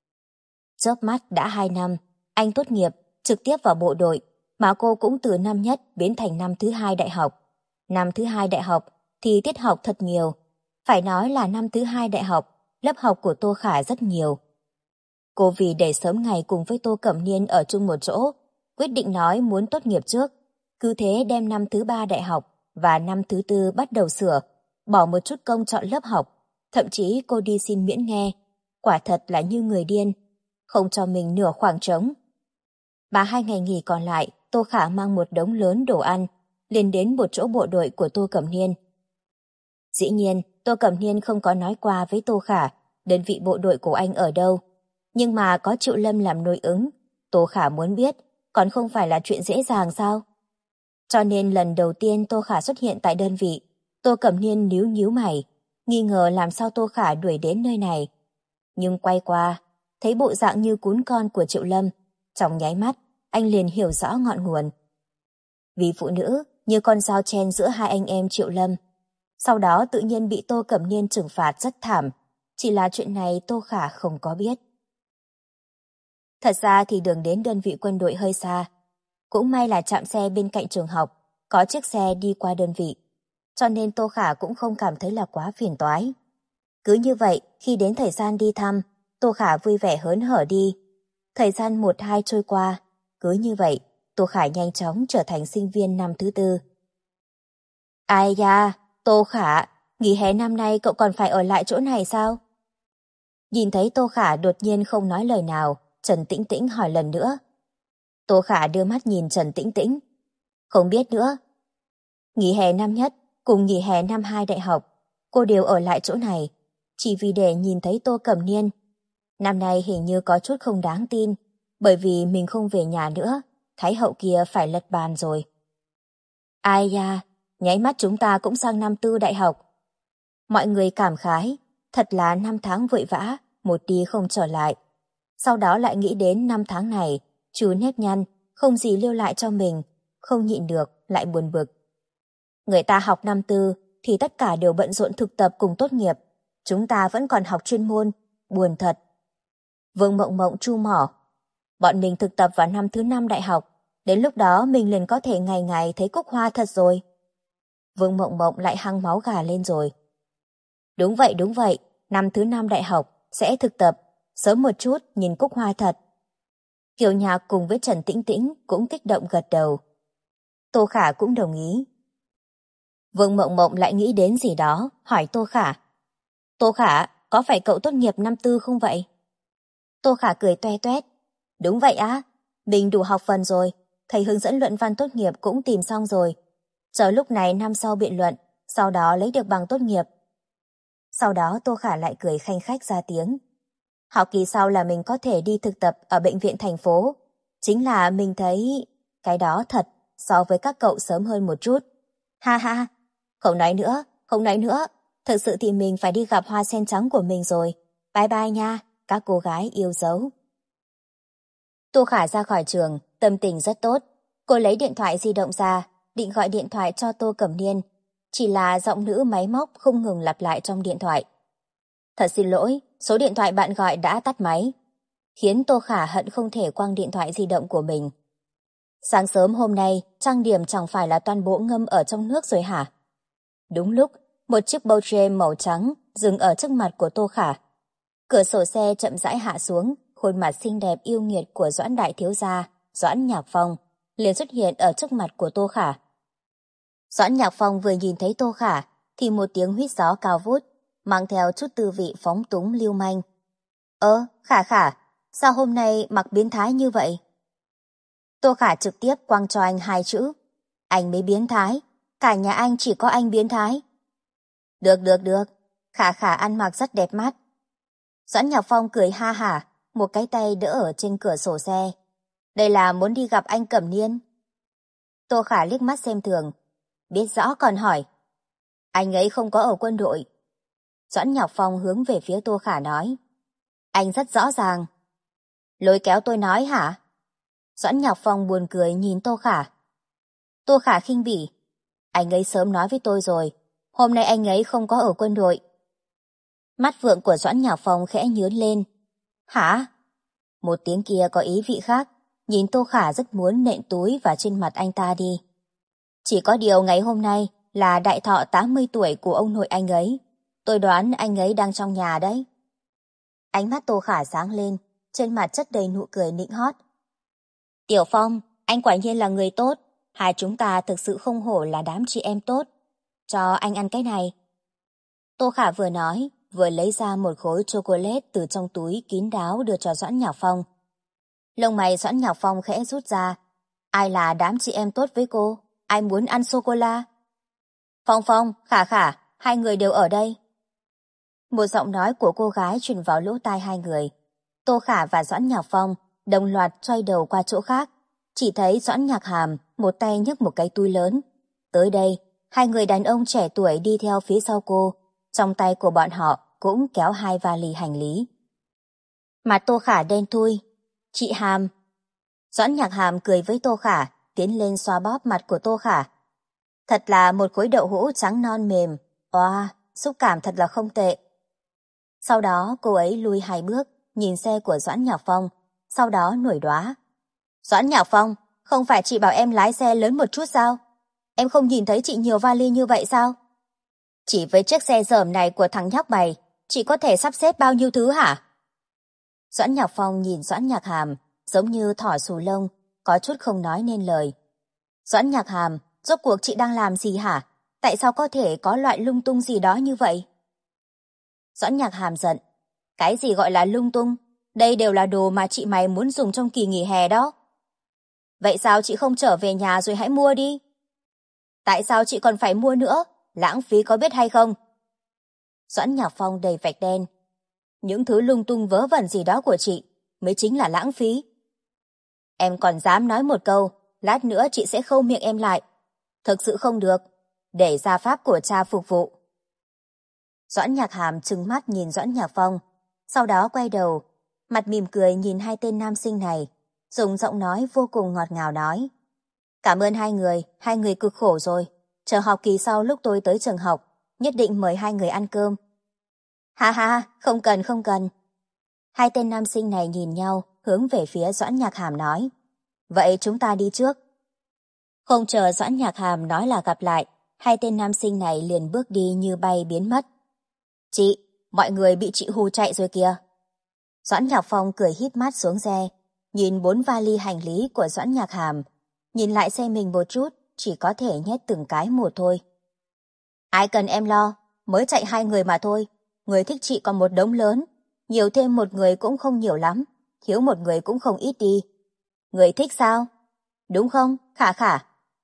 Chớp mắt đã 2 năm, anh tốt nghiệp, trực tiếp vào bộ đội, mà cô cũng từ năm nhất biến thành năm thứ 2 đại học. Năm thứ 2 đại học thì tiết học thật nhiều. Phải nói là năm thứ 2 đại học, lớp học của Tô Khả rất nhiều. Cô vì để sớm ngày cùng với Tô Cẩm Niên ở chung một chỗ, quyết định nói muốn tốt nghiệp trước. Cứ thế đem năm thứ 3 đại học và năm thứ 4 bắt đầu sửa, bỏ một chút công chọn lớp học. Thậm chí cô đi xin miễn nghe. Quả thật là như người điên, không cho mình nửa khoảng trống. 2 ngày nghỉ còn lại, Tô Khả mang một đống lớn đồ ăn, liền đến một chỗ bộ đội của Tô Cẩm Niên. Dĩ nhiên, Tô Cẩm Niên không có nói qua với Tô Khả đơn vị bộ đội của anh ở đâu. Nhưng mà có Triệu Lâm làm nội ứng, Tô Khả muốn biết, còn không phải là chuyện dễ dàng sao? Cho nên lần đầu tiên Tô Khả xuất hiện tại đơn vị, Tô Cẩm Niên nhíu nhíu mày, nghi ngờ làm sao Tô Khả đuổi đến nơi này. Nhưng quay qua, thấy bộ dạng như cún con của Triệu Lâm, trong nháy mắt, anh liền hiểu rõ ngọn nguồn. Vì phụ nữ, như con dao chen giữa hai anh em Triệu Lâm. Sau đó tự nhiên bị Tô Cẩm Niên trừng phạt rất thảm, chỉ là chuyện này Tô Khả không có biết. Thật ra thì đường đến đơn vị quân đội hơi xa. Cũng may là trạm xe bên cạnh trường học, có chiếc xe đi qua đơn vị. Cho nên Tô Khả cũng không cảm thấy là quá phiền toái. Cứ như vậy, khi đến thời gian đi thăm, Tô Khả vui vẻ hớn hở đi. Thời gian 1-2 trôi qua, cứ như vậy, Tô Khả nhanh chóng trở thành sinh viên năm thứ 4. Ai da, Tô Khả, nghỉ hè năm nay cậu còn phải ở lại chỗ này sao? Nhìn thấy Tô Khả đột nhiên không nói lời nào, Trần Tĩnh Tĩnh hỏi lần nữa. Tô Khả đưa mắt nhìn Trần Tĩnh Tĩnh. Không biết nữa. Nghỉ hè năm nhất cùng nghỉ hè năm 2 đại học, cô đều ở lại chỗ này, chỉ vì để nhìn thấy Tô Cẩm Niên. Năm nay hình như có chút không đáng tin, bởi vì mình không về nhà nữa, Thái hậu kia phải lật bàn rồi. Ai da, nháy mắt chúng ta cũng sang năm 4 đại học. Mọi người cảm khái, thật là 5 tháng vội vã, một đi không trở lại. Sau đó lại nghĩ đến 5 tháng này, chú nếp nhăn, không gì lưu lại cho mình, không nhịn được, lại buồn bực. Người ta học năm 4 thì tất cả đều bận rộn thực tập cùng tốt nghiệp, chúng ta vẫn còn học chuyên môn, buồn thật. Vương Mộng Mộng chu mỏ. Bọn mình thực tập vào năm thứ 5 đại học, đến lúc đó mình liền có thể ngày ngày thấy cúc hoa thật rồi. Vương Mộng Mộng lại hăng máu gà lên rồi. Đúng vậy, năm thứ 5 đại học sẽ thực tập, sớm một chút nhìn cúc hoa thật. Kiều Nhạc cùng với Trần Tĩnh Tĩnh cũng kích động gật đầu. Tô Khả cũng đồng ý. Vương Mộng Mộng lại nghĩ đến gì đó, hỏi Tô Khả. Tô Khả, có phải cậu tốt nghiệp năm tư không vậy? Tô Khả cười toe toét. Đúng vậy á, mình đủ học phần rồi, thầy hướng dẫn luận văn tốt nghiệp cũng tìm xong rồi. Chờ lúc này năm sau biện luận, sau đó lấy được bằng tốt nghiệp. Sau đó Tô Khả lại cười khanh khách ra tiếng. Học kỳ sau là mình có thể đi thực tập ở bệnh viện thành phố. Chính là mình thấy cái đó thật so với các cậu sớm hơn một chút. Ha ha, không nói nữa. Thực sự thì mình phải đi gặp hoa sen trắng của mình rồi. Bye bye nha, các cô gái yêu dấu. Tô Khả ra khỏi trường, tâm tình rất tốt. Cô lấy điện thoại di động ra, định gọi điện thoại cho Tô Cẩm Niên. Chỉ là giọng nữ máy móc không ngừng lặp lại trong điện thoại. Thật xin lỗi, số điện thoại bạn gọi đã tắt máy. Khiến Tô Khả hận không thể quăng điện thoại di động của mình. Sáng sớm hôm nay, trang điểm chẳng phải là toàn bộ ngâm ở trong nước rồi hả? Đúng lúc, một chiếc Porsche màu trắng dừng ở trước mặt của Tô Khả. Cửa sổ xe chậm rãi hạ xuống, khuôn mặt xinh đẹp yêu nghiệt của Doãn đại thiếu gia, Doãn Nhạc Phong, liền xuất hiện ở trước mặt của Tô Khả. Doãn Nhạc Phong vừa nhìn thấy Tô Khả, thì một tiếng huýt gió cao vút, mang theo chút tư vị phóng túng lưu manh. Khả, sao hôm nay mặc biến thái như vậy? Tô Khả trực tiếp quăng cho anh 2 chữ. Anh mới biến thái, cả nhà anh chỉ có anh biến thái. Được, Khả ăn mặc rất đẹp mắt. Doãn Nhạc Phong cười ha hả, một cái tay đỡ ở trên cửa sổ xe. Đây là muốn đi gặp anh Cẩm Niên. Tô Khả liếc mắt xem thường. Biết rõ còn hỏi. Anh ấy không có ở quân đội. Doãn Nhạc Phong hướng về phía Tô Khả nói. Anh rất rõ ràng. Lôi kéo tôi nói hả? Doãn Nhạc Phong buồn cười nhìn Tô Khả. Tô Khả khinh bỉ. Anh ấy sớm nói với tôi rồi. Hôm nay anh ấy không có ở quân đội. Mắt vượng của Doãn Nhạc Phong khẽ nhướng lên. Hả? Một tiếng kia có ý vị khác. Nhìn Tô Khả rất muốn nện túi vào trên mặt anh ta đi. Chỉ có điều ngày hôm nay là đại thọ 80 tuổi của ông nội anh ấy. Tôi đoán anh ấy đang trong nhà đấy. Ánh mắt Tô Khả sáng lên, trên mặt chất đầy nụ cười nịnh hót. Tiểu Phong, anh quả nhiên là người tốt. Hai chúng ta thực sự không hổ là đám chị em tốt. Cho anh ăn cái này. Tô Khả vừa nói, vừa lấy ra một khối chocolate từ trong túi kín đáo đưa cho Doãn Nhạc Phong. Lông mày Doãn Nhạc Phong khẽ rút ra. Ai là đám chị em tốt với cô? Ai muốn ăn sô-cô-la? Phong, Khả, hai người đều ở đây. Một giọng nói của cô gái truyền vào lỗ tai hai người. Tô Khả và Doãn Nhạc Phong đồng loạt xoay đầu qua chỗ khác. Chỉ thấy Doãn Nhạc Hàm một tay nhấc một cái túi lớn. Tới đây, hai người đàn ông trẻ tuổi đi theo phía sau cô. Trong tay của bọn họ cũng kéo 2 vali hành lý. Mặt Tô Khả đen thui. Chị Hàm. Doãn Nhạc Hàm cười với Tô Khả, tiến lên xoa bóp mặt của Tô Khả. Thật là một khối đậu hũ trắng non mềm. Oa, xúc cảm thật là không tệ. Sau đó cô ấy lùi 2 bước, nhìn xe của Doãn Nhạc Phong, sau đó nổi đoá. Doãn Nhạc Phong, không phải chị bảo em lái xe lớn một chút sao? Em không nhìn thấy chị nhiều vali như vậy sao? Chỉ với chiếc xe dởm này của thằng nhóc mày, chị có thể sắp xếp bao nhiêu thứ hả? Doãn Nhạc Phong nhìn Doãn Nhạc Hàm, giống như thỏ xù lông, có chút không nói nên lời. Doãn Nhạc Hàm, rốt cuộc chị đang làm gì hả? Tại sao có thể có loại lung tung gì đó như vậy? Doãn Nhạc Hàm giận. Cái gì gọi là lung tung? Đây đều là đồ mà chị mày muốn dùng trong kỳ nghỉ hè đó. Vậy sao chị không trở về nhà rồi hãy mua đi? Tại sao chị còn phải mua nữa? Lãng phí có biết hay không? Doãn Nhạc Phong đầy vạch đen. Những thứ lung tung vớ vẩn gì đó của chị mới chính là lãng phí. Em còn dám nói một câu, lát nữa chị sẽ khâu miệng em lại. Thực sự không được, để gia pháp của cha phục vụ. Doãn Nhạc Hàm trừng mắt nhìn Doãn Nhạc Phong, sau đó quay đầu, mặt mỉm cười nhìn hai tên nam sinh này, dùng giọng nói vô cùng ngọt ngào nói. Cảm ơn hai người cực khổ rồi. Chờ học kỳ sau lúc tôi tới trường học, nhất định mời hai người ăn cơm. Ha ha, không cần. Hai tên nam sinh này nhìn nhau, hướng về phía Doãn Nhạc Hàm nói. Vậy chúng ta đi trước. Không chờ Doãn Nhạc Hàm nói là gặp lại, hai tên nam sinh này liền bước đi như bay biến mất. Chị, mọi người bị chị hù chạy rồi kìa. Doãn Nhạc Phong cười híp mắt xuống xe, nhìn 4 vali hành lý của Doãn Nhạc Hàm, nhìn lại xe mình một chút, chỉ có thể nhét từng cái một thôi. Ai cần em lo, mới chạy 2 người mà thôi, người thích chị còn một đống lớn, nhiều thêm một người cũng không nhiều lắm, thiếu một người cũng không ít đi. Người thích sao? Đúng không, Khả Khả?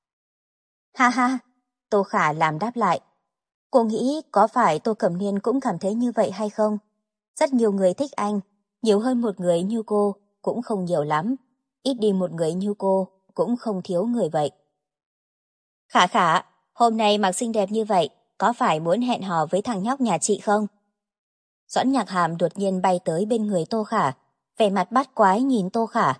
Ha ha, Tô Khả làm đáp lại. Cô nghĩ có phải Tô Cẩm Niên cũng cảm thấy như vậy hay không? Rất nhiều người thích anh, nhiều hơn một người như cô cũng không nhiều lắm, ít đi một người như cô cũng không thiếu người vậy. Khả Khả, hôm nay mặc xinh đẹp như vậy, có phải muốn hẹn hò với thằng nhóc nhà chị không? Doãn Nhạc Hàm đột nhiên bay tới bên người Tô Khả, vẻ mặt bắt quái nhìn Tô Khả.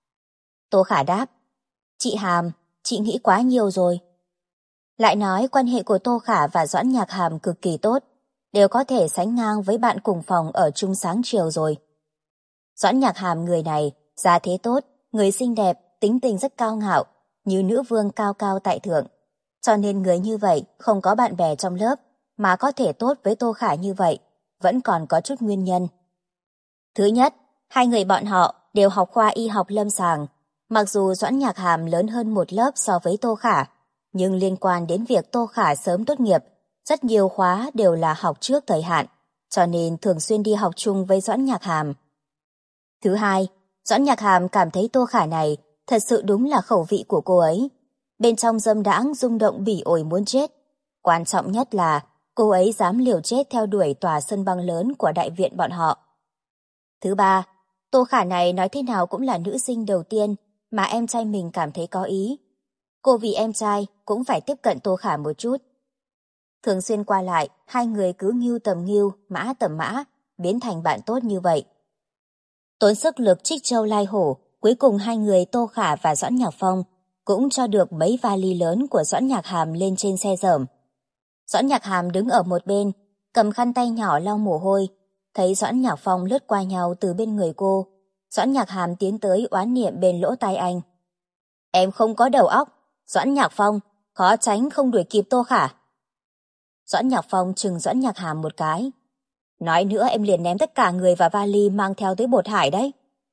Tô Khả đáp, chị Hàm, chị nghĩ quá nhiều rồi. Lại nói quan hệ của Tô Khả và Doãn Nhạc Hàm cực kỳ tốt, đều có thể sánh ngang với bạn cùng phòng ở chung sáng chiều rồi. Doãn Nhạc Hàm người này, gia thế tốt, người xinh đẹp, tính tình rất cao ngạo, như nữ vương cao cao tại thượng. Cho nên người như vậy không có bạn bè trong lớp, mà có thể tốt với Tô Khả như vậy, vẫn còn có chút nguyên nhân. Thứ nhất, hai người bọn họ đều học khoa y học lâm sàng. Mặc dù Doãn Nhạc Hàm lớn hơn một lớp so với Tô Khả, nhưng liên quan đến việc Tô Khả sớm tốt nghiệp, rất nhiều khóa đều là học trước thời hạn, cho nên thường xuyên đi học chung với Doãn Nhạc Hàm. Thứ hai, Doãn Nhạc Hàm cảm thấy Tô Khả này thật sự đúng là khẩu vị của cô ấy. Bên trong dâm đãng rung động bỉ ổi muốn chết. Quan trọng nhất là cô ấy dám liều chết theo đuổi tòa sân băng lớn của đại viện bọn họ. Thứ ba, Tô Khả này nói thế nào cũng là nữ sinh đầu tiên mà em trai mình cảm thấy có ý. Cô vì em trai cũng phải tiếp cận Tô Khả một chút. Thường xuyên qua lại, hai người cứ ngưu tầm ngưu, mã tầm mã, biến thành bạn tốt như vậy. Tốn sức lực trích châu lai hổ, cuối cùng hai người Tô Khả và Doãn Nhạc Phong cũng cho được mấy vali lớn của Doãn Nhạc Hàm lên trên xe dởm. Doãn Nhạc Hàm đứng ở một bên, cầm khăn tay nhỏ lau mồ hôi, thấy Doãn Nhạc Phong lướt qua nhau từ bên người cô. Doãn Nhạc Hàm tiến tới oán niệm bên lỗ tai anh. Em không có đầu óc, Doãn Nhạc Phong, khó tránh không đuổi kịp Tô Khả. Doãn Nhạc Phong chừng Doãn Nhạc Hàm một cái. Nói nữa em liền ném tất cả người và vali mang theo tới Bột Hải đấy.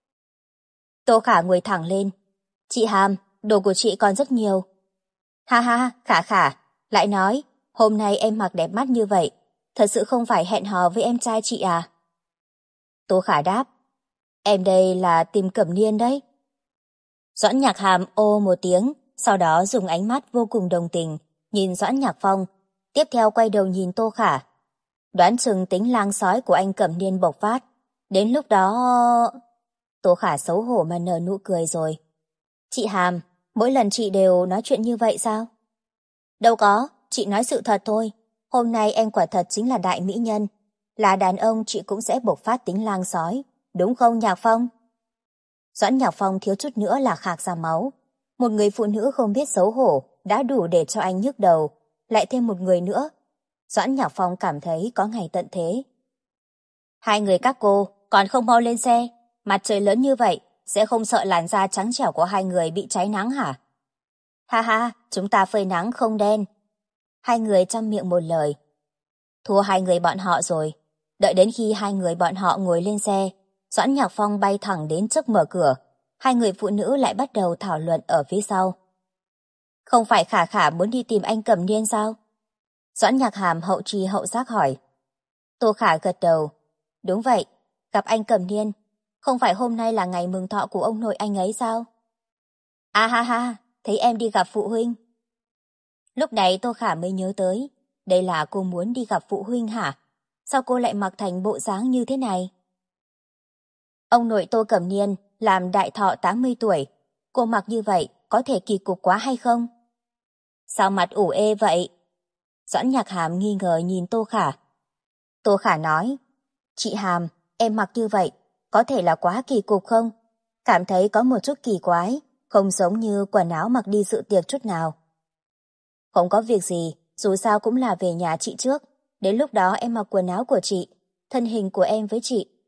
Tô Khả ngồi thẳng lên. Chị Hàm, đồ của chị còn rất nhiều. Ha ha, Khả Khả, lại nói, hôm nay em mặc đẹp mắt như vậy, thật sự không phải hẹn hò với em trai chị à? Tô Khả đáp, em đây là tìm Cẩm Niên đấy. Doãn Nhạc Hàm ô một tiếng, sau đó dùng ánh mắt vô cùng đồng tình, nhìn Doãn Nhạc Phong, tiếp theo quay đầu nhìn Tô Khả. Đoán chừng tính lang sói của anh Cẩm Niên bộc phát, đến lúc đó... Tô Khả xấu hổ mà nở nụ cười rồi. Chị Hàm, mỗi lần chị đều nói chuyện như vậy sao? Đâu có, chị nói sự thật thôi. Hôm nay em quả thật chính là đại mỹ nhân. Là đàn ông chị cũng sẽ bộc phát tính lang sói. Đúng không Nhạc Phong? Doãn Nhạc Phong thiếu chút nữa là khạc ra máu. Một người phụ nữ không biết xấu hổ đã đủ để cho anh nhức đầu. Lại thêm một người nữa. Doãn Nhạc Phong cảm thấy có ngày tận thế. Hai người các cô còn không mau lên xe. Mặt trời lớn như vậy, sẽ không sợ làn da trắng trẻo của hai người bị cháy nắng hả? Ha ha, chúng ta phơi nắng không đen. Hai người trăm miệng một lời. Thua hai người bọn họ rồi. Đợi đến khi hai người bọn họ ngồi lên xe, Doãn Nhạc Phong bay thẳng đến trước mở cửa. Hai người phụ nữ lại bắt đầu thảo luận ở phía sau. Không phải Khả Khả muốn đi tìm anh Cẩm Niên sao? Doãn Nhạc Hàm hậu tri hậu giác hỏi. Tô Khả gật đầu. Đúng vậy, gặp anh Cẩm Niên. Không phải hôm nay là ngày mừng thọ của ông nội anh ấy sao? À ha ha, thấy em đi gặp phụ huynh. Lúc này Tô Khả mới nhớ tới, đây là cô muốn đi gặp phụ huynh hả? Sao cô lại mặc thành bộ dáng như thế này? Ông nội Tô Cẩm Niên làm đại thọ 80 tuổi, cô mặc như vậy có thể kỳ cục quá hay không? Sao mặt ủ ê vậy? Doãn Nhạc Hàm nghi ngờ nhìn Tô Khả. Tô Khả nói, chị Hàm, em mặc như vậy, có thể là quá kỳ cục không? Cảm thấy có một chút kỳ quái, không giống như quần áo mặc đi dự tiệc chút nào. Không có việc gì, dù sao cũng là về nhà chị trước. Đến lúc đó em mặc quần áo của chị, thân hình của em với chị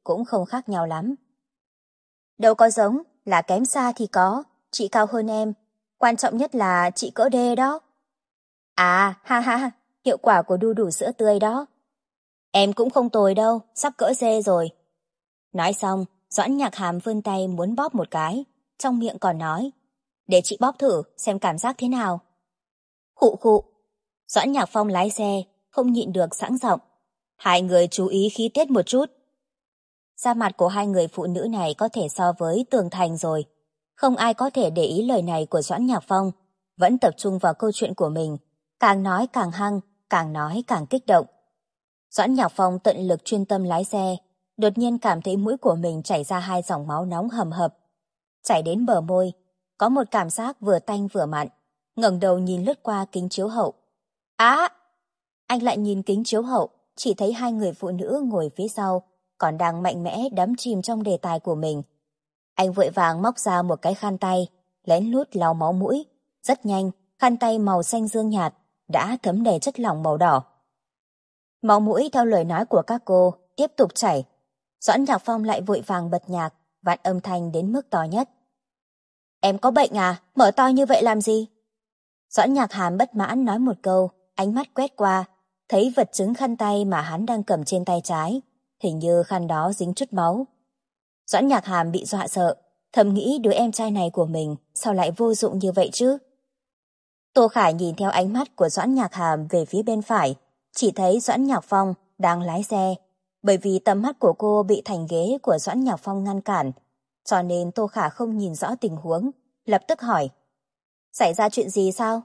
cũng không khác nhau lắm. Đâu có giống, là kém xa thì có, chị cao hơn em. Quan trọng nhất là chị cỡ D đó. À, ha ha, hiệu quả của đu đủ sữa tươi đó. Em cũng không tồi đâu, sắp cỡ C rồi. Nói xong, Doãn Nhạc Hàm vươn tay muốn bóp một cái, trong miệng còn nói, để chị bóp thử xem cảm giác thế nào. Khụ khụ. Doãn Nhạc Phong lái xe, không nhịn được sẵn giọng. Hai người chú ý khí tiết một chút. Da mặt của hai người phụ nữ này có thể so với tường thành rồi. Không ai có thể để ý lời này của Doãn Nhạc Phong, vẫn tập trung vào câu chuyện của mình, càng nói càng hăng, càng nói càng kích động. Doãn Nhạc Phong tận lực chuyên tâm lái xe, đột nhiên cảm thấy mũi của mình chảy ra hai dòng máu nóng hầm hập. Chảy đến bờ môi, có một cảm giác vừa tanh vừa mặn, ngẩng đầu nhìn lướt qua kính chiếu hậu. Á! Anh lại nhìn kính chiếu hậu, chỉ thấy hai người phụ nữ ngồi phía sau, còn đang mạnh mẽ đắm chìm trong đề tài của mình. Anh vội vàng móc ra một cái khăn tay, lén lút lau máu mũi. Rất nhanh, khăn tay màu xanh dương nhạt đã thấm đầy chất lỏng màu đỏ. Máu mũi theo lời nói của các cô tiếp tục chảy. Doãn Nhạc Phong lại vội vàng bật nhạc, vặn âm thanh đến mức to nhất. Em có bệnh à? Mở to như vậy làm gì? Doãn Nhạc Hàm bất mãn nói một câu, ánh mắt quét qua, thấy vật chứng khăn tay mà hắn đang cầm trên tay trái. Hình như khăn đó dính chút máu. Doãn Nhạc Hàm bị dọa sợ, thầm nghĩ đứa em trai này của mình sao lại vô dụng như vậy chứ? Tô Khải nhìn theo ánh mắt của Doãn Nhạc Hàm về phía bên phải, chỉ thấy Doãn Nhạc Phong đang lái xe. Bởi vì tầm mắt của cô bị thành ghế của Doãn Nhạc Phong ngăn cản, cho nên Tô Khả không nhìn rõ tình huống, lập tức hỏi. Xảy ra chuyện gì sao?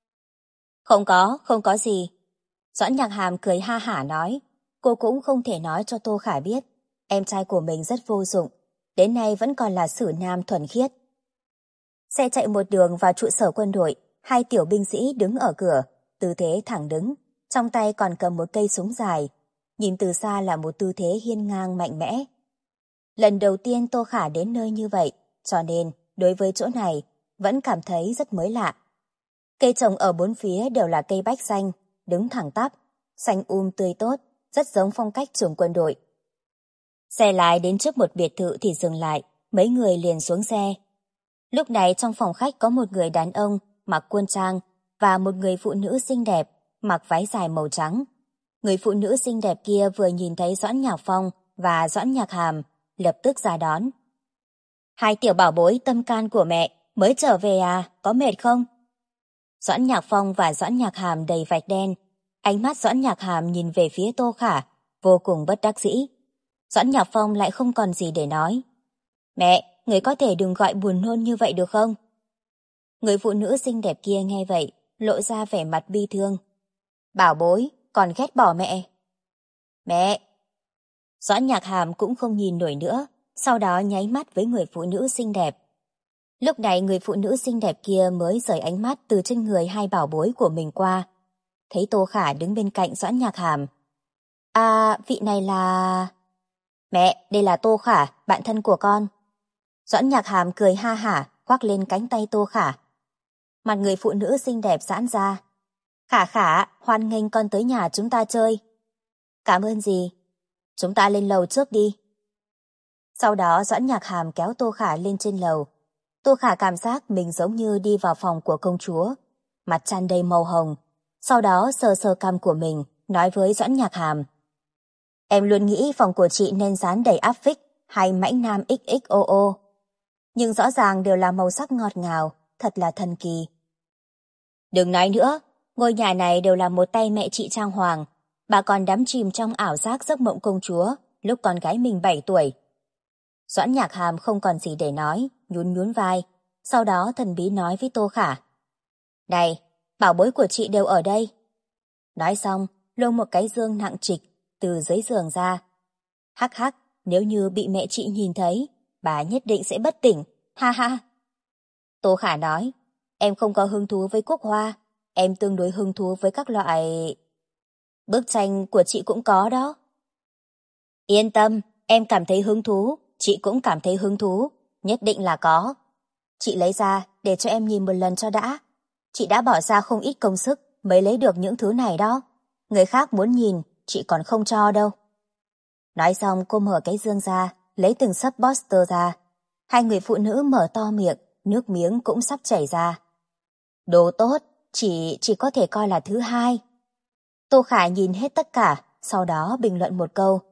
Không có gì. Doãn Nhạc Hàm cười ha hả nói, cô cũng không thể nói cho Tô Khả biết, em trai của mình rất vô dụng, đến nay vẫn còn là sử nam thuần khiết. Xe chạy một đường vào trụ sở quân đội, hai tiểu binh sĩ đứng ở cửa, tư thế thẳng đứng, trong tay còn cầm một cây súng dài, nhìn từ xa là một tư thế hiên ngang mạnh mẽ. Lần đầu tiên Tô Khả đến nơi như vậy, cho nên đối với chỗ này vẫn cảm thấy rất mới lạ. Cây trồng ở bốn phía đều là cây bách xanh, đứng thẳng tắp, xanh tươi tốt, rất giống phong cách trường quân đội. Xe lái đến trước một biệt thự thì dừng lại, mấy người liền xuống xe. Lúc này trong phòng khách có một người đàn ông mặc quân trang và một người phụ nữ xinh đẹp mặc váy dài màu trắng. Người phụ nữ xinh đẹp kia vừa nhìn thấy Doãn Nhạc Phong và Doãn Nhạc Hàm, lập tức ra đón. Hai tiểu bảo bối tâm can của mẹ, mới trở về à, có mệt không? Doãn Nhạc Phong và Doãn Nhạc Hàm đầy vạch đen. Ánh mắt Doãn Nhạc Hàm nhìn về phía Tô Khả, vô cùng bất đắc dĩ. Doãn Nhạc Phong lại không còn gì để nói. Mẹ, người có thể đừng gọi buồn nôn như vậy được không? Người phụ nữ xinh đẹp kia nghe vậy, lộ ra vẻ mặt bi thương. Bảo bối, còn ghét bỏ mẹ. Mẹ! Doãn Nhạc Hàm cũng không nhìn nổi nữa, sau đó nháy mắt với người phụ nữ xinh đẹp. Lúc này người phụ nữ xinh đẹp kia mới rời ánh mắt từ trên người hai bảo bối của mình qua. Thấy Tô Khả đứng bên cạnh Doãn Nhạc Hàm. À, vị này là... Mẹ, đây là Tô Khả, bạn thân của con. Doãn Nhạc Hàm cười ha hả, khoác lên cánh tay Tô Khả. Mặt người phụ nữ xinh đẹp giãn ra. Khả Khả, hoan nghênh con tới nhà chúng ta chơi. Cảm ơn gì? Chúng ta lên lầu trước đi. Sau đó Doãn Nhạc Hàm kéo Tô Khả lên trên lầu. Tô Khả cảm giác mình giống như đi vào phòng của công chúa, mặt tràn đầy màu hồng. Sau đó sờ sờ cằm của mình, nói với Doãn Nhạc Hàm. Em luôn nghĩ phòng của chị nên dán đầy áp phích hay mãnh nam XXOO. Nhưng rõ ràng đều là màu sắc ngọt ngào, thật là thần kỳ. Đừng nói nữa, ngôi nhà này đều là một tay mẹ chị trang hoàng. Bà còn đắm chìm trong ảo giác giấc mộng công chúa lúc con gái mình 7 tuổi. Doãn Nhạc Hàm không còn gì để nói, nhún nhún vai. Sau đó thần bí nói với Tô Khả. Này, bảo bối của chị đều ở đây. Nói xong, lôi một cái dương nặng trịch từ dưới giường ra. Hắc hắc, nếu như bị mẹ chị nhìn thấy, bà nhất định sẽ bất tỉnh, ha ha. Tô Khả nói, em không có hứng thú với cúc hoa, em tương đối hứng thú với các loại... Bức tranh của chị cũng có đó. Yên tâm, em cảm thấy hứng thú, chị cũng cảm thấy hứng thú, nhất định là có. Chị lấy ra để cho em nhìn một lần cho đã. Chị đã bỏ ra không ít công sức mới lấy được những thứ này đó. Người khác muốn nhìn, chị còn không cho đâu. Nói xong cô mở cái dương ra, lấy từng sấp poster ra. Hai người phụ nữ mở to miệng, nước miếng cũng sắp chảy ra. Đồ tốt, chỉ có thể coi là thứ hai. Tô Khả nhìn hết tất cả, sau đó bình luận một câu.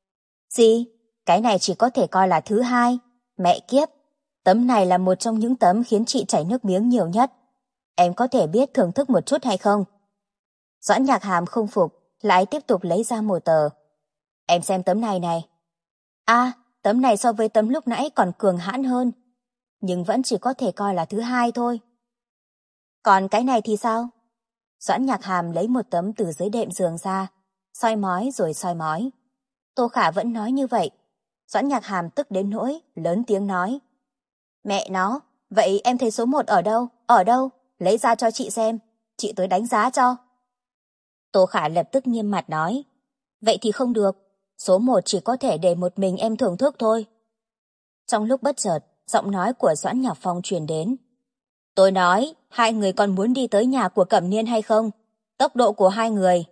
Gì? Cái này chỉ có thể coi là thứ hai. Mẹ kiếp, tấm này là một trong những tấm khiến chị chảy nước miếng nhiều nhất. Em có thể biết thưởng thức một chút hay không? Doãn Nhạc Hàm không phục, lại tiếp tục lấy ra một tờ. Em xem tấm này này. À, tấm này so với tấm lúc nãy còn cường hãn hơn. Nhưng vẫn chỉ có thể coi là thứ hai thôi. Còn cái này thì sao? Doãn Nhạc Hàm lấy một tấm từ dưới đệm giường ra, soi mói rồi soi mói. Tô Khả vẫn nói như vậy. Doãn Nhạc Hàm tức đến nỗi, lớn tiếng nói. Mẹ nó, vậy em thấy số 1 ở đâu? Ở đâu? Lấy ra cho chị xem, chị tới đánh giá cho. Tô Khả lập tức nghiêm mặt nói. Vậy thì không được, số 1 chỉ có thể để một mình em thưởng thức thôi. Trong lúc bất chợt, giọng nói của Doãn Nhạc Phong truyền đến. Tôi nói, hai người còn muốn đi tới nhà của Cẩm Niên hay không? Tốc độ của hai người.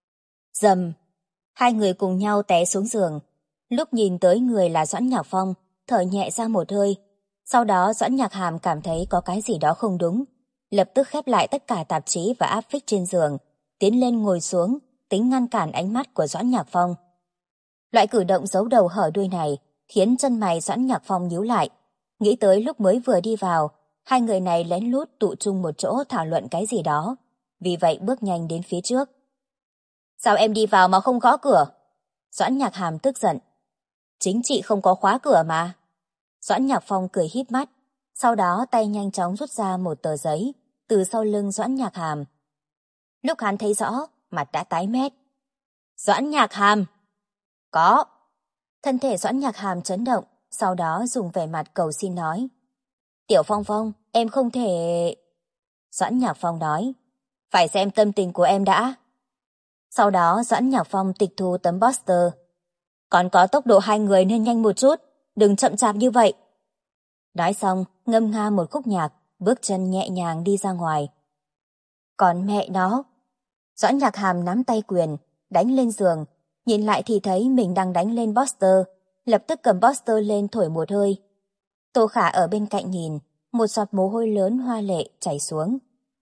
Dầm, hai người cùng nhau té xuống giường. Lúc nhìn tới người là Doãn Nhạc Phong, thở nhẹ ra một hơi. Sau đó Doãn Nhạc Hàm cảm thấy có cái gì đó không đúng. Lập tức khép lại tất cả tạp chí và áp phích trên giường, tiến lên ngồi xuống, tính ngăn cản ánh mắt của Doãn Nhạc Phong. Loại cử động giấu đầu hở đuôi này khiến chân mày Doãn Nhạc Phong nhíu lại. Nghĩ tới lúc mới vừa đi vào, hai người này lén lút tụ chung một chỗ thảo luận cái gì đó. Vì vậy bước nhanh đến phía trước. Sao em đi vào mà không gõ cửa? Doãn Nhạc Hàm tức giận. Chính chị không có khóa cửa mà. Doãn Nhạc Phong cười híp mắt, sau đó tay nhanh chóng rút ra một tờ giấy từ sau lưng Doãn Nhạc Hàm. Lúc hắn thấy rõ, mặt đã tái mét. Doãn Nhạc Hàm! Có! Thân thể Doãn Nhạc Hàm chấn động, sau đó dùng vẻ mặt cầu xin nói. Tiểu Phong Phong, em không thể... Doãn Nhạc Phong nói. Phải xem tâm tình của em đã. Sau đó Doãn Nhạc Phong tịch thu tấm poster. Còn có tốc độ hai người nên nhanh một chút, đừng chậm chạp như vậy. Nói xong, ngâm nga một khúc nhạc, bước chân nhẹ nhàng đi ra ngoài. Còn mẹ nó... Doãn Nhạc Hàm nắm tay quyền, đánh lên giường, nhìn lại thì thấy mình đang đánh lên poster, lập tức cầm poster lên thổi một hơi. Tô Khả ở bên cạnh nhìn, một giọt mồ hôi lớn hoa lệ chảy xuống.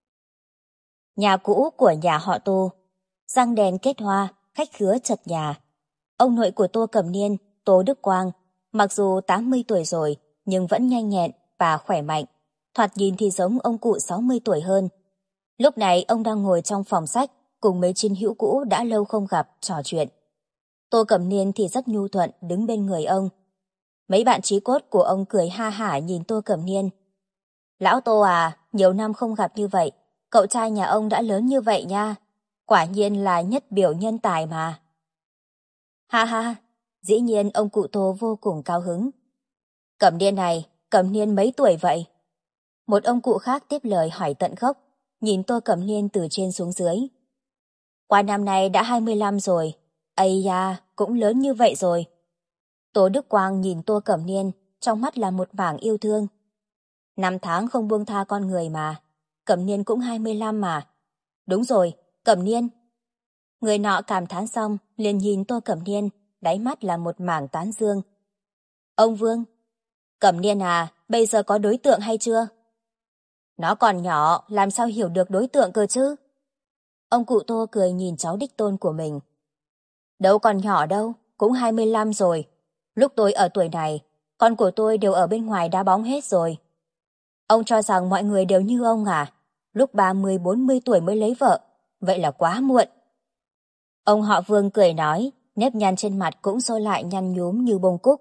Nhà cũ của nhà họ Tô, răng đèn kết hoa, khách khứa chật nhà. Ông nội của Tô Cẩm Niên, Tô Đức Quang, mặc dù 80 tuổi rồi, nhưng vẫn nhanh nhẹn và khỏe mạnh, thoạt nhìn thì giống ông cụ 60 tuổi hơn. Lúc này ông đang ngồi trong phòng sách, cùng mấy chiến hữu cũ đã lâu không gặp trò chuyện. Tô Cẩm Niên thì rất nhu thuận đứng bên người ông. Mấy bạn chí cốt của ông cười ha hả nhìn Tô Cẩm Niên. Lão Tô à, nhiều năm không gặp như vậy, cậu trai nhà ông đã lớn như vậy nha. Quả nhiên là nhất biểu nhân tài mà. Ha ha, dĩ nhiên ông cụ Tô vô cùng cao hứng. Cẩm Niên này, Cẩm Niên mấy tuổi vậy? Một ông cụ khác tiếp lời hỏi tận gốc, nhìn Tô Cẩm Niên từ trên xuống dưới. Qua năm nay đã 25 rồi, ây da, cũng lớn như vậy rồi. Tô Đức Quang nhìn Tô Cẩm Niên, trong mắt là một mảng yêu thương. 5 tháng không buông tha con người mà, Cẩm Niên cũng 25 mà. Đúng rồi, Cẩm Niên. Người nọ cảm thán xong, liền nhìn Tô Cẩm Niên, đáy mắt là một mảng tán dương. Ông Vương, Cẩm Niên à, bây giờ có đối tượng hay chưa? Nó còn nhỏ, làm sao hiểu được đối tượng cơ chứ? Ông cụ Tô cười nhìn cháu đích tôn của mình. Đâu còn nhỏ đâu, cũng 25 rồi. Lúc tôi ở tuổi này, con của tôi đều ở bên ngoài đá bóng hết rồi. Ông cho rằng mọi người đều như ông à? Lúc 30-40 tuổi mới lấy vợ, vậy là quá muộn. Ông họ Vương cười nói, nếp nhăn trên mặt cũng sôi lại nhăn nhúm như bông cúc.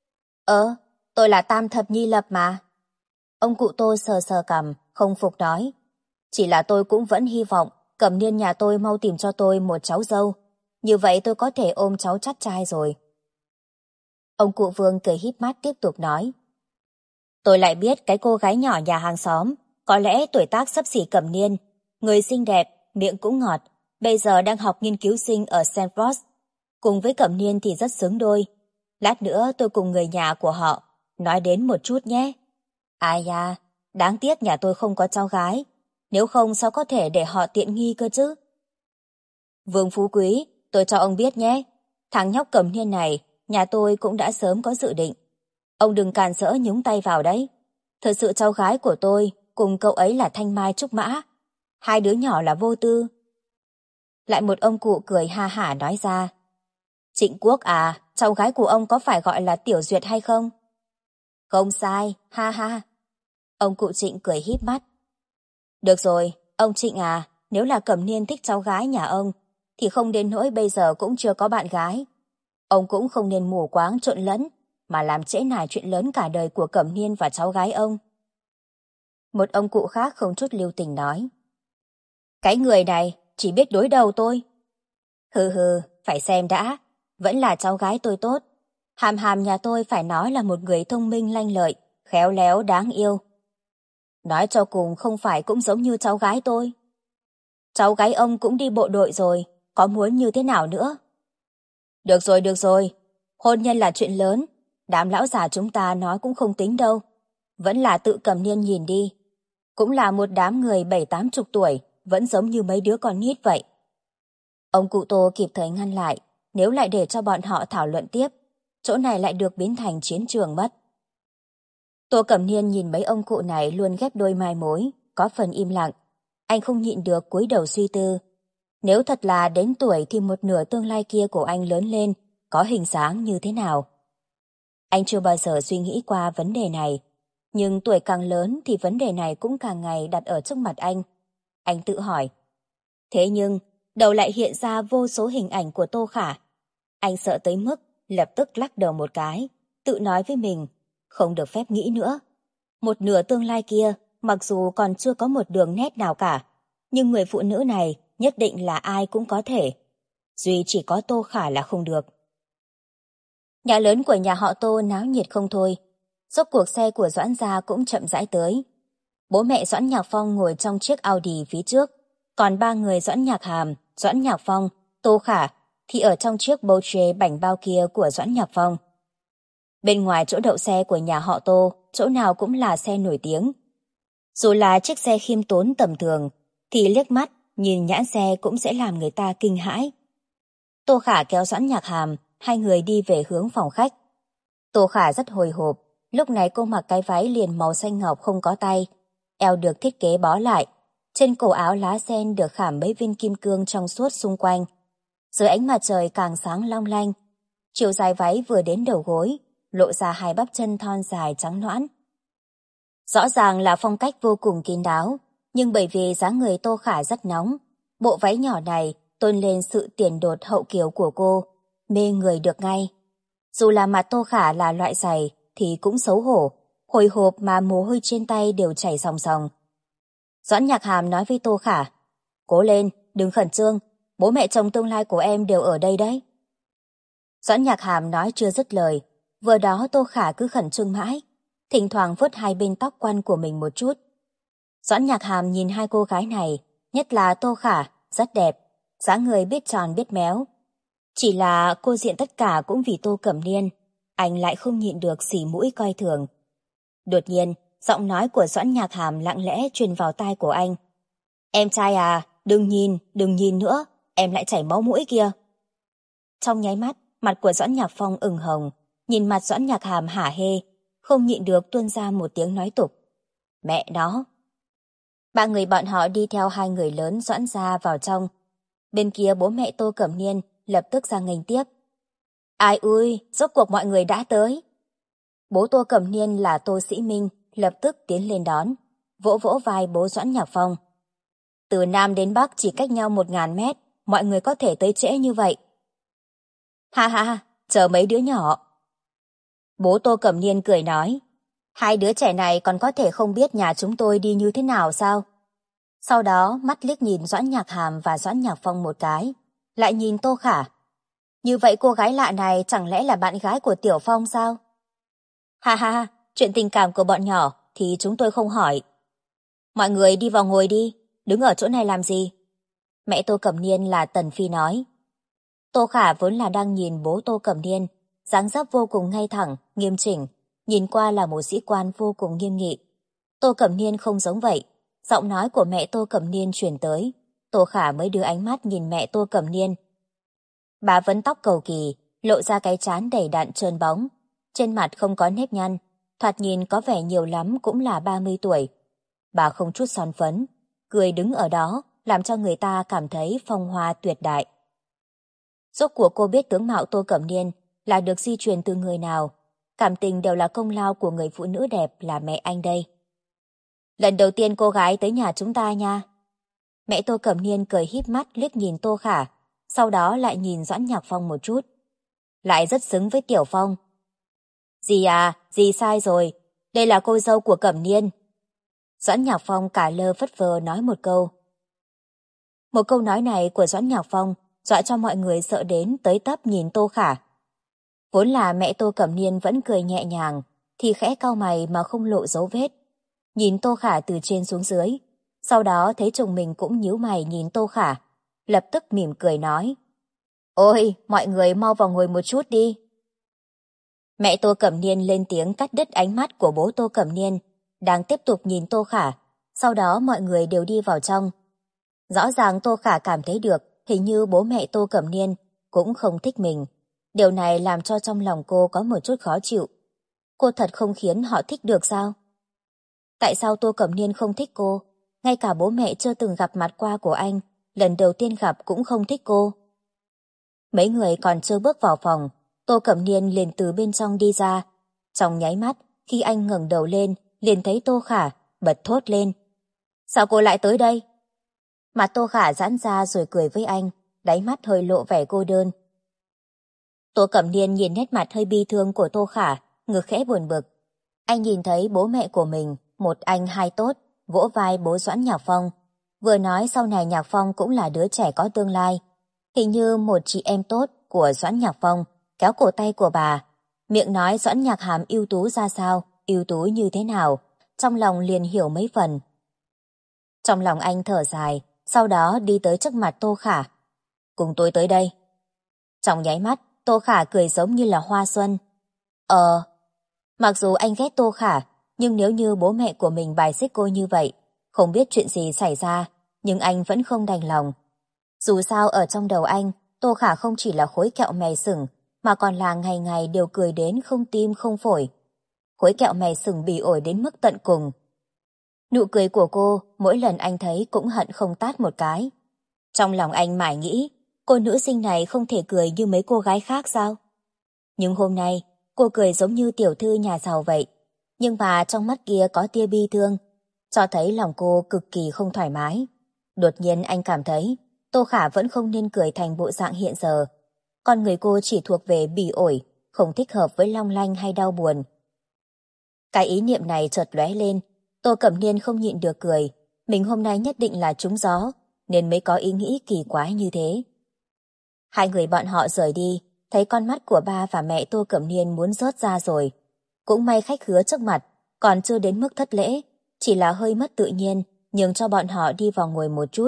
Tôi là tam thập nhi lập mà. Ông cụ Tô sờ sờ cằm, không phục nói. Chỉ là tôi cũng vẫn hy vọng Cẩm Niên nhà tôi mau tìm cho tôi một cháu dâu. Như vậy tôi có thể ôm cháu chắt trai rồi. Ông cụ Vương cười híp mắt tiếp tục nói. Tôi lại biết cái cô gái nhỏ nhà hàng xóm, có lẽ tuổi tác xấp xỉ Cẩm Niên, người xinh đẹp, miệng cũng ngọt, bây giờ đang học nghiên cứu sinh ở Stanford. Cùng với Cẩm Niên thì rất xứng đôi. Lát nữa tôi cùng người nhà của họ nói đến một chút nhé. Ai da, đáng tiếc nhà tôi không có cháu gái, nếu không sao có thể để họ tiện nghi cơ chứ. Vương Phú Quý, tôi cho ông biết nhé, Thằng nhóc Cẩm Niên này, nhà tôi cũng đã sớm có dự định. Ông đừng càn rỡ nhúng tay vào đấy. Thật sự cháu gái của tôi cùng cậu ấy là Thanh Mai Trúc Mã. Hai đứa nhỏ là vô tư. Lại một ông cụ cười ha hả nói ra. Trịnh Quốc à, cháu gái của ông có phải gọi là Tiểu Duyệt hay không? Không sai, ha ha. Ông cụ Trịnh cười híp mắt. Được rồi, ông Trịnh à, nếu là Cẩm Niên thích cháu gái nhà ông, thì không đến nỗi bây giờ cũng chưa có bạn gái. Ông cũng không nên mù quáng trộn lẫn, mà làm trễ nải chuyện lớn cả đời của Cẩm Niên và cháu gái ông. Một ông cụ khác không chút lưu tình nói. Cái người này chỉ biết đối đầu tôi. Hừ hừ, phải xem đã, vẫn là cháu gái tôi tốt. Hàm Hàm nhà tôi phải nói là một người thông minh lanh lợi, khéo léo đáng yêu. Nói cho cùng không phải cũng giống như cháu gái tôi. Cháu gái ông cũng đi bộ đội rồi, có muốn như thế nào nữa? Được rồi, hôn nhân là chuyện lớn, đám lão già chúng ta nói cũng không tính đâu. Vẫn là tự Cẩm Niên nhìn đi. Cũng là một đám người 70-80 tuổi, vẫn giống như mấy đứa con nít vậy. Ông cụ Tô kịp thời ngăn lại, nếu lại để cho bọn họ thảo luận tiếp, chỗ này lại được biến thành chiến trường mất. Tô Cẩm Niên nhìn mấy ông cụ này luôn ghép đôi mai mối, có phần im lặng. Anh không nhịn được cúi đầu suy tư. Nếu thật là đến tuổi thì một nửa tương lai kia của anh lớn lên, có hình dáng như thế nào? Anh chưa bao giờ suy nghĩ qua vấn đề này. Nhưng tuổi càng lớn thì vấn đề này cũng càng ngày đặt ở trước mặt anh. Anh tự hỏi. Thế nhưng, đầu lại hiện ra vô số hình ảnh của Tô Khả. Anh sợ tới mức lập tức lắc đầu một cái, tự nói với mình, không được phép nghĩ nữa. Một nửa tương lai kia, mặc dù còn chưa có một đường nét nào cả, nhưng người phụ nữ này nhất định là ai cũng có thể. Duy chỉ có Tô Khả là không được. Nhà lớn của nhà họ Tô náo nhiệt không thôi. Rốt cuộc xe của Doãn gia cũng chậm rãi tới. Bố mẹ Doãn Nhạc Phong ngồi trong chiếc Audi phía trước, còn ba người Doãn Nhạc Hàm, Doãn Nhạc Phong, Tô Khả thì ở trong chiếc Porsche bảnh bao kia của Doãn Nhạc Phong. Bên ngoài chỗ đậu xe của nhà họ Tô, chỗ nào cũng là xe nổi tiếng. Dù là chiếc xe khiêm tốn tầm thường, thì liếc mắt nhìn nhãn xe cũng sẽ làm người ta kinh hãi. Tô Khả kéo Doãn Nhạc Hàm, hai người đi về hướng phòng khách. Tô Khả rất hồi hộp, lúc này cô mặc cái váy liền màu xanh ngọc không có tay, eo được thiết kế bó lại, trên cổ áo lá sen được khảm mấy viên kim cương trong suốt xung quanh. Dưới ánh mặt trời càng sáng long lanh, chiều dài váy vừa đến đầu gối, lộ ra hai bắp chân thon dài trắng nõn. Rõ ràng là phong cách vô cùng kín đáo, nhưng bởi vì dáng người Tô Khả rất nóng, bộ váy nhỏ này tôn lên sự tiền đột hậu kiều của cô, mê người được ngay. Dù là mặt Tô Khả là loại dày thì cũng xấu hổ, hồi hộp mà mồ hôi trên tay đều chảy ròng ròng. Doãn Nhạc Hàm nói với Tô Khả, cố lên, đừng khẩn trương, bố mẹ chồng tương lai của em đều ở đây đấy. Doãn Nhạc Hàm nói chưa dứt lời, vừa đó Tô Khả cứ khẩn trương mãi, thỉnh thoảng vuốt hai bên tóc quăn của mình một chút. Doãn Nhạc Hàm nhìn hai cô gái này, nhất là Tô Khả, rất đẹp, dáng người biết tròn biết méo. Chỉ là cô diện tất cả cũng vì Tô Cẩm Niên, anh lại không nhịn được xì mũi coi thường. Đột nhiên, giọng nói của Doãn Nhạc Hàm lặng lẽ truyền vào tai của anh. Em trai à, đừng nhìn nữa, em lại chảy máu mũi kìa. Trong nháy mắt, mặt của Doãn Nhạc Phong ửng hồng, nhìn mặt Doãn Nhạc Hàm hả hê, không nhịn được tuôn ra một tiếng nói tục. Mẹ nó! Ba người bọn họ đi theo hai người lớn Doãn gia vào trong. Bên kia bố mẹ Tô Cẩm Niên lập tức ra nghênh tiếp. Ai ui, rốt cuộc mọi người đã tới. Bố Tô Cẩm Niên là Tô Sĩ Minh lập tức tiến lên đón, vỗ vỗ vai bố Doãn Nhạc Phong. Từ Nam đến Bắc chỉ cách nhau 1000 mét, mọi người có thể tới trễ như vậy. Ha ha, chờ mấy đứa nhỏ. Bố Tô Cẩm Niên cười nói, hai đứa trẻ này còn có thể không biết nhà chúng tôi đi như thế nào sao? Sau đó mắt liếc nhìn Doãn Nhạc Hàm và Doãn Nhạc Phong một cái, lại nhìn Tô Khả. Như vậy cô gái lạ này chẳng lẽ là bạn gái của Tiểu Phong sao? Ha ha ha, chuyện tình cảm của bọn nhỏ thì chúng tôi không hỏi. Mọi người đi vào ngồi đi, đứng ở chỗ này làm gì? Mẹ Tô Cẩm Niên là Tần Phi nói. Tô Khả vốn là đang nhìn bố Tô Cẩm Niên, dáng dấp vô cùng ngay thẳng, nghiêm chỉnh, nhìn qua là một sĩ quan vô cùng nghiêm nghị. Tô Cẩm Niên không giống vậy, giọng nói của mẹ Tô Cẩm Niên truyền tới, Tô Khả mới đưa ánh mắt nhìn mẹ Tô Cẩm Niên. Bà vấn tóc cầu kỳ, lộ ra cái trán đầy đặn trơn bóng. Trên mặt không có nếp nhăn, thoạt nhìn có vẻ nhiều lắm cũng là 30 tuổi. Bà không chút son phấn, cười đứng ở đó làm cho người ta cảm thấy phong hoa tuyệt đại. Rốt cuộc cô biết tướng mạo Tô Cẩm Niên là được di truyền từ người nào. Cảm tình đều là công lao của người phụ nữ đẹp là mẹ anh đây. Lần đầu tiên cô gái tới nhà chúng ta nha. Mẹ Tô Cẩm Niên cười híp mắt liếc nhìn Tô Khả, sau đó lại nhìn Doãn Nhạc Phong một chút. Lại rất xứng với Tiểu Phong. Dì à, dì sai rồi, đây là cô dâu của Cẩm Niên. Doãn Nhạc Phong cả lơ phất phơ nói một câu. Một câu nói này của Doãn Nhạc Phong dọa cho mọi người sợ đến tới tấp nhìn Tô Khả. Vốn là mẹ Tô Cẩm Niên vẫn cười nhẹ nhàng, thì khẽ cau mày mà không lộ dấu vết. Nhìn Tô Khả từ trên xuống dưới, sau đó thấy chồng mình cũng nhíu mày nhìn Tô Khả, lập tức mỉm cười nói. Ôi, mọi người mau vào ngồi một chút đi. Mẹ Tô Cẩm Niên lên tiếng cắt đứt ánh mắt của bố Tô Cẩm Niên, đang tiếp tục nhìn Tô Khả, sau đó mọi người đều đi vào trong. Rõ ràng Tô Khả cảm thấy được, hình như bố mẹ Tô Cẩm Niên cũng không thích mình. Điều này làm cho trong lòng cô có một chút khó chịu. Cô thật không khiến họ thích được sao? Tại sao Tô Cẩm Niên không thích cô? Ngay cả bố mẹ chưa từng gặp mặt qua của anh, lần đầu tiên gặp cũng không thích cô. Mấy người còn chưa bước vào phòng, Tô Cẩm Niên liền từ bên trong đi ra. Trong nháy mắt, khi anh ngẩng đầu lên, liền thấy Tô Khả, bật thốt lên. Sao cô lại tới đây? Mặt Tô Khả giãn ra rồi cười với anh, đáy mắt hơi lộ vẻ cô đơn. Tô Cẩm Niên nhìn nét mặt hơi bi thương của Tô Khả, ngực khẽ buồn bực. Anh nhìn thấy bố mẹ của mình, một anh hai tốt, vỗ vai bố Doãn Nhạc Phong. Vừa nói sau này Nhạc Phong cũng là đứa trẻ có tương lai. Hình như một chị em tốt của Doãn Nhạc Phong kéo cổ tay của bà, miệng nói Doãn Nhạc Hàm ưu tú ra sao, ưu tú như thế nào, trong lòng liền hiểu mấy phần. Trong lòng anh thở dài, sau đó đi tới trước mặt Tô Khả. Cùng tôi tới đây. Trong nháy mắt, Tô Khả cười giống như là hoa xuân. Mặc dù anh ghét Tô Khả, nhưng nếu như bố mẹ của mình bài xích cô như vậy, không biết chuyện gì xảy ra, nhưng anh vẫn không đành lòng. Dù sao ở trong đầu anh, Tô Khả không chỉ là khối kẹo mè sừng, mà còn là ngày ngày đều cười đến không tim không phổi. Khối kẹo mè sừng bỉ ổi đến mức tận cùng. Nụ cười của cô, mỗi lần anh thấy cũng hận không tát một cái. Trong lòng anh mải nghĩ, cô nữ sinh này không thể cười như mấy cô gái khác sao? Nhưng hôm nay, cô cười giống như tiểu thư nhà giàu vậy. Nhưng mà trong mắt kia có tia bi thương, cho thấy lòng cô cực kỳ không thoải mái. Đột nhiên anh cảm thấy, Tô Khả vẫn không nên cười thành bộ dạng hiện giờ. Con người cô chỉ thuộc về bỉ ổi, không thích hợp với long lanh hay đau buồn. Cái ý niệm này chợt lóe lên, Tô Cẩm Niên không nhịn được cười. Mình hôm nay nhất định là trúng gió, nên mới có ý nghĩ kỳ quái như thế. Hai người bọn họ rời đi, thấy con mắt của ba và mẹ Tô Cẩm Niên muốn rớt ra rồi. Cũng may khách khứa trước mặt, còn chưa đến mức thất lễ, chỉ là hơi mất tự nhiên, nhường cho bọn họ đi vào ngồi một chút.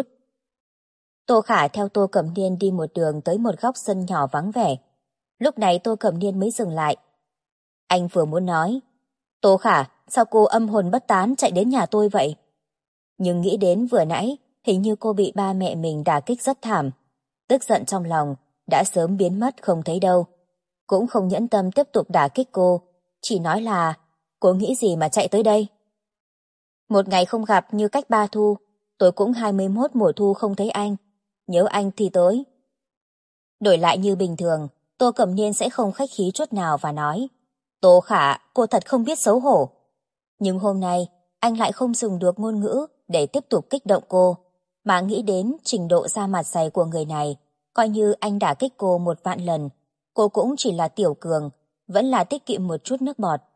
Tô Khả theo Tô Cẩm Niên đi một đường tới một góc sân nhỏ vắng vẻ. Lúc này Tô Cẩm Niên mới dừng lại. Anh vừa muốn nói, Tô Khả, sao cô âm hồn bất tán chạy đến nhà tôi vậy? Nhưng nghĩ đến vừa nãy, hình như cô bị ba mẹ mình đả kích rất thảm. Tức giận trong lòng, đã sớm biến mất không thấy đâu. Cũng không nhẫn tâm tiếp tục đả kích cô, chỉ nói là, cô nghĩ gì mà chạy tới đây? Một ngày không gặp như cách 3 thu, tôi cũng 21 mùa thu không thấy anh. Nhớ anh thì tới. Đổi lại như bình thường, Tô Cẩm Niên sẽ không khách khí chút nào và nói, Tô Khả, cô thật không biết xấu hổ. Nhưng hôm nay, anh lại không dùng được ngôn ngữ để tiếp tục kích động cô, mà nghĩ đến trình độ da mặt dày của người này, coi như anh đã kích cô 1.000.000 lần, cô cũng chỉ là tiểu cường, vẫn là tiết kiệm một chút nước bọt.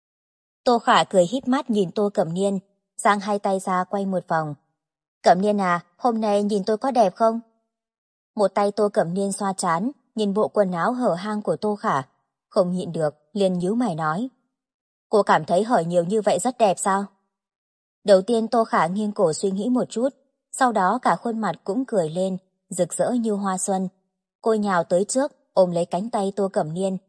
Tô Khả cười híp mắt nhìn Tô Cẩm Niên, giang hai tay ra quay một vòng. Cẩm Niên à, hôm nay nhìn tôi có đẹp không? Một tay Tô Cẩm Niên xoa trán, nhìn bộ quần áo hở hang của Tô Khả, không nhịn được, liền nhíu mày nói. Cô cảm thấy hở nhiều như vậy rất đẹp sao? Đầu tiên Tô Khả nghiêng cổ suy nghĩ một chút, sau đó cả khuôn mặt cũng cười lên, rực rỡ như hoa xuân. Cô nhào tới trước, ôm lấy cánh tay Tô Cẩm Niên.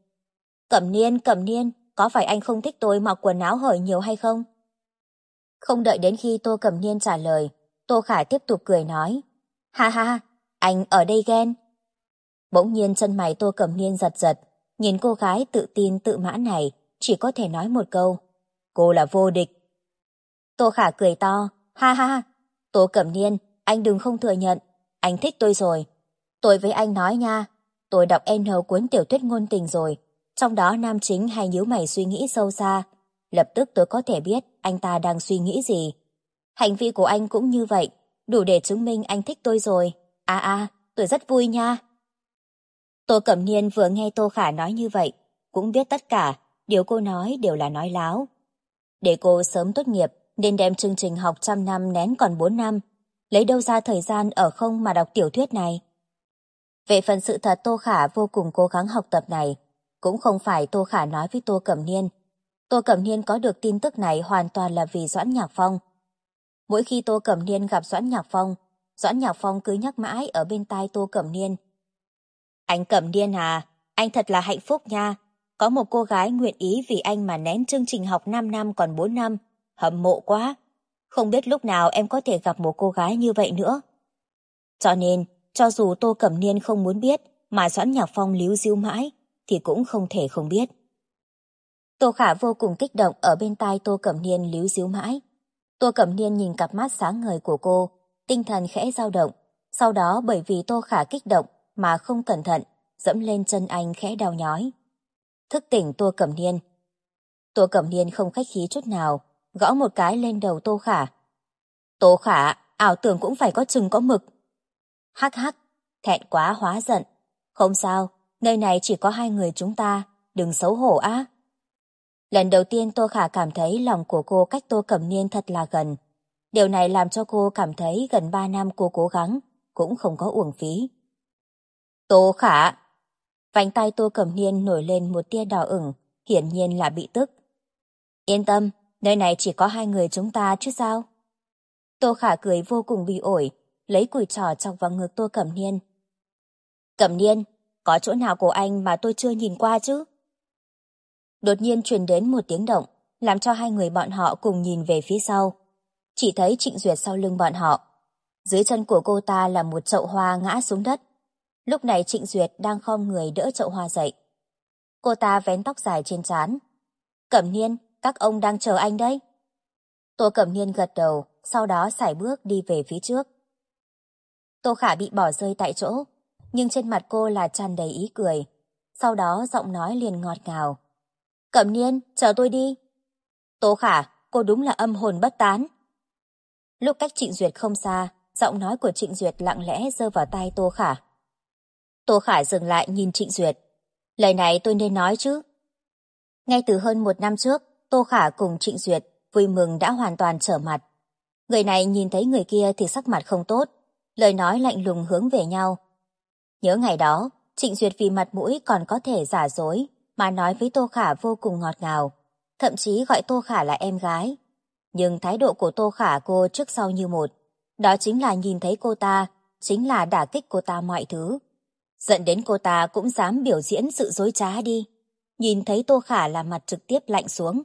Cẩm Niên, có phải anh không thích tôi mặc quần áo hở nhiều hay không? Không đợi đến khi Tô Cẩm Niên trả lời, Tô Khả tiếp tục cười nói. Ha ha, anh ở đây ghen. Bỗng nhiên chân mày Tô Cẩm Niên giật giật, nhìn cô gái tự tin tự mãn này, chỉ có thể nói một câu: cô là vô địch. Tô Khả cười to: ha ha ha, Tô Cẩm Niên, anh đừng không thừa nhận, anh thích tôi rồi. Tôi với anh nói nha, tôi đọc N cuốn tiểu thuyết ngôn tình rồi, trong đó nam chính hay nhíu mày suy nghĩ sâu xa. Lập tức tôi có thể biết anh ta đang suy nghĩ gì. Hành vi của anh cũng như vậy, đủ để chứng minh anh thích tôi rồi. Tôi rất vui nha. Tô Cẩm Niên vừa nghe Tô Khả nói như vậy, cũng biết tất cả, điều cô nói đều là nói láo. Để cô sớm tốt nghiệp, nên đem chương trình học 100 năm nén còn 4 năm. Lấy đâu ra thời gian ở không mà đọc tiểu thuyết này? Về phần sự thật Tô Khả vô cùng cố gắng học tập này, cũng không phải Tô Khả nói với Tô Cẩm Niên. Tô Cẩm Niên có được tin tức này hoàn toàn là vì Doãn Nhạc Phong. Mỗi khi Tô Cẩm Niên gặp Doãn Nhạc Phong cứ nhắc mãi ở bên tai Tô Cẩm Niên: anh Cẩm Niên à, anh thật là hạnh phúc nha. Có một cô gái nguyện ý vì anh mà nén chương trình học 5 năm còn 4 năm. Hâm mộ quá. Không biết lúc nào em có thể gặp một cô gái như vậy nữa. Cho nên, cho dù Tô Cẩm Niên không muốn biết mà Doãn Nhạc Phong líu ríu mãi, thì cũng không thể không biết. Tô Khả vô cùng kích động ở bên tai Tô Cẩm Niên líu ríu mãi. Tô Cẩm Niên nhìn cặp mắt sáng ngời của cô, tinh thần khẽ dao động. Sau đó bởi vì Tô Khả kích động mà không cẩn thận, dẫm lên chân anh khẽ đau nhói. Thức tỉnh Tô Cẩm Niên. Tô Cẩm Niên không khách khí chút nào, gõ một cái lên đầu Tô Khả. Tô Khả, ảo tưởng cũng phải có chừng có mực. Hắc hắc, thẹn quá hóa giận. Không sao, nơi này chỉ có hai người chúng ta, đừng xấu hổ á. Lần đầu tiên Tô Khả cảm thấy lòng của cô cách Tô Cẩm Niên thật là gần. Điều này làm cho cô cảm thấy gần 3 năm cô cố gắng, cũng không có uổng phí. Tô Khả! Vành tay Tô Cẩm Niên nổi lên một tia đỏ ửng, hiển nhiên là bị tức. Yên tâm, nơi này chỉ có hai người chúng ta chứ sao? Tô Khả cười vô cùng bi ổi, lấy cùi trỏ chọc vào ngực Tô Cẩm Niên. Cẩm Niên, có chỗ nào của anh mà tôi chưa nhìn qua chứ? Đột nhiên truyền đến một tiếng động, làm cho hai người bọn họ cùng nhìn về phía sau. Chỉ thấy Trịnh Duyệt sau lưng bọn họ. Dưới chân của cô ta là một chậu hoa ngã xuống đất. Lúc này Trịnh Duyệt đang khom người đỡ chậu hoa dậy. Cô ta vén tóc dài trên trán. Cẩm Niên, các ông đang chờ anh đấy. Tô Cẩm Niên gật đầu, sau đó sải bước đi về phía trước. Tô Khả bị bỏ rơi tại chỗ, nhưng trên mặt cô là tràn đầy ý cười. Sau đó giọng nói liền ngọt ngào. Cẩm Niên, chờ tôi đi. Tô Khả, cô đúng là âm hồn bất tán. Lúc cách Trịnh Duyệt không xa, giọng nói của Trịnh Duyệt lặng lẽ rơi vào tai Tô Khả. Tô Khả dừng lại nhìn Trịnh Duyệt. Lời này tôi nên nói chứ. Ngay từ hơn 1 năm trước, Tô Khả cùng Trịnh Duyệt vui mừng đã hoàn toàn trở mặt. Người này nhìn thấy người kia thì sắc mặt không tốt, lời nói lạnh lùng hướng về nhau. Nhớ ngày đó, Trịnh Duyệt vì mặt mũi còn có thể giả dối mà nói với Tô Khả vô cùng ngọt ngào, thậm chí gọi Tô Khả là em gái. Nhưng thái độ của Tô Khả cô trước sau như một, đó chính là nhìn thấy cô ta, chính là đả kích cô ta mọi thứ. Dẫn đến cô ta cũng dám biểu diễn sự dối trá đi. Nhìn thấy Tô Khả là mặt trực tiếp lạnh xuống.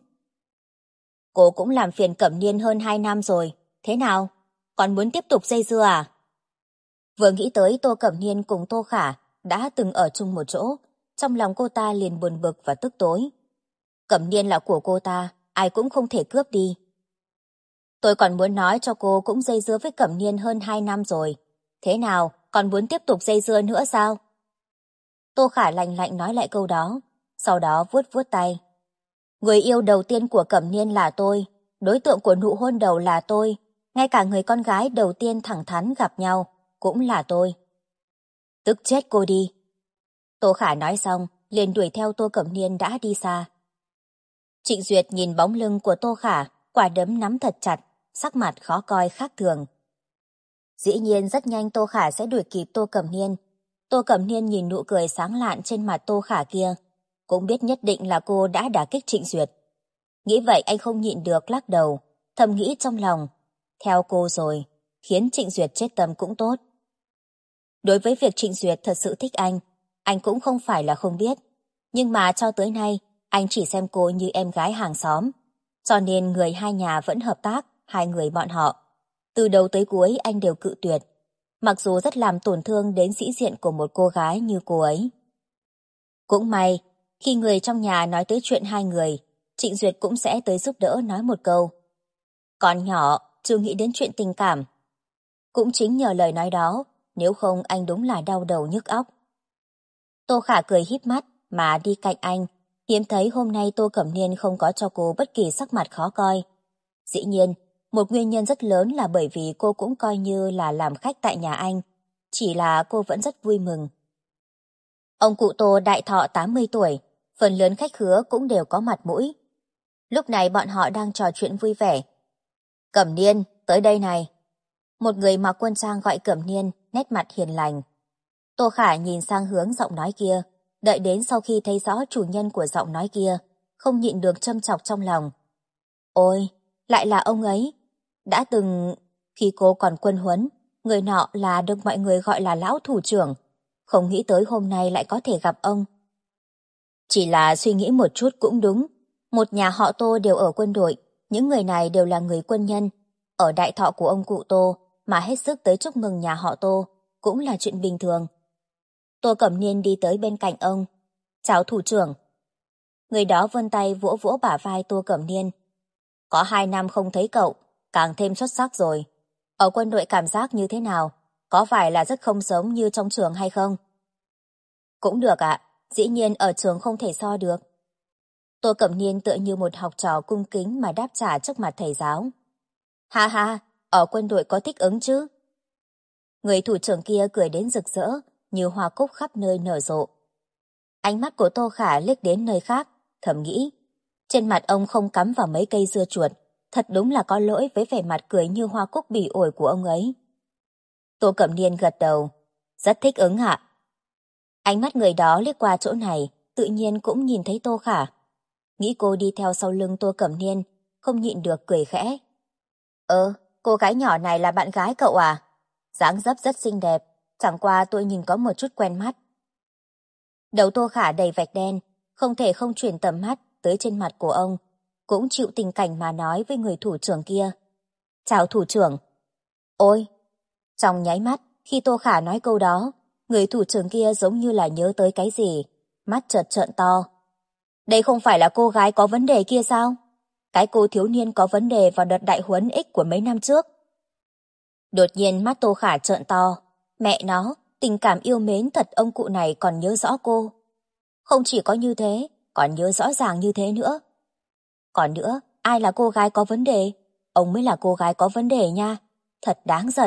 Cô cũng làm phiền Cẩm Niên hơn 2 năm rồi, thế nào? Còn muốn tiếp tục dây dưa à? Vừa nghĩ tới Tô Cẩm Niên cùng Tô Khả đã từng ở chung một chỗ, trong lòng cô ta liền buồn bực và tức tối. Cẩm Niên là của cô ta, ai cũng không thể cướp đi. Tôi còn muốn nói cho cô cũng dây dưa với Cẩm Niên hơn 2 năm rồi. Thế nào, còn muốn tiếp tục dây dưa nữa sao? Tô Khả lạnh lạnh nói lại câu đó, sau đó vuốt vuốt tay. Người yêu đầu tiên của Cẩm Niên là tôi, đối tượng của nụ hôn đầu là tôi, ngay cả người con gái đầu tiên thẳng thắn gặp nhau cũng là tôi. Tức chết cô đi. Tô Khả nói xong, liền đuổi theo Tô Cẩm Niên đã đi xa. Trịnh Duyệt nhìn bóng lưng của Tô Khả, quả đấm nắm thật chặt, sắc mặt khó coi khác thường. Dĩ nhiên rất nhanh Tô Khả sẽ đuổi kịp Tô Cẩm Niên. Tô Cẩm Niên nhìn nụ cười sáng lạn trên mặt Tô Khả kia, cũng biết nhất định là cô đã đả kích Trịnh Duyệt. Nghĩ vậy anh không nhịn được lắc đầu, thầm nghĩ trong lòng, theo cô rồi, khiến Trịnh Duyệt chết tâm cũng tốt. Đối với việc Trịnh Duyệt thật sự thích anh cũng không phải là không biết, nhưng mà cho tới nay, anh chỉ xem cô như em gái hàng xóm, cho nên người hai nhà vẫn hợp tác, hai người bọn họ. Từ đầu tới cuối anh đều cự tuyệt, mặc dù rất làm tổn thương đến sĩ diện của một cô gái như cô ấy. Cũng may, khi người trong nhà nói tới chuyện hai người, Trịnh Duyệt cũng sẽ tới giúp đỡ nói một câu. Con nhỏ, chưa nghĩ đến chuyện tình cảm. Cũng chính nhờ lời nói đó, nếu không anh đúng là đau đầu nhức óc. Tô Khả cười híp mắt mà đi cạnh anh, hiếm thấy hôm nay Tô Cẩm Niên không có cho cô bất kỳ sắc mặt khó coi. Dĩ nhiên, một nguyên nhân rất lớn là bởi vì cô cũng coi như là làm khách tại nhà anh, chỉ là cô vẫn rất vui mừng. Ông cụ Tô đại thọ 80 tuổi, phần lớn khách khứa cũng đều có mặt mũi. Lúc này bọn họ đang trò chuyện vui vẻ. Cẩm Niên, tới đây này. Một người mặc quân trang gọi Cẩm Niên, nét mặt hiền lành. Tô Khả nhìn sang hướng giọng nói kia, đợi đến sau khi thấy rõ chủ nhân của giọng nói kia, không nhịn được châm chọc trong lòng. Ôi, lại là ông ấy. Đã từng, khi cô còn quân huấn, người nọ là được mọi người gọi là lão thủ trưởng. Không nghĩ tới hôm nay lại có thể gặp ông. Chỉ là suy nghĩ một chút cũng đúng. Một nhà họ Tô đều ở quân đội, những người này đều là người quân nhân. Ở đại thọ của ông cụ Tô mà hết sức tới chúc mừng nhà họ Tô cũng là chuyện bình thường. Tô Cẩm Niên đi tới bên cạnh ông. Chào thủ trưởng. Người đó vươn tay vỗ vỗ bả vai Tô Cẩm Niên. Có 2 năm không thấy cậu, càng thêm xuất sắc rồi. Ở quân đội cảm giác như thế nào? Có phải là rất không giống như trong trường hay không? Cũng được ạ, dĩ nhiên ở trường không thể so được. Tô Cẩm Niên tựa như một học trò cung kính mà đáp trả trước mặt thầy giáo. Ha ha, ở quân đội có thích ứng chứ? Người thủ trưởng kia cười đến rực rỡ, như hoa cúc khắp nơi nở rộ. Ánh mắt của Tô Khả liếc đến nơi khác, thầm nghĩ. Trên mặt ông không cắm vào mấy cây dưa chuột, thật đúng là có lỗi với vẻ mặt cười như hoa cúc bỉ ổi của ông ấy. Tô Cẩm Niên gật đầu. Rất thích ứng ạ. Ánh mắt người đó liếc qua chỗ này, tự nhiên cũng nhìn thấy Tô Khả. Nghĩ cô đi theo sau lưng Tô Cẩm Niên, không nhịn được cười khẽ. Cô gái nhỏ này là bạn gái cậu à? Dáng dấp rất xinh đẹp, chẳng qua tôi nhìn có một chút quen mắt. Đầu Tô Khả đầy vạch đen, không thể không chuyển tầm mắt tới trên mặt của ông, cũng chịu tình cảnh mà nói với người thủ trưởng kia. Chào thủ trưởng. Ôi! Trong nháy mắt, khi Tô Khả nói câu đó, người thủ trưởng kia giống như là nhớ tới cái gì, mắt chợt trợn to. Đây không phải là cô gái có vấn đề kia sao? Cái cô thiếu niên có vấn đề vào đợt đại huấn X của mấy năm trước. Đột nhiên mắt Tô Khả trợn to. Mẹ nó, tình cảm yêu mến thật ông cụ này còn nhớ rõ cô. Không chỉ có như thế, còn nhớ rõ ràng như thế nữa. Còn nữa, ai là cô gái có vấn đề? Ông mới là cô gái có vấn đề nha. Thật đáng giận.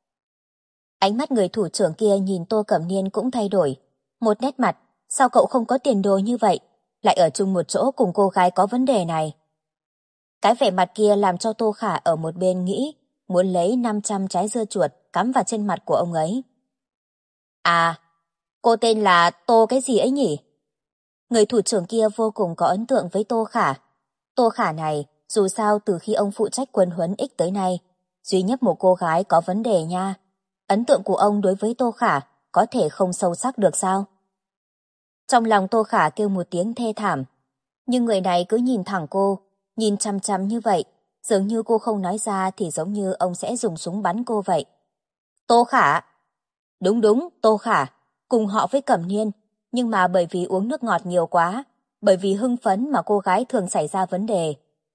Ánh mắt người thủ trưởng kia nhìn Tô Cẩm Niên cũng thay đổi. Một nét mặt, sao cậu không có tiền đồ như vậy, lại ở chung một chỗ cùng cô gái có vấn đề này? Cái vẻ mặt kia làm cho Tô Khả ở một bên nghĩ muốn lấy 500 trái dưa chuột cắm vào trên mặt của ông ấy. À, cô tên là Tô cái gì ấy nhỉ? Người thủ trưởng kia vô cùng có ấn tượng với Tô Khả. Tô Khả này, dù sao từ khi ông phụ trách quân huấn X tới nay, duy nhất một cô gái có vấn đề nha. Ấn tượng của ông đối với Tô Khả có thể không sâu sắc được sao? Trong lòng Tô Khả kêu một tiếng thê thảm, nhưng người này cứ nhìn thẳng cô, nhìn chăm chăm như vậy, dường như cô không nói ra thì giống như ông sẽ dùng súng bắn cô vậy. Tô Khả! Đúng đúng, Tô Khả, cùng họ với Cẩm Niên, nhưng mà bởi vì uống nước ngọt nhiều quá, bởi vì hưng phấn mà cô gái thường xảy ra vấn đề.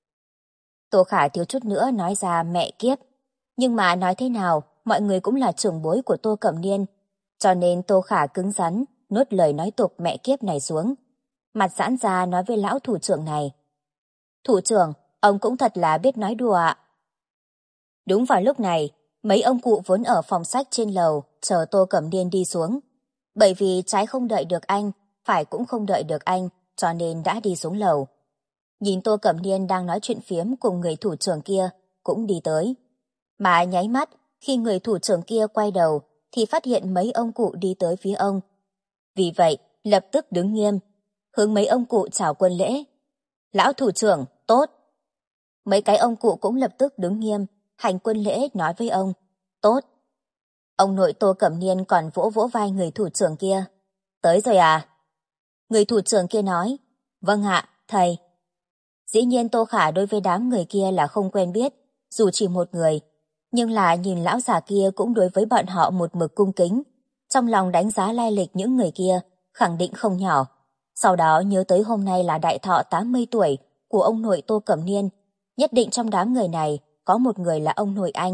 Tô Khả thiếu chút nữa nói ra mẹ kiếp, nhưng mà nói thế nào, mọi người cũng là trưởng bối của Tô Cẩm Niên, cho nên Tô Khả cứng rắn, nuốt lời nói tục mẹ kiếp này xuống. Mặt giãn ra nói với lão thủ trưởng này. Thủ trưởng, ông cũng thật là biết nói đùa ạ. Đúng vào lúc này, mấy ông cụ vốn ở phòng sách trên lầu chờ Tô Cẩm Niên đi xuống. Bởi vì trái không đợi được anh, phải cũng không đợi được anh, cho nên đã đi xuống lầu. Nhìn Tô Cẩm Niên đang nói chuyện phiếm cùng người thủ trưởng kia, cũng đi tới. Mà nháy mắt, khi người thủ trưởng kia quay đầu, thì phát hiện mấy ông cụ đi tới phía ông. Vì vậy, lập tức đứng nghiêm, hướng mấy ông cụ chào quân lễ. Lão thủ trưởng, tốt. Mấy cái ông cụ cũng lập tức đứng nghiêm, hành quân lễ nói với ông, tốt. Ông nội Tô Cẩm Niên còn vỗ vỗ vai người thủ trưởng kia. Tới rồi à? Người thủ trưởng kia nói, vâng ạ, thầy. Dĩ nhiên Tô Khả đối với đám người kia là không quen biết, dù chỉ một người. Nhưng là nhìn lão già kia cũng đối với bọn họ một mực cung kính, trong lòng đánh giá lai lịch những người kia, khẳng định không nhỏ. Sau đó nhớ tới hôm nay là đại thọ 80 tuổi của ông nội Tô Cẩm Niên, nhất định trong đám người này có một người là ông nội anh.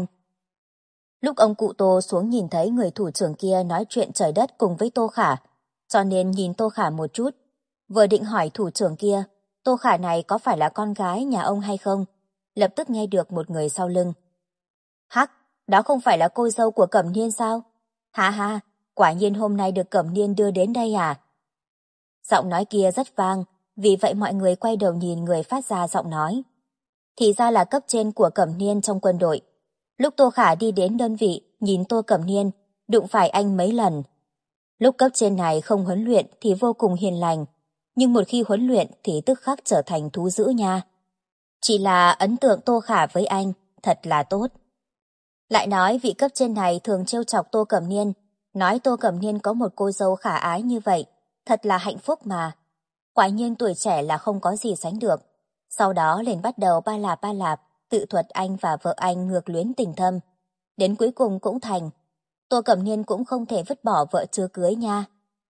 Lúc ông cụ Tô xuống nhìn thấy người thủ trưởng kia nói chuyện trời đất cùng với Tô Khả, cho nên nhìn Tô Khả một chút, vừa định hỏi thủ trưởng kia, Tô Khả này có phải là con gái nhà ông hay không, lập tức nghe được một người sau lưng. Hắc, đó không phải là cô dâu của Cẩm Niên sao? Ha ha, quả nhiên hôm nay được Cẩm Niên đưa đến đây à? Giọng nói kia rất vang, vì vậy mọi người quay đầu nhìn người phát ra giọng nói. Thì ra là cấp trên của Cẩm Niên trong quân đội. Lúc Tô Khả đi đến đơn vị, nhìn Tô Cẩm Niên, đụng phải anh mấy lần. Lúc cấp trên này không huấn luyện thì vô cùng hiền lành, nhưng một khi huấn luyện thì tức khắc trở thành thú dữ nha. Chỉ là ấn tượng Tô Khả với anh, thật là tốt. Lại nói vị cấp trên này thường trêu chọc Tô Cẩm Niên, nói Tô Cẩm Niên có một cô dâu khả ái như vậy, thật là hạnh phúc mà. Quả nhiên tuổi trẻ là không có gì sánh được. Sau đó liền bắt đầu ba lạp, tự thuật anh và vợ anh ngược luyến tình thâm. Đến cuối cùng cũng thành. Tô Cẩm Niên cũng không thể vứt bỏ vợ chưa cưới nha.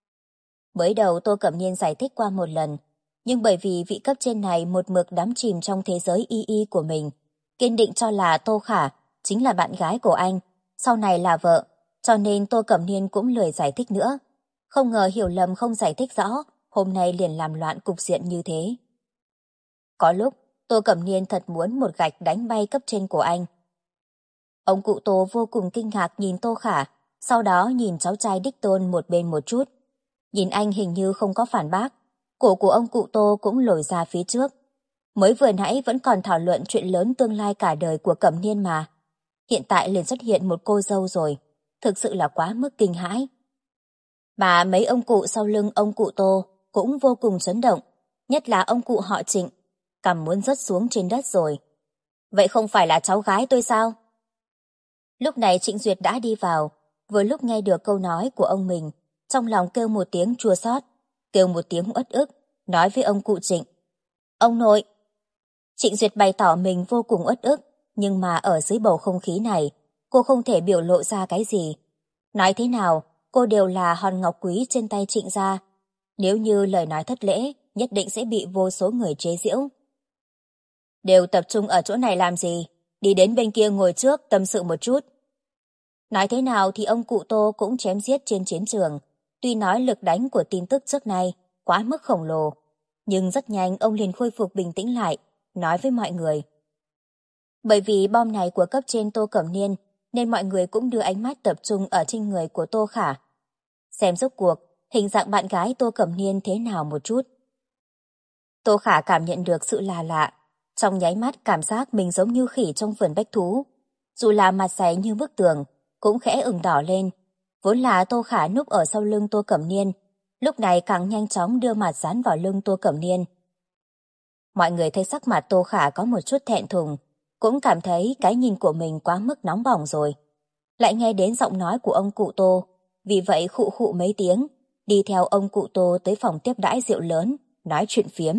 Mới đầu Tô Cẩm Niên giải thích qua một lần, nhưng bởi vì vị cấp trên này một mực đắm chìm trong thế giới y của mình, kiên định cho là Tô Khả chính là bạn gái của anh, sau này là vợ, cho nên Tô Cẩm Niên cũng lười giải thích nữa. Không ngờ hiểu lầm không giải thích rõ, hôm nay liền làm loạn cục diện như thế. Có lúc, Tô Cẩm Niên thật muốn một gạch đánh bay cấp trên của anh. Ông cụ Tô vô cùng kinh ngạc nhìn Tô Khả, sau đó nhìn cháu trai đích tôn một bên một chút. Nhìn anh hình như không có phản bác, cổ của ông cụ Tô cũng lồi ra phía trước. Mới vừa nãy vẫn còn thảo luận chuyện lớn tương lai cả đời của Cẩm Niên mà. Hiện tại liền xuất hiện một cô dâu rồi, thực sự là quá mức kinh hãi. Mà mấy ông cụ sau lưng ông cụ Tô cũng vô cùng chấn động, nhất là ông cụ họ Trịnh, cằm muốn rớt xuống trên đất rồi. Vậy không phải là cháu gái tôi sao? Lúc này Trịnh Duyệt đã đi vào, vừa lúc nghe được câu nói của ông mình, trong lòng kêu một tiếng chua xót, kêu một tiếng uất ức, nói với ông cụ Trịnh. Ông nội! Trịnh Duyệt bày tỏ mình vô cùng uất ức, nhưng mà ở dưới bầu không khí này, cô không thể biểu lộ ra cái gì. Nói thế nào, cô đều là hòn ngọc quý trên tay Trịnh gia. Nếu như lời nói thất lễ, nhất định sẽ bị vô số người chế giễu. Đều tập trung ở chỗ này làm gì? Đi đến bên kia ngồi trước tâm sự một chút. Nói thế nào thì ông cụ Tô cũng chém giết trên chiến trường. Tuy nói lực đánh của tin tức trước nay quá mức khổng lồ, nhưng rất nhanh ông liền khôi phục bình tĩnh lại, nói với mọi người. Bởi vì bom này của cấp trên Tô Cẩm Niên, nên mọi người cũng đưa ánh mắt tập trung ở trên người của Tô Khả. Xem rốt cuộc, hình dạng bạn gái Tô Cẩm Niên thế nào một chút. Tô Khả cảm nhận được sự là lạ, trong nháy mắt cảm giác mình giống như khỉ trong vườn bách thú. Dù là mặt dày như bức tường, cũng khẽ ửng đỏ lên. Vốn là Tô Khả núp ở sau lưng Tô Cẩm Niên, lúc này càng nhanh chóng đưa mặt dán vào lưng Tô Cẩm Niên. Mọi người thấy sắc mặt Tô Khả có một chút thẹn thùng, cũng cảm thấy cái nhìn của mình quá mức nóng bỏng rồi. Lại nghe đến giọng nói của ông cụ Tô, vì vậy khụ khụ mấy tiếng, đi theo ông cụ Tô tới phòng tiếp đãi rượu lớn, nói chuyện phiếm.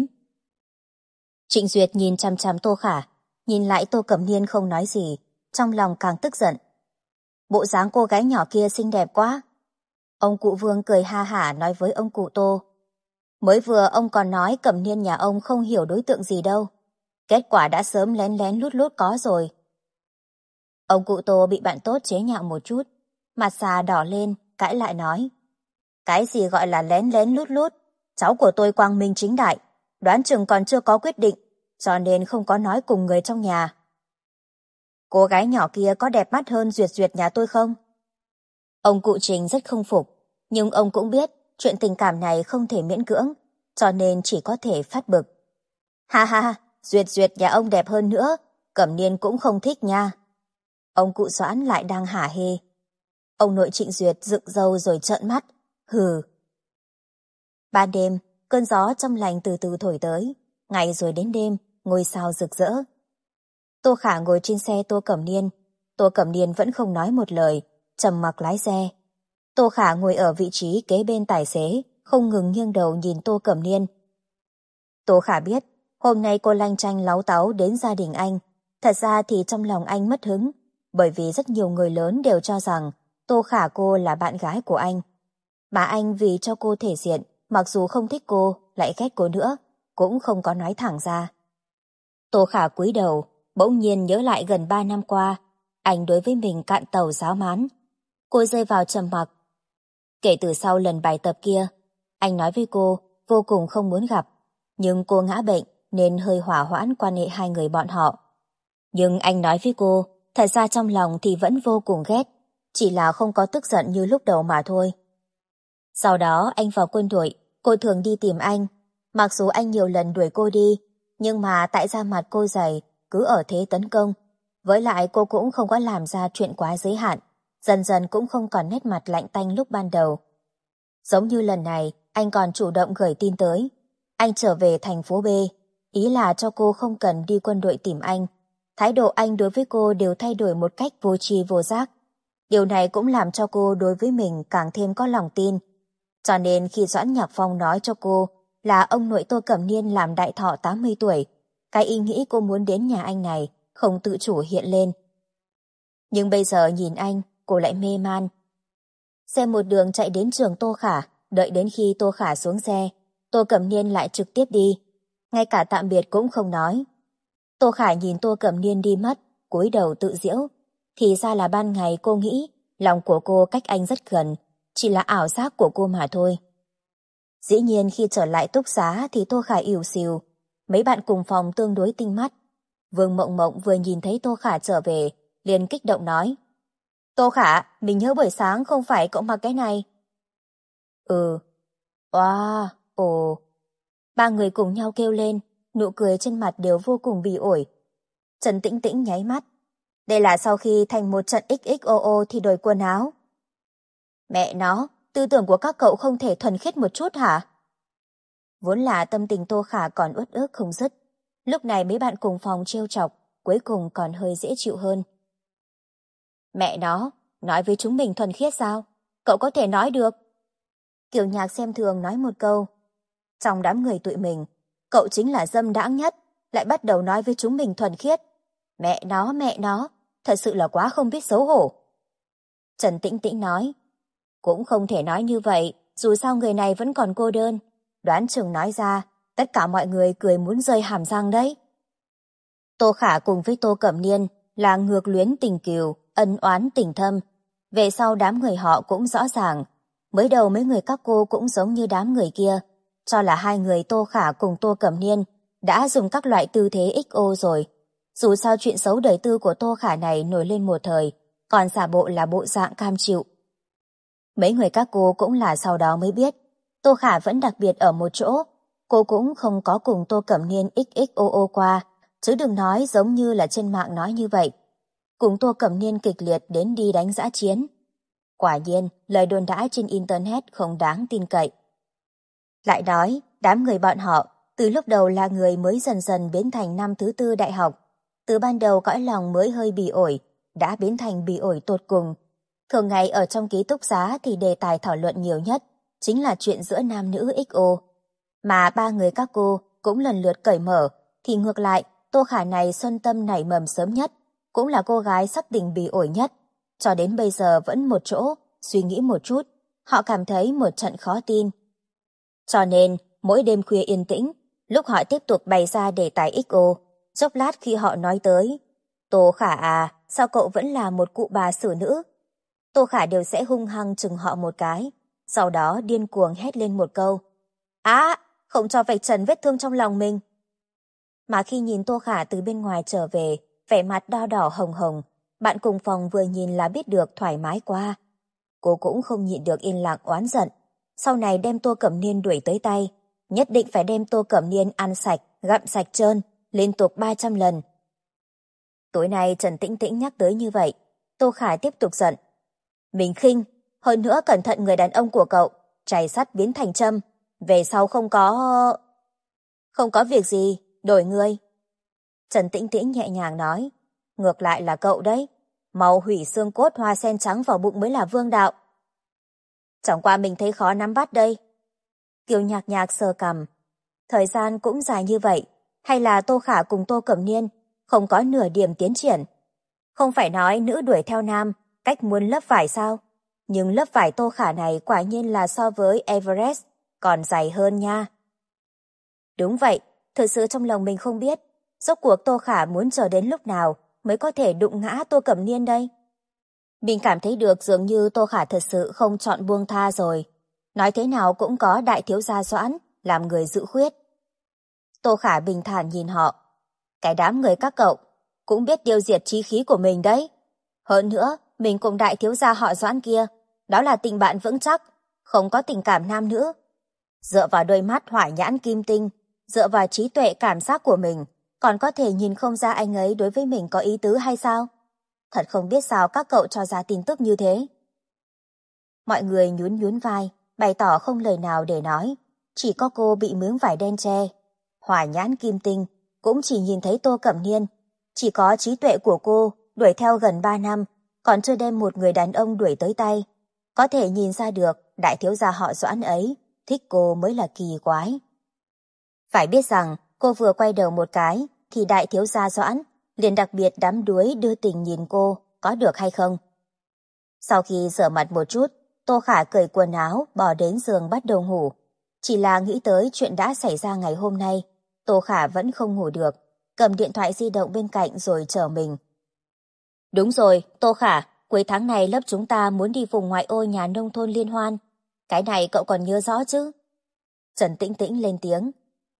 Trịnh Duyệt nhìn chằm chằm Tô Khả, nhìn lại Tô Cẩm Niên không nói gì, trong lòng càng tức giận. Bộ dáng cô gái nhỏ kia xinh đẹp quá. Ông cụ Vương cười ha hả nói với ông cụ Tô. Mới vừa ông còn nói Cẩm Niên nhà ông không hiểu đối tượng gì đâu. Kết quả đã sớm lén lén lút lút có rồi. Ông cụ Tô bị bạn tốt chế nhạo một chút, mặt già đỏ lên, cãi lại nói. Cái gì gọi là lén lén lút lút? Cháu của tôi quang minh chính đại, đoán chừng còn chưa có quyết định, cho nên không có nói cùng người trong nhà. Cô gái nhỏ kia có đẹp mắt hơn Duyệt Duyệt nhà tôi không? Ông cụ Trình rất không phục, nhưng ông cũng biết chuyện tình cảm này không thể miễn cưỡng, cho nên chỉ có thể phát bực. Ha ha, Duyệt Duyệt nhà ông đẹp hơn nữa, Cẩm Niên cũng không thích nha. Ông cụ Doãn lại đang hả hê. Ông nội Trịnh Duyệt dựng râu rồi trợn mắt, hừ. Ban đêm, cơn gió trong lành từ từ thổi tới, ngày rồi đến đêm, ngôi sao rực rỡ. Tô Khả ngồi trên xe Tô Cẩm Niên, Tô Cẩm Niên vẫn không nói một lời, trầm mặc lái xe. Tô Khả ngồi ở vị trí kế bên tài xế, không ngừng nghiêng đầu nhìn Tô Cẩm Niên. Tô Khả biết, hôm nay cô lanh chanh láu táu đến gia đình anh, thật ra thì trong lòng anh mất hứng, bởi vì rất nhiều người lớn đều cho rằng Tô Khả cô là bạn gái của anh. Mà anh vì cho cô thể diện, mặc dù không thích cô, lại ghét cô nữa, cũng không có nói thẳng ra. Tô Khả cúi đầu, bỗng nhiên nhớ lại gần 3 năm qua, anh đối với mình cạn tàu giáo mán. Cô rơi vào trầm mặc. Kể từ sau lần bài tập kia, anh nói với cô vô cùng không muốn gặp, nhưng cô ngã bệnh nên hơi hỏa hoãn quan hệ hai người bọn họ. Nhưng anh nói với cô, thật ra trong lòng thì vẫn vô cùng ghét, chỉ là không có tức giận như lúc đầu mà thôi. Sau đó anh vào quân đội, cô thường đi tìm anh. Mặc dù anh nhiều lần đuổi cô đi, nhưng mà tại da mặt cô dày, cứ ở thế tấn công. Với lại cô cũng không có làm ra chuyện quá giới hạn, dần dần cũng không còn nét mặt lạnh tanh lúc ban đầu. Giống như lần này, anh còn chủ động gửi tin tới. Anh trở về thành phố B, ý là cho cô không cần đi quân đội tìm anh. Thái độ anh đối với cô đều thay đổi một cách vô tri vô giác. Điều này cũng làm cho cô đối với mình càng thêm có lòng tin. Cho nên khi Doãn Nhạc Phong nói cho cô là ông nội Tô Cẩm Niên làm đại thọ 80 tuổi, cái ý nghĩ cô muốn đến nhà anh này không tự chủ hiện lên. Nhưng bây giờ nhìn anh, cô lại mê man. Xe một đường chạy đến trường Tô Khả, đợi đến khi Tô Khả xuống xe, Tô Cẩm Niên lại trực tiếp đi, ngay cả tạm biệt cũng không nói. Tô Khả nhìn Tô Cẩm Niên đi mất, cúi đầu tự giễu. Thì ra là ban ngày cô nghĩ lòng của cô cách anh rất gần, chỉ là ảo giác của cô mà thôi. Dĩ nhiên khi trở lại túc xá thì Tô Khả ỉu xìu, mấy bạn cùng phòng tương đối tinh mắt. Vương Mộng Mộng vừa nhìn thấy Tô Khả trở về, liền kích động nói: Tô Khả, mình nhớ buổi sáng không phải cậu mặc cái này. Ừ. Wow, ồ. Ba người cùng nhau kêu lên, nụ cười trên mặt đều vô cùng bỉ ổi. Trần Tĩnh Tĩnh nháy mắt. Đây là sau khi thành một trận XXOO thì đổi quần áo. Mẹ nó, tư tưởng của các cậu không thể thuần khiết một chút hả? Vốn là tâm tình Tô Khả còn uất ức không dứt. Lúc này mấy bạn cùng phòng trêu chọc, cuối cùng còn hơi dễ chịu hơn. Mẹ nó, nói với chúng mình thuần khiết sao? Cậu có thể nói được. Kiều Nhạc xem thường nói một câu. Trong đám người tụi mình, cậu chính là dâm đãng nhất, lại bắt đầu nói với chúng mình thuần khiết. Mẹ nó, thật sự là quá không biết xấu hổ. Trần Tĩnh Tĩnh nói, cũng không thể nói như vậy, dù sao người này vẫn còn cô đơn. Đoán chừng nói ra, tất cả mọi người cười muốn rơi hàm răng đấy. Tô Khả cùng với Tô Cẩm Niên là ngược luyến tình kiều, ân oán tình thâm. Về sau đám người họ cũng rõ ràng. Mới đầu mấy người các cô cũng giống như đám người kia, cho là hai người Tô Khả cùng Tô Cẩm Niên đã dùng các loại tư thế XO rồi. Dù sao chuyện xấu đời tư của Tô Khả này nổi lên một thời, còn giả bộ là bộ dạng cam chịu. Mấy người các cô cũng là sau đó mới biết, Tô Khả vẫn đặc biệt ở một chỗ, cô cũng không có cùng Tô Cẩm Niên XXOO qua, chứ đừng nói giống như là trên mạng nói như vậy. Cùng Tô Cẩm Niên kịch liệt đến đi đánh dã chiến. Quả nhiên, lời đồn đãi trên Internet không đáng tin cậy. Lại nói, đám người bọn họ, từ lúc đầu là người mới dần dần biến thành năm thứ tư đại học. Từ ban đầu cõi lòng mới hơi bỉ ổi, đã biến thành bỉ ổi tột cùng. Thường ngày ở trong ký túc xá thì đề tài thảo luận nhiều nhất, chính là chuyện giữa nam nữ XO. Mà ba người các cô cũng lần lượt cởi mở, thì ngược lại, Tô Khả này xuân tâm nảy mầm sớm nhất, cũng là cô gái sắc tình bỉ ổi nhất. Cho đến bây giờ vẫn một chỗ, suy nghĩ một chút, họ cảm thấy một trận khó tin. Cho nên, mỗi đêm khuya yên tĩnh, lúc họ tiếp tục bày ra đề tài XO, chốc lát khi họ nói tới, Tô Khả à, sao cậu vẫn là một cụ bà xử nữ? Tô Khả đều sẽ hung hăng chừng họ một cái, sau đó điên cuồng hét lên một câu. Không cho vạch trần vết thương trong lòng mình. Mà khi nhìn Tô Khả từ bên ngoài trở về, vẻ mặt đo đỏ hồng hồng, bạn cùng phòng vừa nhìn là biết được thoải mái quá. Cô cũng không nhịn được yên lặng oán giận. Sau này đem Tô Cẩm Niên đuổi tới tay, nhất định phải đem Tô Cẩm Niên ăn sạch, gặm sạch trơn, liên tục 300 lần. Tối nay Trần Tĩnh Tĩnh nhắc tới như vậy, Tô Khả tiếp tục giận. Mình khinh, hơn nữa cẩn thận người đàn ông của cậu, chày sắt biến thành châm, về sau không có việc gì, đổi người. Trần Tĩnh Tĩnh nhẹ nhàng nói, ngược lại là cậu đấy, mau hủy xương cốt hoa sen trắng vào bụng mới là vương đạo. Chẳng qua mình thấy khó nắm bắt đây. Kiều Nhạc Nhạc sờ cằm. Thời gian cũng dài như vậy, hay là Tô Khả cùng Tô Cẩm Niên không có nửa điểm tiến triển? Không phải nói nữ đuổi theo nam, cách muốn lấp vải sao? Nhưng lớp vải Tô Khả này quả nhiên là so với Everest, còn dày hơn nha. Đúng vậy, thực sự trong lòng mình không biết, rốt cuộc Tô Khả muốn chờ đến lúc nào mới có thể đụng ngã Tô Cẩm Niên đây. Mình cảm thấy được dường như Tô Khả thật sự không chọn buông tha rồi. Nói thế nào cũng có đại thiếu gia Doãn, làm người giữ khuyết. Tô Khả bình thản nhìn họ. Cái đám người các cậu cũng biết tiêu diệt chí khí của mình đấy. Hơn nữa, mình cùng đại thiếu gia họ Doãn kia, đó là tình bạn vững chắc, không có tình cảm nam nữ. Dựa vào đôi mắt hỏa nhãn kim tinh, dựa vào trí tuệ cảm giác của mình, còn có thể nhìn không ra anh ấy đối với mình có ý tứ hay sao? Thật không biết sao các cậu cho ra tin tức như thế. Mọi người nhún nhún vai, bày tỏ không lời nào để nói. Chỉ có cô bị mướng vải đen che. Hỏa nhãn kim tinh, cũng chỉ nhìn thấy Tô Cẩm Niên. Chỉ có trí tuệ của cô đuổi theo gần 3 năm, còn chưa đem một người đàn ông đuổi tới tay. Có thể nhìn ra được đại thiếu gia họ Doãn ấy thích cô mới là kỳ quái. Phải biết rằng cô vừa quay đầu một cái thì đại thiếu gia Doãn liền đặc biệt đắm đuối đưa tình nhìn cô, có được hay không? Sau khi rửa mặt một chút, Tô Khả cởi quần áo bỏ đến giường bắt đầu ngủ. Chỉ là nghĩ tới chuyện đã xảy ra ngày hôm nay, Tô Khả vẫn không ngủ được, cầm điện thoại di động bên cạnh rồi chờ mình. Đúng rồi, Tô Khả, cuối tháng này lớp chúng ta muốn đi vùng ngoại ô nhà nông thôn liên hoan. Cái này cậu còn nhớ rõ chứ? Trần Tĩnh Tĩnh lên tiếng.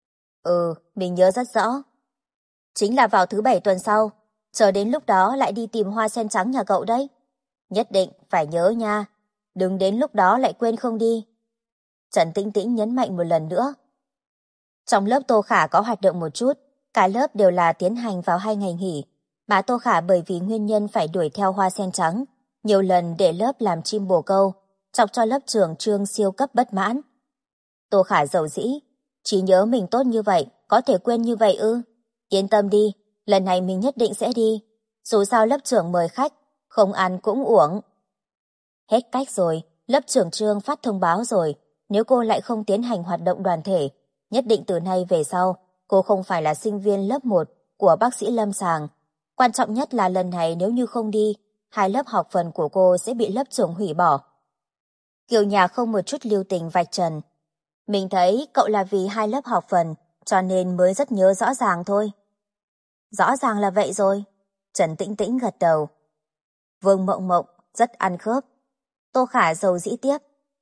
Ừ, mình nhớ rất rõ. Chính là vào thứ 7 tuần sau, chờ đến lúc đó lại đi tìm hoa sen trắng nhà cậu đấy. Nhất định phải nhớ nha, đừng đến lúc đó lại quên không đi. Trần Tĩnh Tĩnh nhấn mạnh một lần nữa. Trong lớp Tô Khả có hoạt động một chút, cả lớp đều là tiến hành vào 2 ngày nghỉ. Bà Tô Khả bởi vì nguyên nhân phải đuổi theo hoa sen trắng, nhiều lần để lớp làm chim bồ câu, chọc cho lớp trưởng Trương siêu cấp bất mãn. Tô Khả giàu dĩ, chỉ nhớ mình tốt như vậy, có thể quên như vậy ư? Yên tâm đi, lần này mình nhất định sẽ đi. Dù sao lớp trưởng mời khách, không ăn cũng uổng. Hết cách rồi, lớp trưởng Trương phát thông báo rồi, nếu cô lại không tiến hành hoạt động đoàn thể, nhất định từ nay về sau, cô không phải là sinh viên lớp 1 của bác sĩ lâm sàng. Quan trọng nhất là lần này nếu như không đi, 2 lớp học phần của cô sẽ bị lớp trưởng hủy bỏ. Kiều Nhà không một chút lưu tình vạch trần. Mình thấy cậu là vì 2 lớp học phần, cho nên mới rất nhớ rõ ràng thôi. Rõ ràng là vậy rồi. Trần Tĩnh Tĩnh gật đầu. Vương Mộng Mộng rất ăn khớp. Tô Khả giàu dĩ tiếp.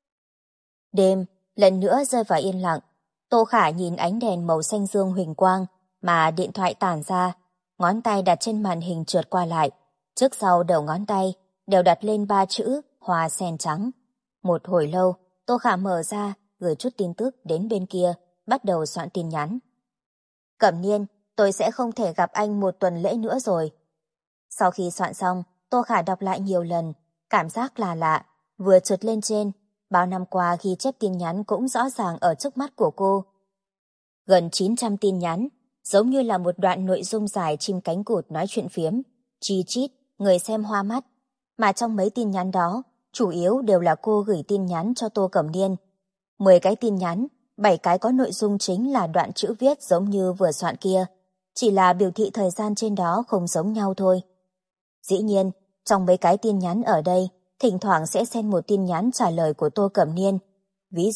Đêm, lần nữa rơi vào yên lặng. Tô Khả nhìn ánh đèn màu xanh dương huỳnh quang mà điện thoại tản ra, ngón tay đặt trên màn hình trượt qua lại. Trước sau đầu ngón tay đều đặt lên 3 chữ hoa sen trắng. Một hồi lâu, Tô Khả mở ra, gửi chút tin tức đến bên kia, bắt đầu soạn tin nhắn. Cẩm Niên, tôi sẽ không thể gặp anh 1 tuần lễ nữa rồi. Sau khi soạn xong, Tô Khả đọc lại nhiều lần, cảm giác là lạ, vừa trượt lên trên. Bao năm qua ghi chép tin nhắn cũng rõ ràng ở trước mắt của cô. Gần 900 tin nhắn, giống như là một đoạn nội dung dài chim cánh cụt nói chuyện phiếm, chi chít, người xem hoa mắt. Mà trong mấy tin nhắn đó, chủ yếu đều là cô gửi tin nhắn cho Tô Cẩm Niên. 10 cái tin nhắn, 7 cái có nội dung chính là đoạn chữ viết giống như vừa soạn kia, chỉ là biểu thị thời gian trên đó không giống nhau thôi. Dĩ nhiên, trong mấy cái tin nhắn ở đây, thỉnh thoảng sẽ xen một tin nhắn trả lời của Tô Cẩm Niên. Ví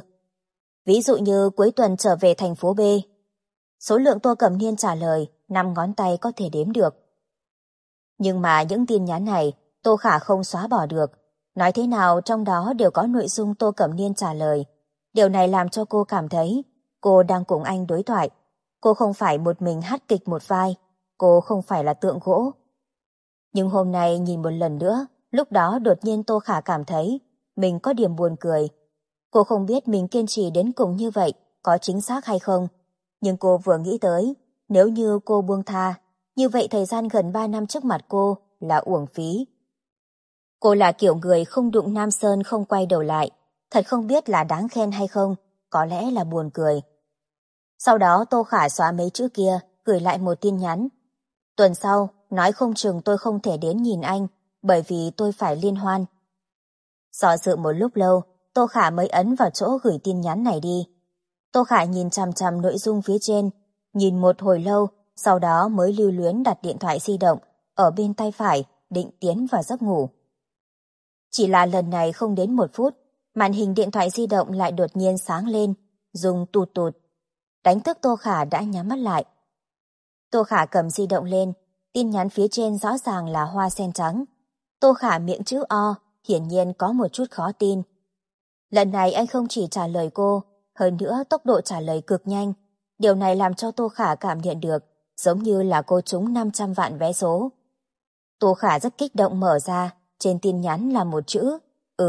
dụ như cuối tuần trở về thành phố B. Số lượng Tô Cẩm Niên trả lời 5 ngón tay có thể đếm được. Nhưng mà những tin nhắn này Tô Khả không xóa bỏ được. Nói thế nào trong đó đều có nội dung Tô Cẩm Niên trả lời. Điều này làm cho cô cảm thấy cô đang cùng anh đối thoại. Cô không phải một mình hát kịch một vai. Cô không phải là tượng gỗ. Nhưng hôm nay nhìn một lần nữa, lúc đó đột nhiên Tô Khả cảm thấy mình có điểm buồn cười. Cô không biết mình kiên trì đến cùng như vậy có chính xác hay không. Nhưng cô vừa nghĩ tới, nếu như cô buông tha, như vậy thời gian gần 3 năm trước mặt cô là uổng phí. Cô là kiểu người không đụng Nam Sơn không quay đầu lại. Thật không biết là đáng khen hay không, có lẽ là buồn cười. Sau đó Tô Khả xóa mấy chữ kia, gửi lại một tin nhắn. Tuần sau, nói không chừng tôi không thể đến nhìn anh, bởi vì tôi phải liên hoan. Do dự một lúc lâu, Tô Khả mới ấn vào chỗ gửi tin nhắn này đi. Tô Khả nhìn chằm chằm nội dung phía trên, nhìn một hồi lâu, sau đó mới lưu luyến đặt điện thoại di động, ở bên tay phải, định tiến vào giấc ngủ. Chỉ là lần này không đến 1 phút, màn hình điện thoại di động lại đột nhiên sáng lên, rung tụt tụt. Đánh thức Tô Khả đã nhắm mắt lại. Tô Khả cầm di động lên, tin nhắn phía trên rõ ràng là hoa sen trắng. Tô Khả miệng chữ O, hiển nhiên có một chút khó tin. Lần này anh không chỉ trả lời cô, hơn nữa tốc độ trả lời cực nhanh. Điều này làm cho Tô Khả cảm nhận được giống như là cô trúng 500 vạn vé số. Tô Khả rất kích động mở ra, trên tin nhắn là một chữ,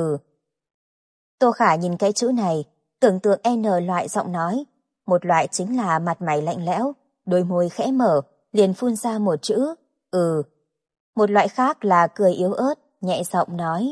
Tô Khả nhìn cái chữ này, tưởng tượng N loại giọng nói. Một loại chính là mặt mày lạnh lẽo, đôi môi khẽ mở, liền phun ra một chữ, Một loại khác là cười yếu ớt, nhẹ giọng nói,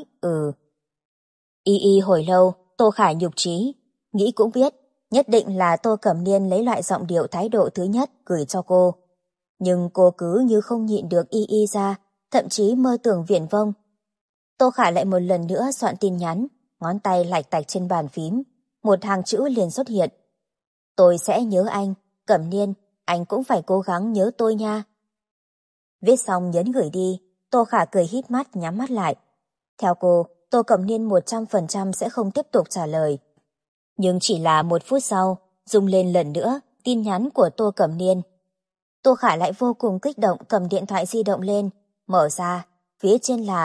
Y hồi lâu, Tô Khả nhục trí, nghĩ cũng biết, nhất định là Tô Cẩm Niên lấy loại giọng điệu thái độ thứ nhất gửi cho cô. Nhưng cô cứ như không nhịn được Y ra, thậm chí mơ tưởng viển vông. Tô Khả lại một lần nữa soạn tin nhắn, ngón tay lạch tạch trên bàn phím, một hàng chữ liền xuất hiện. Tôi sẽ nhớ anh, Cẩm Niên, anh cũng phải cố gắng nhớ tôi nha. Viết xong nhấn gửi đi, Tô Khả cười híp mắt nhắm mắt lại. Theo cô, Tô Cẩm Niên 100% sẽ không tiếp tục trả lời. Nhưng chỉ là 1 phút sau, rung lên lần nữa tin nhắn của Tô Cẩm Niên. Tô Khả lại vô cùng kích động cầm điện thoại di động lên, mở ra, phía trên là ...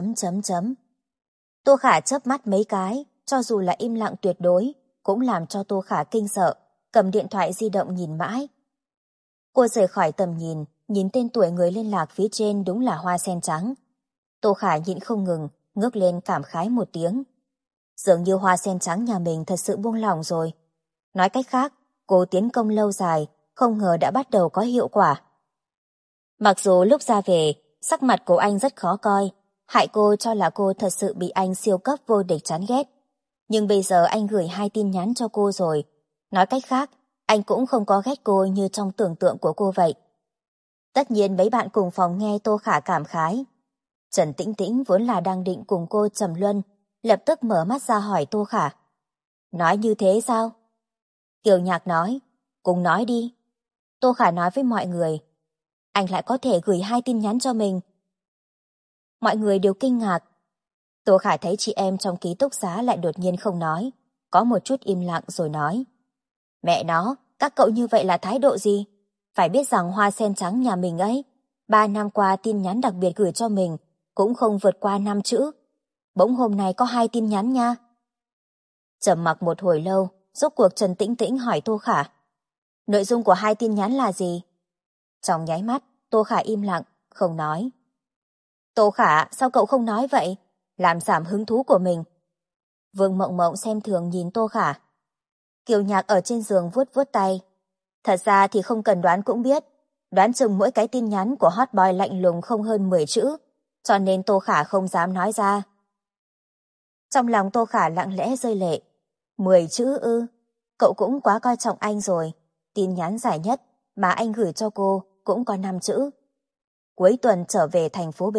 Tô Khả chớp mắt mấy cái, cho dù là im lặng tuyệt đối, cũng làm cho Tô Khả kinh sợ, cầm điện thoại di động nhìn mãi. Cô rời khỏi tầm nhìn tên tuổi người liên lạc phía trên đúng là hoa sen trắng. Tô Khả nhịn không ngừng, ngước lên cảm khái một tiếng. Dường như hoa sen trắng nhà mình thật sự buông lỏng rồi. Nói cách khác, cô tiến công lâu dài, không ngờ đã bắt đầu có hiệu quả. Mặc dù lúc ra về, sắc mặt của anh rất khó coi, hại cô cho là cô thật sự bị anh siêu cấp vô địch chán ghét. Nhưng bây giờ anh gửi 2 tin nhắn cho cô rồi. Nói cách khác, anh cũng không có ghét cô như trong tưởng tượng của cô vậy. Tất nhiên mấy bạn cùng phòng nghe Tô Khả cảm khái. Trần Tĩnh Tĩnh vốn là đang định cùng cô trầm luân, lập tức mở mắt ra hỏi Tô Khả. Nói như thế sao? Kiều Nhạc nói, cùng nói đi. Tô Khả nói với mọi người, anh lại có thể gửi 2 tin nhắn cho mình. Mọi người đều kinh ngạc. Tô Khả thấy chị em trong ký túc xá lại đột nhiên không nói, có một chút im lặng rồi nói. Mẹ nó, các cậu như vậy là thái độ gì? Phải biết rằng hoa sen trắng nhà mình ấy, 3 năm qua tin nhắn đặc biệt gửi cho mình, cũng không vượt qua 5 chữ. Bỗng hôm nay có 2 tin nhắn nha. Trầm mặc một hồi lâu, rốt cuộc Trần Tĩnh Tĩnh hỏi Tô Khả. Nội dung của 2 tin nhắn là gì? Trong nháy mắt, Tô Khả im lặng, không nói. Tô Khả, sao cậu không nói vậy? Làm giảm hứng thú của mình. Vương Mộng Mộng xem thường nhìn Tô Khả. Kiều Nhạc ở trên giường vuốt vuốt tay. Thật ra thì không cần đoán cũng biết. Đoán chừng mỗi cái tin nhắn của hot boy lạnh lùng không hơn 10 chữ. Cho nên Tô Khả không dám nói ra. Trong lòng Tô Khả lặng lẽ rơi lệ. 10 chữ ư? Cậu cũng quá coi trọng anh rồi. Tin nhắn dài nhất mà anh gửi cho cô cũng có 5 chữ. Cuối tuần trở về thành phố B.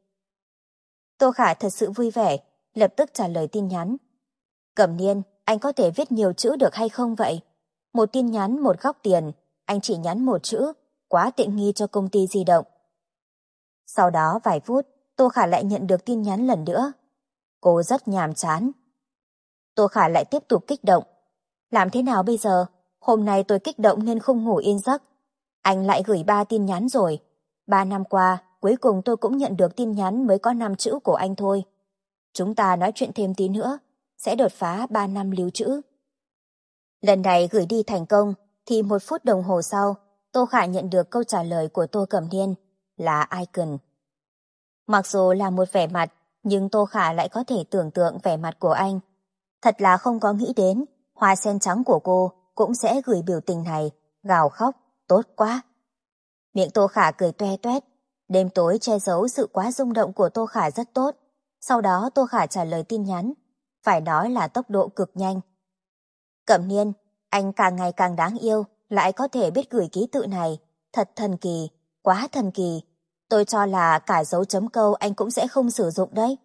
Tô Khả thật sự vui vẻ, lập tức trả lời tin nhắn. Cẩm Niên, anh có thể viết nhiều chữ được hay không vậy? Một tin nhắn một góc tiền, anh chỉ nhắn 1 chữ, quá tiện nghi cho công ty di động. Sau đó vài phút, Tô Khả lại nhận được tin nhắn lần nữa. Cô rất nhàm chán. Tô Khả lại tiếp tục kích động. Làm thế nào bây giờ? Hôm nay tôi kích động nên không ngủ yên giấc. Anh lại gửi 3 tin nhắn rồi. 3 năm qua, cuối cùng tôi cũng nhận được tin nhắn mới có 5 chữ của anh thôi. Chúng ta nói chuyện thêm tí nữa, sẽ đột phá 3 năm lưu trữ. Lần này gửi đi thành công, thì 1 phút đồng hồ sau, Tô Khả nhận được câu trả lời của Tô Cẩm Niên là Icon. Mặc dù là một vẻ mặt, nhưng Tô Khả lại có thể tưởng tượng vẻ mặt của anh. Thật là không có nghĩ đến, hoa sen trắng của cô cũng sẽ gửi biểu tình này, gào khóc, tốt quá. Miệng Tô Khả cười toe toét, đêm tối che giấu sự quá rung động của Tô Khả rất tốt. Sau đó Tô Khả trả lời tin nhắn, phải nói là tốc độ cực nhanh. Cẩm Niên, anh càng ngày càng đáng yêu, lại có thể biết gửi ký tự này, thật thần kỳ, quá thần kỳ. Tôi cho là cả dấu chấm câu anh cũng sẽ không sử dụng đấy.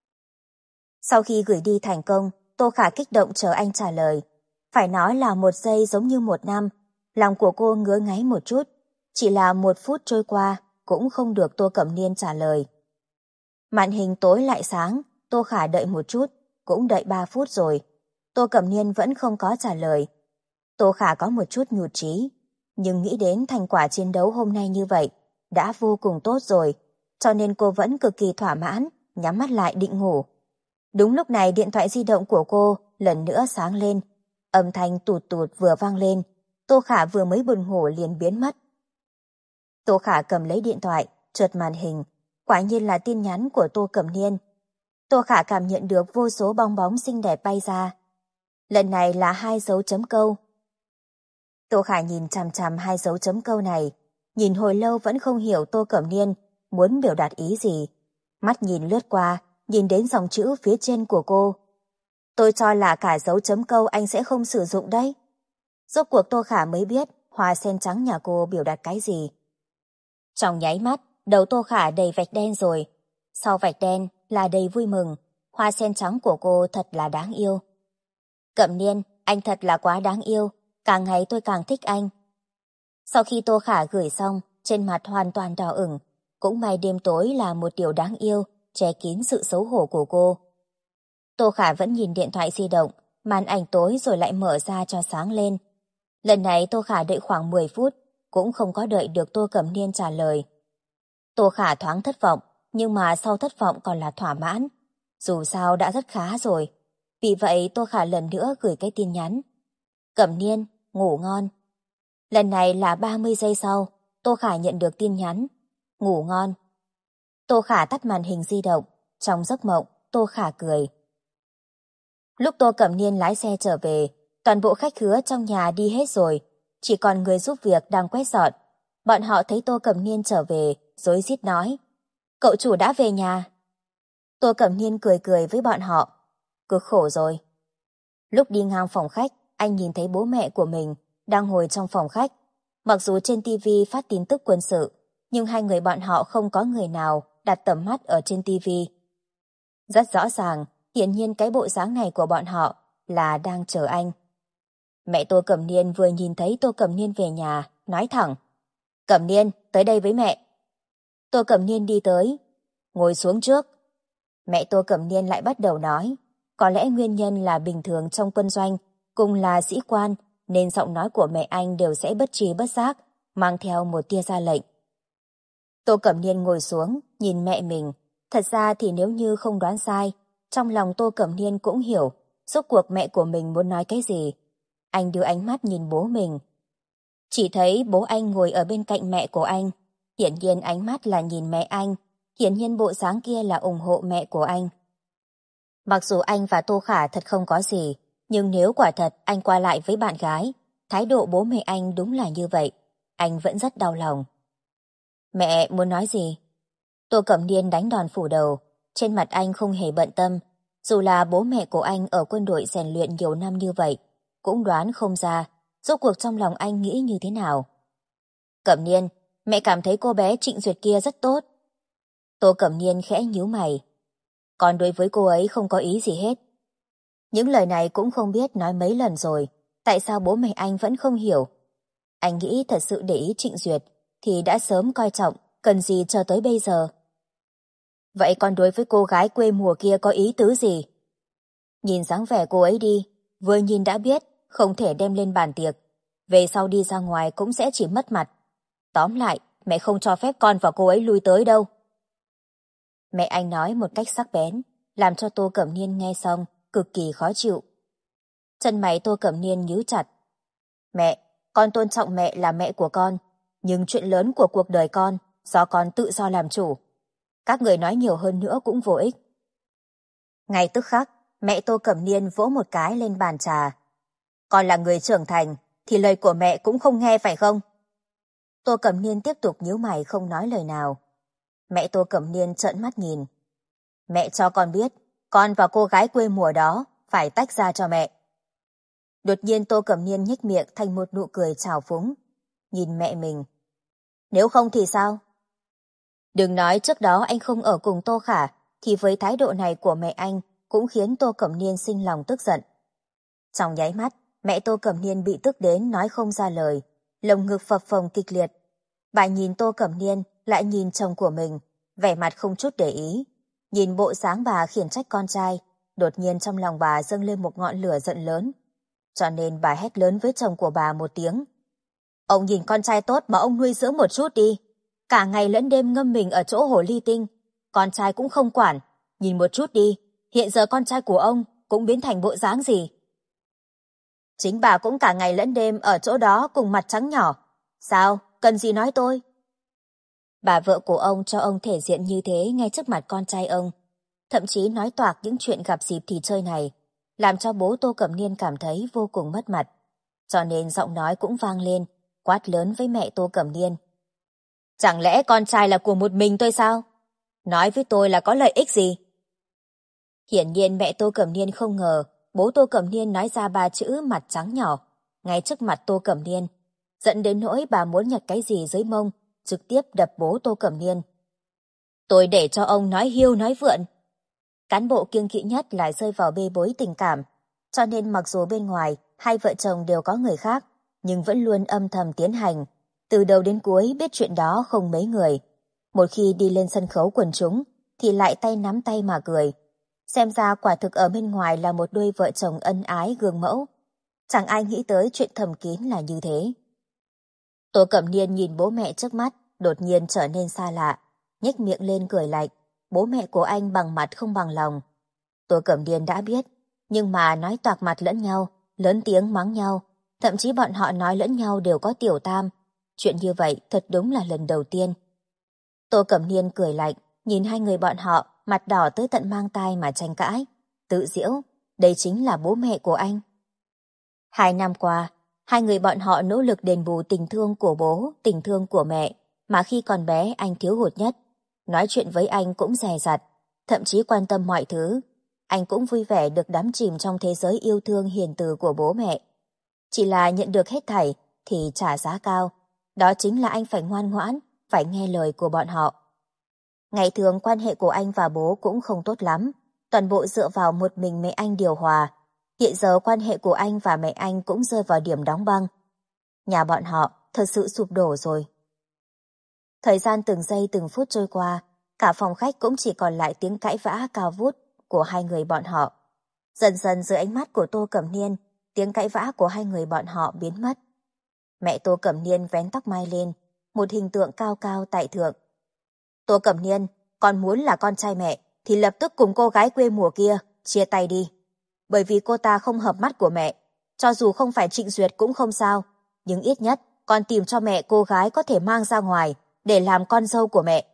Sau khi gửi đi thành công, Tô Khả kích động chờ anh trả lời. Phải nói là 1 giây giống như 1 năm, lòng của cô ngứa ngáy một chút. Chỉ là 1 phút trôi qua, cũng không được Tô Cẩm Niên trả lời. Màn hình tối lại sáng, Tô Khả đợi một chút, cũng đợi 3 phút rồi. Tô Cẩm Niên vẫn không có trả lời. Tô Khả có một chút nhụt chí, nhưng nghĩ đến thành quả chiến đấu hôm nay như vậy, đã vô cùng tốt rồi, cho nên cô vẫn cực kỳ thỏa mãn, nhắm mắt lại định ngủ. Đúng lúc này điện thoại di động của cô lần nữa sáng lên, âm thanh tụt tụt vừa vang lên, Tô Khả vừa mới buồn ngủ liền biến mất. Tô Khả cầm lấy điện thoại, trượt màn hình, quả nhiên là tin nhắn của Tô Cẩm Niên. Tô Khả cảm nhận được vô số bong bóng xinh đẹp bay ra. Lần này là 2 dấu chấm câu. Tô Khả nhìn chằm chằm 2 dấu chấm câu này, nhìn hồi lâu vẫn không hiểu Tô Cẩm Niên muốn biểu đạt ý gì. Mắt nhìn lướt qua, nhìn đến dòng chữ phía trên của cô. Tôi cho là cả dấu chấm câu anh sẽ không sử dụng đấy. Rốt cuộc Tô Khả mới biết hoa sen trắng nhà cô biểu đạt cái gì. Trong nháy mắt, đầu Tô Khả đầy vạch đen rồi. Sau vạch đen là đầy vui mừng. Hoa sen trắng của cô thật là đáng yêu. Cẩm Niên, anh thật là quá đáng yêu. Càng ngày tôi càng thích anh. Sau khi Tô Khả gửi xong, trên mặt hoàn toàn đỏ ửng. Cũng may đêm tối là một điều đáng yêu, che kín sự xấu hổ của cô. Tô Khả vẫn nhìn điện thoại di động, màn ảnh tối rồi lại mở ra cho sáng lên. Lần này Tô Khả đợi khoảng 10 phút, cũng không có đợi được Tô Cẩm Niên trả lời. Tô Khả thoáng thất vọng, nhưng mà sau thất vọng còn là thỏa mãn. Dù sao đã rất khá rồi. Vì vậy Tô Khả lần nữa gửi cái tin nhắn. Cẩm Niên, ngủ ngon. Lần này là 30 giây sau, Tô Khả nhận được tin nhắn. Ngủ ngon. Tô Khả tắt màn hình di động. Trong giấc mộng, Tô Khả cười. Lúc Tô Cẩm Niên lái xe trở về, toàn bộ khách khứa trong nhà đi hết rồi. Chỉ còn người giúp việc đang quét dọn. Bọn họ thấy Tô Cẩm Niên trở về, rối rít nói. Cậu chủ đã về nhà. Tô Cẩm Niên cười cười với bọn họ. Cực khổ rồi. Lúc đi ngang phòng khách, anh nhìn thấy bố mẹ của mình đang ngồi trong phòng khách. Mặc dù trên TV phát tin tức quân sự, nhưng hai người bọn họ không có người nào đặt tầm mắt ở trên TV. Rất rõ ràng, hiển nhiên cái bộ dáng này của bọn họ là đang chờ anh. Mẹ Tô Cẩm Niên vừa nhìn thấy Tô Cẩm Niên về nhà, nói thẳng. Cẩm Niên, tới đây với mẹ. Tô Cẩm Niên đi tới. Ngồi xuống trước. Mẹ Tô Cẩm Niên lại bắt đầu nói. Có lẽ nguyên nhân là bình thường trong quân doanh, cùng là sĩ quan, nên giọng nói của mẹ anh đều sẽ bất tri bất giác, mang theo một tia ra lệnh. Tô Cẩm Niên ngồi xuống, nhìn mẹ mình. Thật ra thì nếu như không đoán sai, trong lòng Tô Cẩm Niên cũng hiểu rốt cuộc mẹ của mình muốn nói cái gì. Anh đưa ánh mắt nhìn bố mình. Chỉ thấy bố anh ngồi ở bên cạnh mẹ của anh. Hiển nhiên ánh mắt là nhìn mẹ anh. Hiển nhiên bộ dáng kia là ủng hộ mẹ của anh. Mặc dù anh và Tô Khả thật không có gì, nhưng nếu quả thật anh qua lại với bạn gái, thái độ bố mẹ anh đúng là như vậy. Anh vẫn rất đau lòng. Mẹ muốn nói gì? Tô Cẩm Niên đánh đòn phủ đầu. Trên mặt anh không hề bận tâm. Dù là bố mẹ của anh ở quân đội rèn luyện nhiều năm như vậy, cũng đoán không ra rốt cuộc trong lòng anh nghĩ như thế nào. Cẩm Niên, mẹ cảm thấy cô bé Trịnh Duyệt kia rất tốt. Tô Cẩm Niên khẽ nhíu mày. Còn đối với cô ấy không có ý gì hết. Những lời này cũng không biết nói mấy lần rồi, tại sao bố mẹ anh vẫn không hiểu. Anh nghĩ thật sự để ý Trịnh Duyệt thì đã sớm coi trọng, cần gì chờ tới bây giờ. Vậy còn đối với cô gái quê mùa kia có ý tứ gì? Nhìn dáng vẻ cô ấy đi, vừa nhìn đã biết không thể đem lên bàn tiệc. Về sau đi ra ngoài cũng sẽ chỉ mất mặt. Tóm lại, mẹ không cho phép con và cô ấy lui tới đâu. Mẹ anh nói một cách sắc bén, làm cho Tô Cẩm Niên nghe xong cực kỳ khó chịu. Chân mày Tô Cẩm Niên nhíu chặt. Mẹ, con tôn trọng mẹ là mẹ của con, nhưng chuyện lớn của cuộc đời con do con tự do làm chủ. Các người nói nhiều hơn nữa cũng vô ích. Ngay tức khắc, mẹ Tô Cẩm Niên vỗ một cái lên bàn trà. Con là người trưởng thành, thì lời của mẹ cũng không nghe phải không? Tô Cẩm Niên tiếp tục nhíu mày không nói lời nào. Mẹ Tô Cẩm Niên trợn mắt nhìn. Mẹ cho con biết, con và cô gái quê mùa đó phải tách ra cho mẹ. Đột nhiên Tô Cẩm Niên nhếch miệng thành một nụ cười trào phúng. Nhìn mẹ mình. Nếu không thì sao? Đừng nói trước đó anh không ở cùng Tô Khả, thì với thái độ này của mẹ anh cũng khiến Tô Cẩm Niên sinh lòng tức giận. Trong nháy mắt, mẹ Tô Cẩm Niên bị tức đến nói không ra lời, lồng ngực phập phồng kịch liệt. Bà nhìn Tô Cẩm Niên, lại nhìn chồng của mình, vẻ mặt không chút để ý. Nhìn bộ dáng bà khiển trách con trai, đột nhiên trong lòng bà dâng lên một ngọn lửa giận lớn. Cho nên bà hét lớn với chồng của bà một tiếng. Ông nhìn con trai tốt mà ông nuôi dưỡng một chút đi. Cả ngày lẫn đêm ngâm mình ở chỗ hồ ly tinh. Con trai cũng không quản. Nhìn một chút đi, hiện giờ con trai của ông cũng biến thành bộ dáng gì. Chính bà cũng cả ngày lẫn đêm ở chỗ đó cùng mặt trắng nhỏ. Sao, cần gì nói tôi? Bà vợ của ông cho ông thể diện như thế ngay trước mặt con trai ông. Thậm chí nói toạc những chuyện gặp dịp thì chơi này, làm cho bố Tô Cẩm Niên cảm thấy vô cùng mất mặt. Cho nên giọng nói cũng vang lên, quát lớn với mẹ Tô Cẩm Niên. Chẳng lẽ con trai là của một mình tôi sao? Nói với tôi là có lợi ích gì? Hiển nhiên mẹ Tô Cẩm Niên không ngờ bố Tô Cẩm Niên nói ra 3 chữ mặt trắng nhỏ, ngay trước mặt Tô Cẩm Niên, dẫn đến nỗi bà muốn nhặt cái gì dưới mông, trực tiếp đập bố Tô Cẩm Niên. Tôi để cho ông nói hiêu nói vượn. Cán bộ kiêng kỵ nhất lại rơi vào bê bối tình cảm, cho nên mặc dù bên ngoài hai vợ chồng đều có người khác, nhưng vẫn luôn âm thầm tiến hành. Từ đầu đến cuối biết chuyện đó không mấy người. Một khi đi lên sân khấu quần chúng, thì lại tay nắm tay mà cười. Xem ra quả thực ở bên ngoài là một đôi vợ chồng ân ái gương mẫu. Chẳng ai nghĩ tới chuyện thầm kín là như thế. Tô Cẩm Niên nhìn bố mẹ trước mắt, đột nhiên trở nên xa lạ, nhếch miệng lên cười lạnh. Bố mẹ của anh bằng mặt không bằng lòng. Tô Cẩm Niên đã biết, nhưng mà nói toạc mặt lẫn nhau, lớn tiếng mắng nhau, thậm chí bọn họ nói lẫn nhau đều có tiểu tam. Chuyện như vậy thật đúng là lần đầu tiên. Tô Cẩm Niên cười lạnh, nhìn hai người bọn họ, mặt đỏ tới tận mang tai mà tranh cãi. Tự giễu, đây chính là bố mẹ của anh. 2 năm qua, hai người bọn họ nỗ lực đền bù tình thương của bố, tình thương của mẹ, mà khi còn bé anh thiếu hụt nhất. Nói chuyện với anh cũng dè dặt, thậm chí quan tâm mọi thứ. Anh cũng vui vẻ được đắm chìm trong thế giới yêu thương hiền từ của bố mẹ. Chỉ là nhận được hết thảy thì trả giá cao. Đó chính là anh phải ngoan ngoãn, phải nghe lời của bọn họ. Ngày thường quan hệ của anh và bố cũng không tốt lắm, toàn bộ dựa vào một mình mẹ anh điều hòa. Hiện giờ quan hệ của anh và mẹ anh cũng rơi vào điểm đóng băng. Nhà bọn họ thật sự sụp đổ rồi. Thời gian từng giây từng phút trôi qua, cả phòng khách cũng chỉ còn lại tiếng cãi vã cao vút của hai người bọn họ. Dần dần dưới ánh mắt của Tô Cẩm Niên, tiếng cãi vã của hai người bọn họ biến mất. Mẹ Tô Cẩm Niên vén tóc mai lên, một hình tượng cao cao tại thượng. Tô Cẩm Niên, con muốn là con trai mẹ thì lập tức cùng cô gái quê mùa kia chia tay đi. Bởi vì cô ta không hợp mắt của mẹ, cho dù không phải Trịnh Duyệt cũng không sao, nhưng ít nhất con tìm cho mẹ cô gái có thể mang ra ngoài để làm con dâu của mẹ.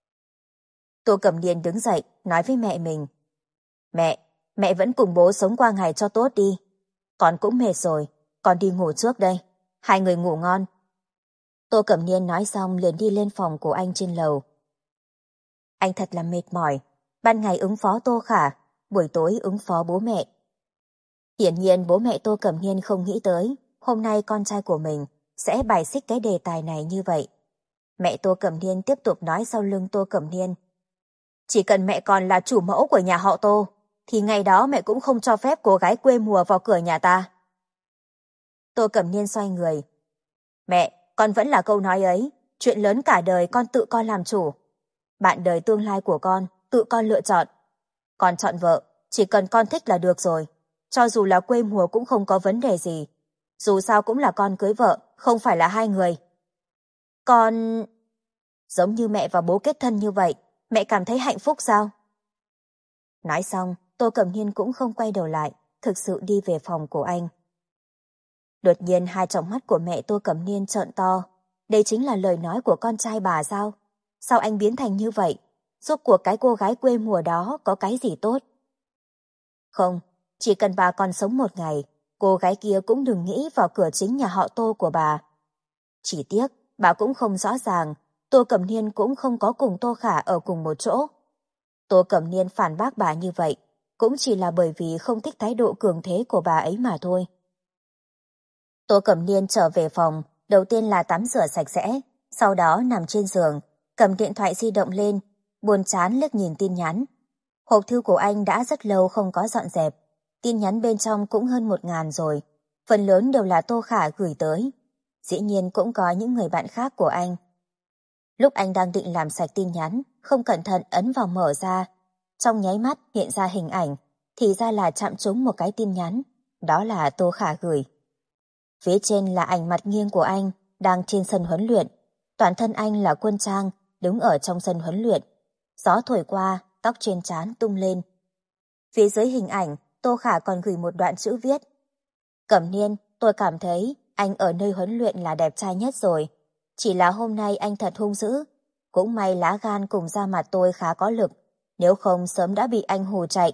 Tô Cẩm Niên đứng dậy, nói với mẹ mình. Mẹ vẫn cùng bố sống qua ngày cho tốt đi. Con cũng mệt rồi, con đi ngủ trước đây. Hai người ngủ ngon. Tô Cẩm Niên nói xong liền đi lên phòng của anh trên lầu. Anh thật là mệt mỏi, ban ngày ứng phó Tô Khả, buổi tối ứng phó bố mẹ. Hiển nhiên bố mẹ Tô Cẩm Niên không nghĩ tới hôm nay con trai của mình sẽ bài xích cái đề tài này như vậy. Mẹ Tô Cẩm Niên tiếp tục nói sau lưng Tô Cẩm Niên. Chỉ cần mẹ còn là chủ mẫu của nhà họ Tô, thì ngày đó mẹ cũng không cho phép cô gái quê mùa vào cửa nhà ta. Tô Cẩm Niên xoay người. Mẹ, con vẫn là câu nói ấy, chuyện lớn cả đời con tự con làm chủ. Bạn đời tương lai của con, tự con lựa chọn. Con chọn vợ, chỉ cần con thích là được rồi. Cho dù là quê mùa cũng không có vấn đề gì. Dù sao cũng là con cưới vợ, không phải là hai người. Con... Giống như mẹ và bố kết thân như vậy, mẹ cảm thấy hạnh phúc sao? Nói xong, Tô Cẩm Niên cũng không quay đầu lại, thực sự đi về phòng của anh. Đột nhiên hai tròng mắt của mẹ Tô Cẩm Niên trợn to. Đây chính là lời nói của con trai bà sao? Sao anh biến thành như vậy? Rốt cuộc cái cô gái quê mùa đó có cái gì tốt? Không, chỉ cần bà còn sống một ngày, cô gái kia cũng đừng nghĩ vào cửa chính nhà họ Tô của bà. Chỉ tiếc, bà cũng không rõ ràng, Tô Cẩm Niên cũng không có cùng Tô Khả ở cùng một chỗ. Tô Cẩm Niên phản bác bà như vậy, cũng chỉ là bởi vì không thích thái độ cường thế của bà ấy mà thôi. Tô Cẩm Niên trở về phòng, đầu tiên là tắm rửa sạch sẽ, sau đó nằm trên giường, cầm điện thoại di động lên, buồn chán liếc nhìn tin nhắn. Hộp thư của anh đã rất lâu không có dọn dẹp, tin nhắn bên trong cũng hơn 1000 rồi, phần lớn đều là Tô Khả gửi tới. Dĩ nhiên cũng có những người bạn khác của anh. Lúc anh đang định làm sạch tin nhắn, không cẩn thận ấn vào mở ra. Trong nháy mắt hiện ra hình ảnh, thì ra là chạm trúng một cái tin nhắn. Đó là Tô Khả gửi. Phía trên là ảnh mặt nghiêng của anh, đang trên sân huấn luyện. Toàn thân anh là quân trang, đứng ở trong sân huấn luyện. Gió thổi qua, tóc trên trán tung lên. Phía dưới hình ảnh, Tô Khả còn gửi một đoạn chữ viết. Cẩm Niên, tôi cảm thấy anh ở nơi huấn luyện là đẹp trai nhất rồi. Chỉ là hôm nay anh thật hung dữ. Cũng may lá gan cùng da mặt tôi khá có lực, nếu không sớm đã bị anh hù chạy.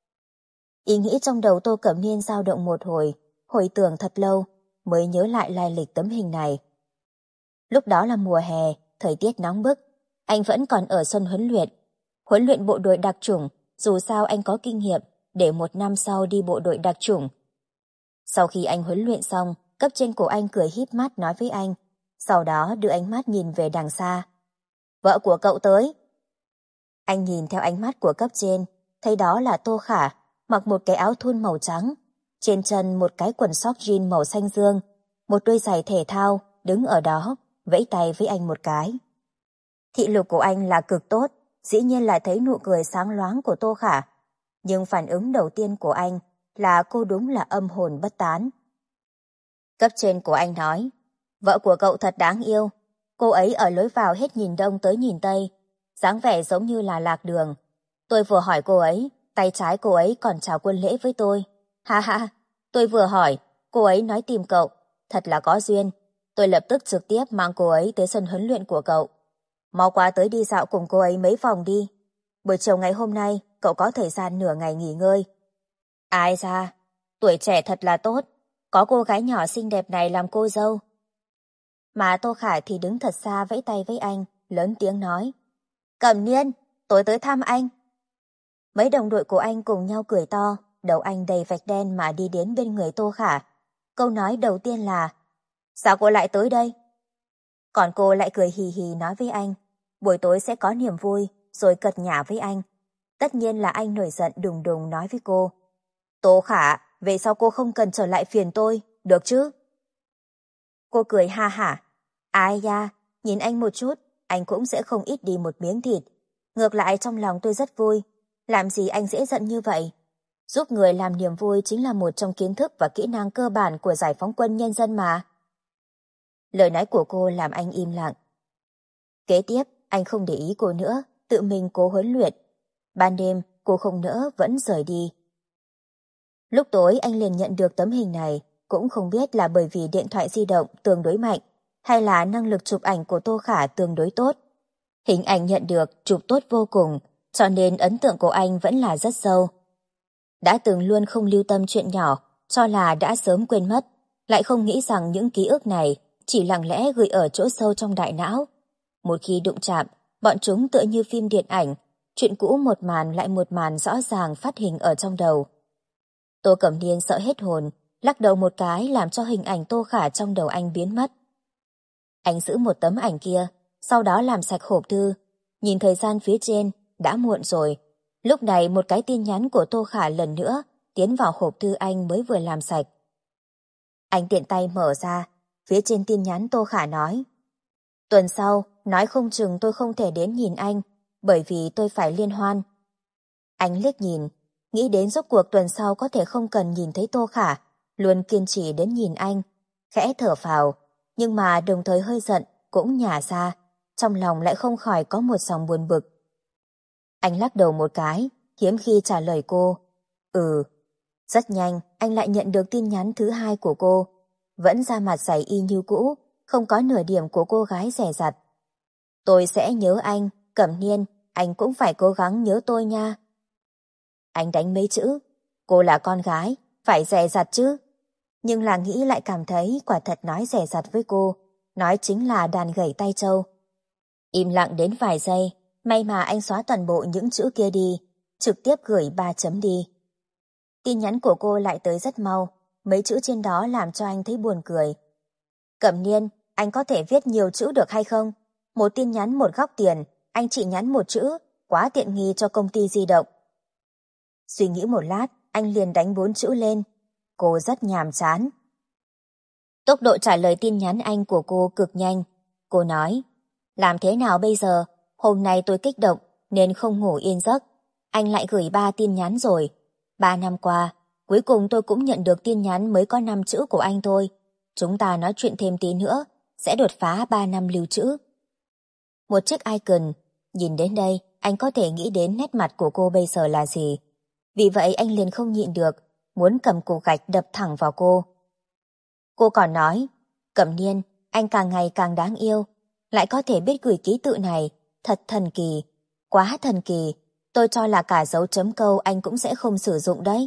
Ý nghĩ trong đầu Tô Cẩm Niên dao động một hồi tưởng thật lâu, mới nhớ lại lai lịch tấm hình này. Lúc đó là mùa hè, thời tiết nóng bức, anh vẫn còn ở sân huấn luyện bộ đội đặc chủng, dù sao anh có kinh nghiệm, để một năm sau đi bộ đội đặc chủng. Sau khi anh huấn luyện xong, cấp trên của anh cười híp mắt nói với anh, sau đó đưa ánh mắt nhìn về đằng xa. Vợ của cậu tới. Anh nhìn theo ánh mắt của cấp trên, thấy đó là Tô Khả, mặc một cái áo thun màu trắng, trên chân một cái quần sóc jean màu xanh dương, một đôi giày thể thao, đứng ở đó, vẫy tay với anh một cái. Thị lực của anh là cực tốt, dĩ nhiên là thấy nụ cười sáng loáng của Tô Khả. Nhưng phản ứng đầu tiên của anh là cô đúng là âm hồn bất tán. Cấp trên của anh nói, vợ của cậu thật đáng yêu. Cô ấy ở lối vào hết nhìn đông tới nhìn tây, dáng vẻ giống như là lạc đường. Tôi vừa hỏi cô ấy, tay trái cô ấy còn chào quân lễ với tôi. Ha ha, tôi vừa hỏi, cô ấy nói tìm cậu, thật là có duyên. Tôi lập tức trực tiếp mang cô ấy tới sân huấn luyện của cậu. Mau qua tới đi dạo cùng cô ấy mấy vòng đi. Buổi chiều ngày hôm nay, cậu có thời gian nửa ngày nghỉ ngơi. Ai ra, tuổi trẻ thật là tốt, có cô gái nhỏ xinh đẹp này làm cô dâu. Mà Tô Khả thì đứng thật xa vẫy tay với anh, lớn tiếng nói. Cẩm Niên, tôi tới thăm anh. Mấy đồng đội của anh cùng nhau cười to, đầu anh đầy vạch đen mà đi đến bên người Tô Khả. Câu nói đầu tiên là, sao cô lại tới đây? Còn cô lại cười hì hì nói với anh, buổi tối sẽ có niềm vui, rồi cợt nhả với anh. Tất nhiên là anh nổi giận đùng đùng nói với cô. Tô Khả, về sau cô không cần trở lại phiền tôi, được chứ? Cô cười ha hả. Ai da, nhìn anh một chút, anh cũng sẽ không ít đi một miếng thịt. Ngược lại trong lòng tôi rất vui. Làm gì anh dễ giận như vậy? Giúp người làm niềm vui chính là một trong kiến thức và kỹ năng cơ bản của giải phóng quân nhân dân mà. Lời nói của cô làm anh im lặng. Kế tiếp, anh không để ý cô nữa, tự mình cố huấn luyện. Ban đêm, cô không nỡ vẫn rời đi. Lúc tối anh liền nhận được tấm hình này, cũng không biết là bởi vì điện thoại di động tương đối mạnh, hay là năng lực chụp ảnh của Tô Khả tương đối tốt. Hình ảnh nhận được chụp tốt vô cùng, cho nên ấn tượng của anh vẫn là rất sâu. Đã từng luôn không lưu tâm chuyện nhỏ, cho là đã sớm quên mất, lại không nghĩ rằng những ký ức này chỉ lặng lẽ gửi ở chỗ sâu trong đại não. Một khi đụng chạm, bọn chúng tựa như phim điện ảnh, chuyện cũ một màn lại một màn rõ ràng phát hình ở trong đầu. Tô Cẩm Niên sợ hết hồn, lắc đầu một cái làm cho hình ảnh Tô Khả trong đầu anh biến mất. Anh giữ một tấm ảnh kia, sau đó làm sạch hộp thư, nhìn thời gian phía trên, đã muộn rồi. Lúc này một cái tin nhắn của Tô Khả lần nữa tiến vào hộp thư anh mới vừa làm sạch. Anh tiện tay mở ra, phía trên tin nhắn Tô Khả nói: tuần sau, nói không chừng tôi không thể đến nhìn anh, bởi vì tôi phải liên hoan. Anh liếc nhìn, nghĩ đến rốt cuộc tuần sau có thể không cần nhìn thấy Tô Khả, luôn kiên trì đến nhìn anh, khẽ thở phào, nhưng mà đồng thời hơi giận, cũng nhả ra, trong lòng lại không khỏi có một dòng buồn bực. Anh lắc đầu một cái, hiếm khi trả lời cô. Rất nhanh, anh lại nhận được tin nhắn thứ hai của cô, vẫn ra mặt dày y như cũ, không có nửa điểm của cô gái dè dặt. Tôi sẽ nhớ anh, Cẩm Niên, anh cũng phải cố gắng nhớ tôi nha. Anh đánh mấy chữ, cô là con gái, phải dè dặt chứ. Nhưng là nghĩ lại cảm thấy quả thật nói dè dặt với cô, nói chính là đàn gẩy tay trâu. Im lặng đến vài giây, may mà anh xóa toàn bộ những chữ kia đi, trực tiếp gửi 3 chấm đi. Tin nhắn của cô lại tới rất mau, mấy chữ trên đó làm cho anh thấy buồn cười. Cẩm Niên, anh có thể viết nhiều chữ được hay không? Một tin nhắn một góc tiền, anh chỉ nhắn một chữ, quá tiện nghi cho công ty di động. Suy nghĩ một lát, anh liền đánh 4 chữ lên. Cô rất nhàm chán. Tốc độ trả lời tin nhắn anh của cô cực nhanh. Cô nói: Làm thế nào bây giờ? Hôm nay tôi kích động nên không ngủ yên giấc. Anh lại gửi 3 tin nhắn rồi. 3 năm qua, cuối cùng tôi cũng nhận được tin nhắn mới có 5 chữ của anh thôi. Chúng ta nói chuyện thêm tí nữa, sẽ đột phá 3 năm lưu trữ. Một chiếc icon, nhìn đến đây, anh có thể nghĩ đến nét mặt của cô bây giờ là gì. Vì vậy anh liền không nhịn được, muốn cầm cục gạch đập thẳng vào cô. Cô còn nói, Cẩm Niên, anh càng ngày càng đáng yêu, lại có thể biết gửi ký tự này, thật thần kỳ, quá thần kỳ, tôi cho là cả dấu chấm câu anh cũng sẽ không sử dụng đấy.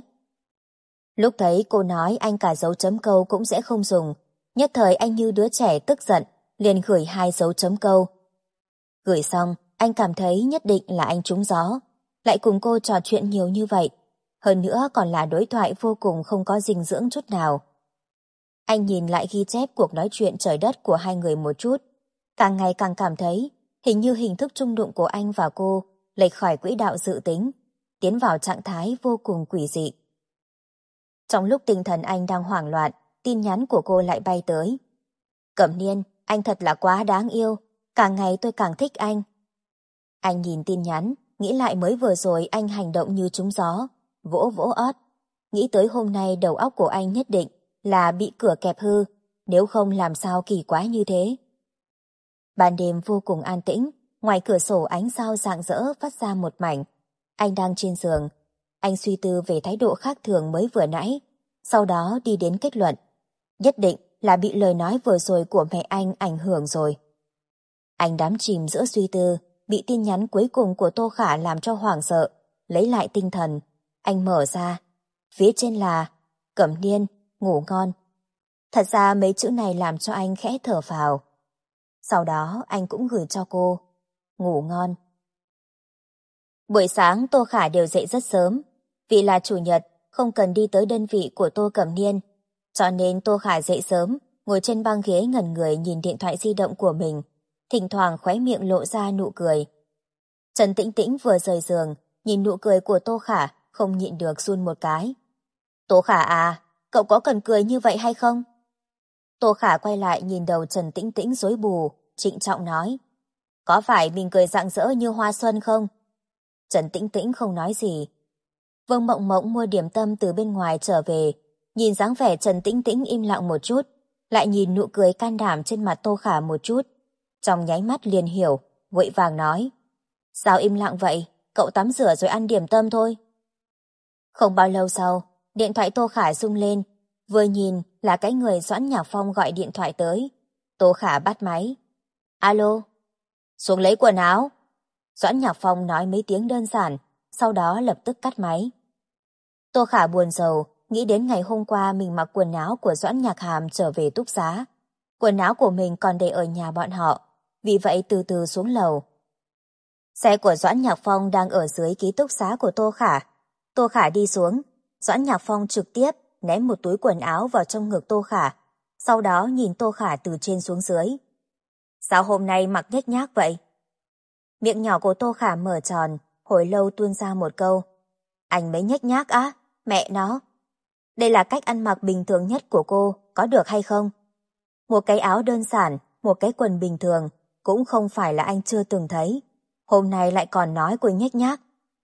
Lúc thấy cô nói anh cả dấu chấm câu cũng sẽ không dùng, nhất thời anh như đứa trẻ tức giận, liền gửi 2 dấu chấm câu. Gửi xong, anh cảm thấy nhất định là anh trúng gió, lại cùng cô trò chuyện nhiều như vậy, hơn nữa còn là đối thoại vô cùng không có dinh dưỡng chút nào. Anh nhìn lại ghi chép cuộc nói chuyện trời đất của hai người một chút, càng ngày càng cảm thấy hình như hình thức chung đụng của anh và cô lệch khỏi quỹ đạo dự tính, tiến vào trạng thái vô cùng quỷ dị. Trong lúc tinh thần anh đang hoảng loạn, tin nhắn của cô lại bay tới. Cẩm Niên, anh thật là quá đáng yêu, càng ngày tôi càng thích anh. Anh nhìn tin nhắn, nghĩ lại mới vừa rồi anh hành động như trúng gió, vỗ vỗ ót. Nghĩ tới hôm nay đầu óc của anh nhất định là bị cửa kẹp hư, nếu không làm sao kỳ quái như thế. Ban đêm vô cùng an tĩnh, ngoài cửa sổ ánh sao rạng rỡ phát ra một mảnh. Anh đang trên giường, anh suy tư về thái độ khác thường mới vừa nãy, sau đó đi đến kết luận. Nhất định là bị lời nói vừa rồi của mẹ anh ảnh hưởng rồi. Anh đắm chìm giữa suy tư, bị tin nhắn cuối cùng của Tô Khả làm cho hoảng sợ, lấy lại tinh thần. Anh mở ra, phía trên là Cẩm Niên, ngủ ngon. Thật ra mấy chữ này làm cho anh khẽ thở phào. Sau đó anh cũng gửi cho cô, ngủ ngon. Buổi sáng Tô Khả đều dậy rất sớm, vì là chủ nhật không cần đi tới đơn vị của Tô Cẩm Niên, cho nên Tô Khả dậy sớm, ngồi trên băng ghế ngẩn người nhìn điện thoại di động của mình, thỉnh thoảng khóe miệng lộ ra nụ cười. Trần Tĩnh Tĩnh vừa rời giường, nhìn nụ cười của Tô Khả, không nhịn được run một cái. Tô Khả à, cậu có cần cười như vậy hay không? Tô Khả quay lại nhìn đầu Trần Tĩnh Tĩnh rối bù, trịnh trọng nói. Có phải mình cười rạng rỡ như hoa xuân không? Trần Tĩnh Tĩnh không nói gì. Vương Mộng Mộng mua điểm tâm từ bên ngoài trở về, nhìn dáng vẻ Trần Tĩnh Tĩnh im lặng một chút, lại nhìn nụ cười can đảm trên mặt Tô Khả một chút. Trong nháy mắt liền hiểu, vội vàng nói. Sao im lặng vậy? Cậu tắm rửa rồi ăn điểm tâm thôi. Không bao lâu sau, điện thoại Tô Khả rung lên, vừa nhìn là cái người Doãn Nhạc Phong gọi điện thoại tới. Tô Khả bắt máy. Alo? Xuống lấy quần áo. Doãn Nhạc Phong nói mấy tiếng đơn giản, sau đó lập tức cắt máy. Tô Khả buồn rầu, nghĩ đến ngày hôm qua mình mặc quần áo của Doãn Nhạc Hàm trở về túc xá. Quần áo của mình còn để ở nhà bọn họ, vì vậy từ từ xuống lầu. Xe của Doãn Nhạc Phong đang ở dưới ký túc xá của Tô Khả. Tô Khả đi xuống, Doãn Nhạc Phong trực tiếp ném một túi quần áo vào trong ngực Tô Khả, sau đó nhìn Tô Khả từ trên xuống dưới. Sao hôm nay mặc nhếch nhác vậy? Miệng nhỏ của Tô Khả mở tròn, hồi lâu tuôn ra một câu. Anh mới nhếch nhác á, mẹ nó. Đây là cách ăn mặc bình thường nhất của cô, có được hay không? Một cái áo đơn giản, một cái quần bình thường, cũng không phải là anh chưa từng thấy. Hôm nay lại còn nói cô nhếch nhác.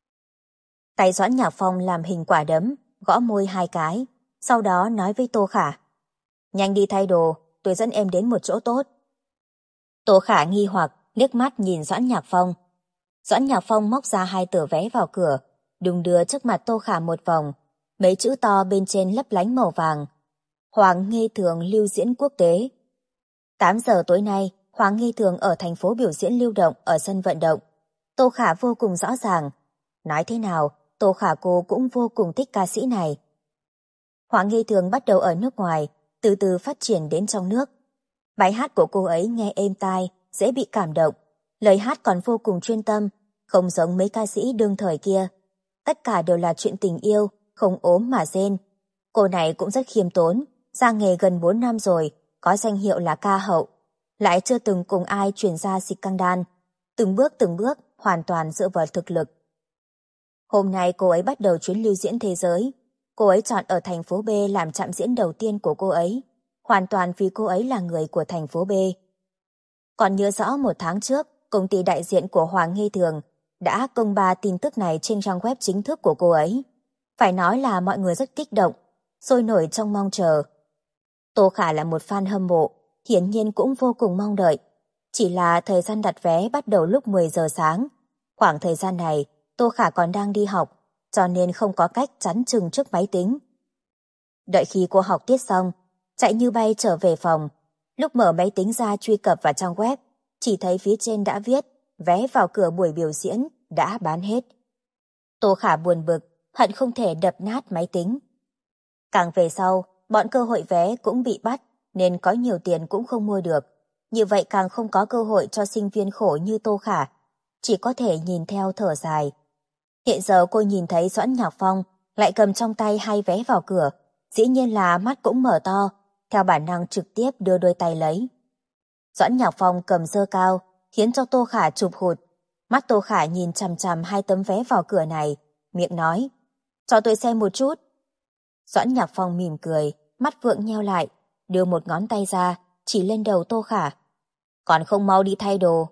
Tay Doãn Nhạc Phong làm hình quả đấm, gõ môi 2 cái, sau đó nói với Tô Khả. Nhanh đi thay đồ, tôi dẫn em đến một chỗ tốt. Tô Khả nghi hoặc, liếc mắt nhìn Doãn Nhạc Phong. Doãn Nhạc Phong móc ra 2 tờ vé vào cửa, đùng đưa trước mặt Tô Khả một vòng, mấy chữ to bên trên lấp lánh màu vàng. Hoàng Nghê Thường lưu diễn quốc tế. 8 giờ tối nay, Hoàng Nghê Thường ở thành phố biểu diễn lưu động ở sân vận động. Tô Khả vô cùng rõ ràng. Nói thế nào, Tô Khả cô cũng vô cùng thích ca sĩ này. Hoàng Nghê Thường bắt đầu ở nước ngoài, từ từ phát triển đến trong nước. Bài hát của cô ấy nghe êm tai, dễ bị cảm động. Lời hát còn vô cùng chuyên tâm, không giống mấy ca sĩ đương thời kia. Tất cả đều là chuyện tình yêu, không ốm mà rên. Cô này cũng rất khiêm tốn, ra nghề gần 4 năm rồi, có danh hiệu là ca hậu. Lại chưa từng cùng ai truyền ra scandal. Từng bước, hoàn toàn dựa vào thực lực. Hôm nay cô ấy bắt đầu chuyến lưu diễn thế giới. Cô ấy chọn ở thành phố B làm trạm diễn đầu tiên của cô ấy. Hoàn toàn vì cô ấy là người của thành phố B. Còn nhớ rõ 1 tháng trước, công ty đại diện của Hoàng Nghi Thường đã công bố tin tức này trên trang web chính thức của cô ấy. Phải nói là mọi người rất kích động, sôi nổi trong mong chờ. Tô Khả là một fan hâm mộ, hiển nhiên cũng vô cùng mong đợi. Chỉ là thời gian đặt vé bắt đầu lúc 10 giờ sáng. Khoảng thời gian này, Tô Khả còn đang đi học, cho nên không có cách chắn chừng trước máy tính. Đợi khi cô học tiết xong, chạy như bay trở về phòng. Lúc mở máy tính ra truy cập vào trang web, chỉ thấy phía trên đã viết vé vào cửa buổi biểu diễn đã bán hết. Tô Khả buồn bực, hận không thể đập nát máy tính. Càng về sau, bọn cơ hội vé cũng bị bắt, nên có nhiều tiền cũng không mua được. Như vậy càng không có cơ hội cho sinh viên khổ như Tô Khả, chỉ có thể nhìn theo thở dài. Hiện giờ cô nhìn thấy Doãn Nhạc Phong lại cầm trong tay 2 vé vào cửa, dĩ nhiên là mắt cũng mở to, theo bản năng trực tiếp đưa đôi tay lấy. Doãn Nhạc Phong cầm giơ cao, khiến cho Tô Khả chụp hụt. Mắt Tô Khả nhìn chằm chằm 2 tấm vé vào cửa này, miệng nói, cho tôi xem một chút. Doãn Nhạc Phong mỉm cười, mắt vượng nheo lại, đưa một ngón tay ra, chỉ lên đầu Tô Khả. Còn không mau đi thay đồ.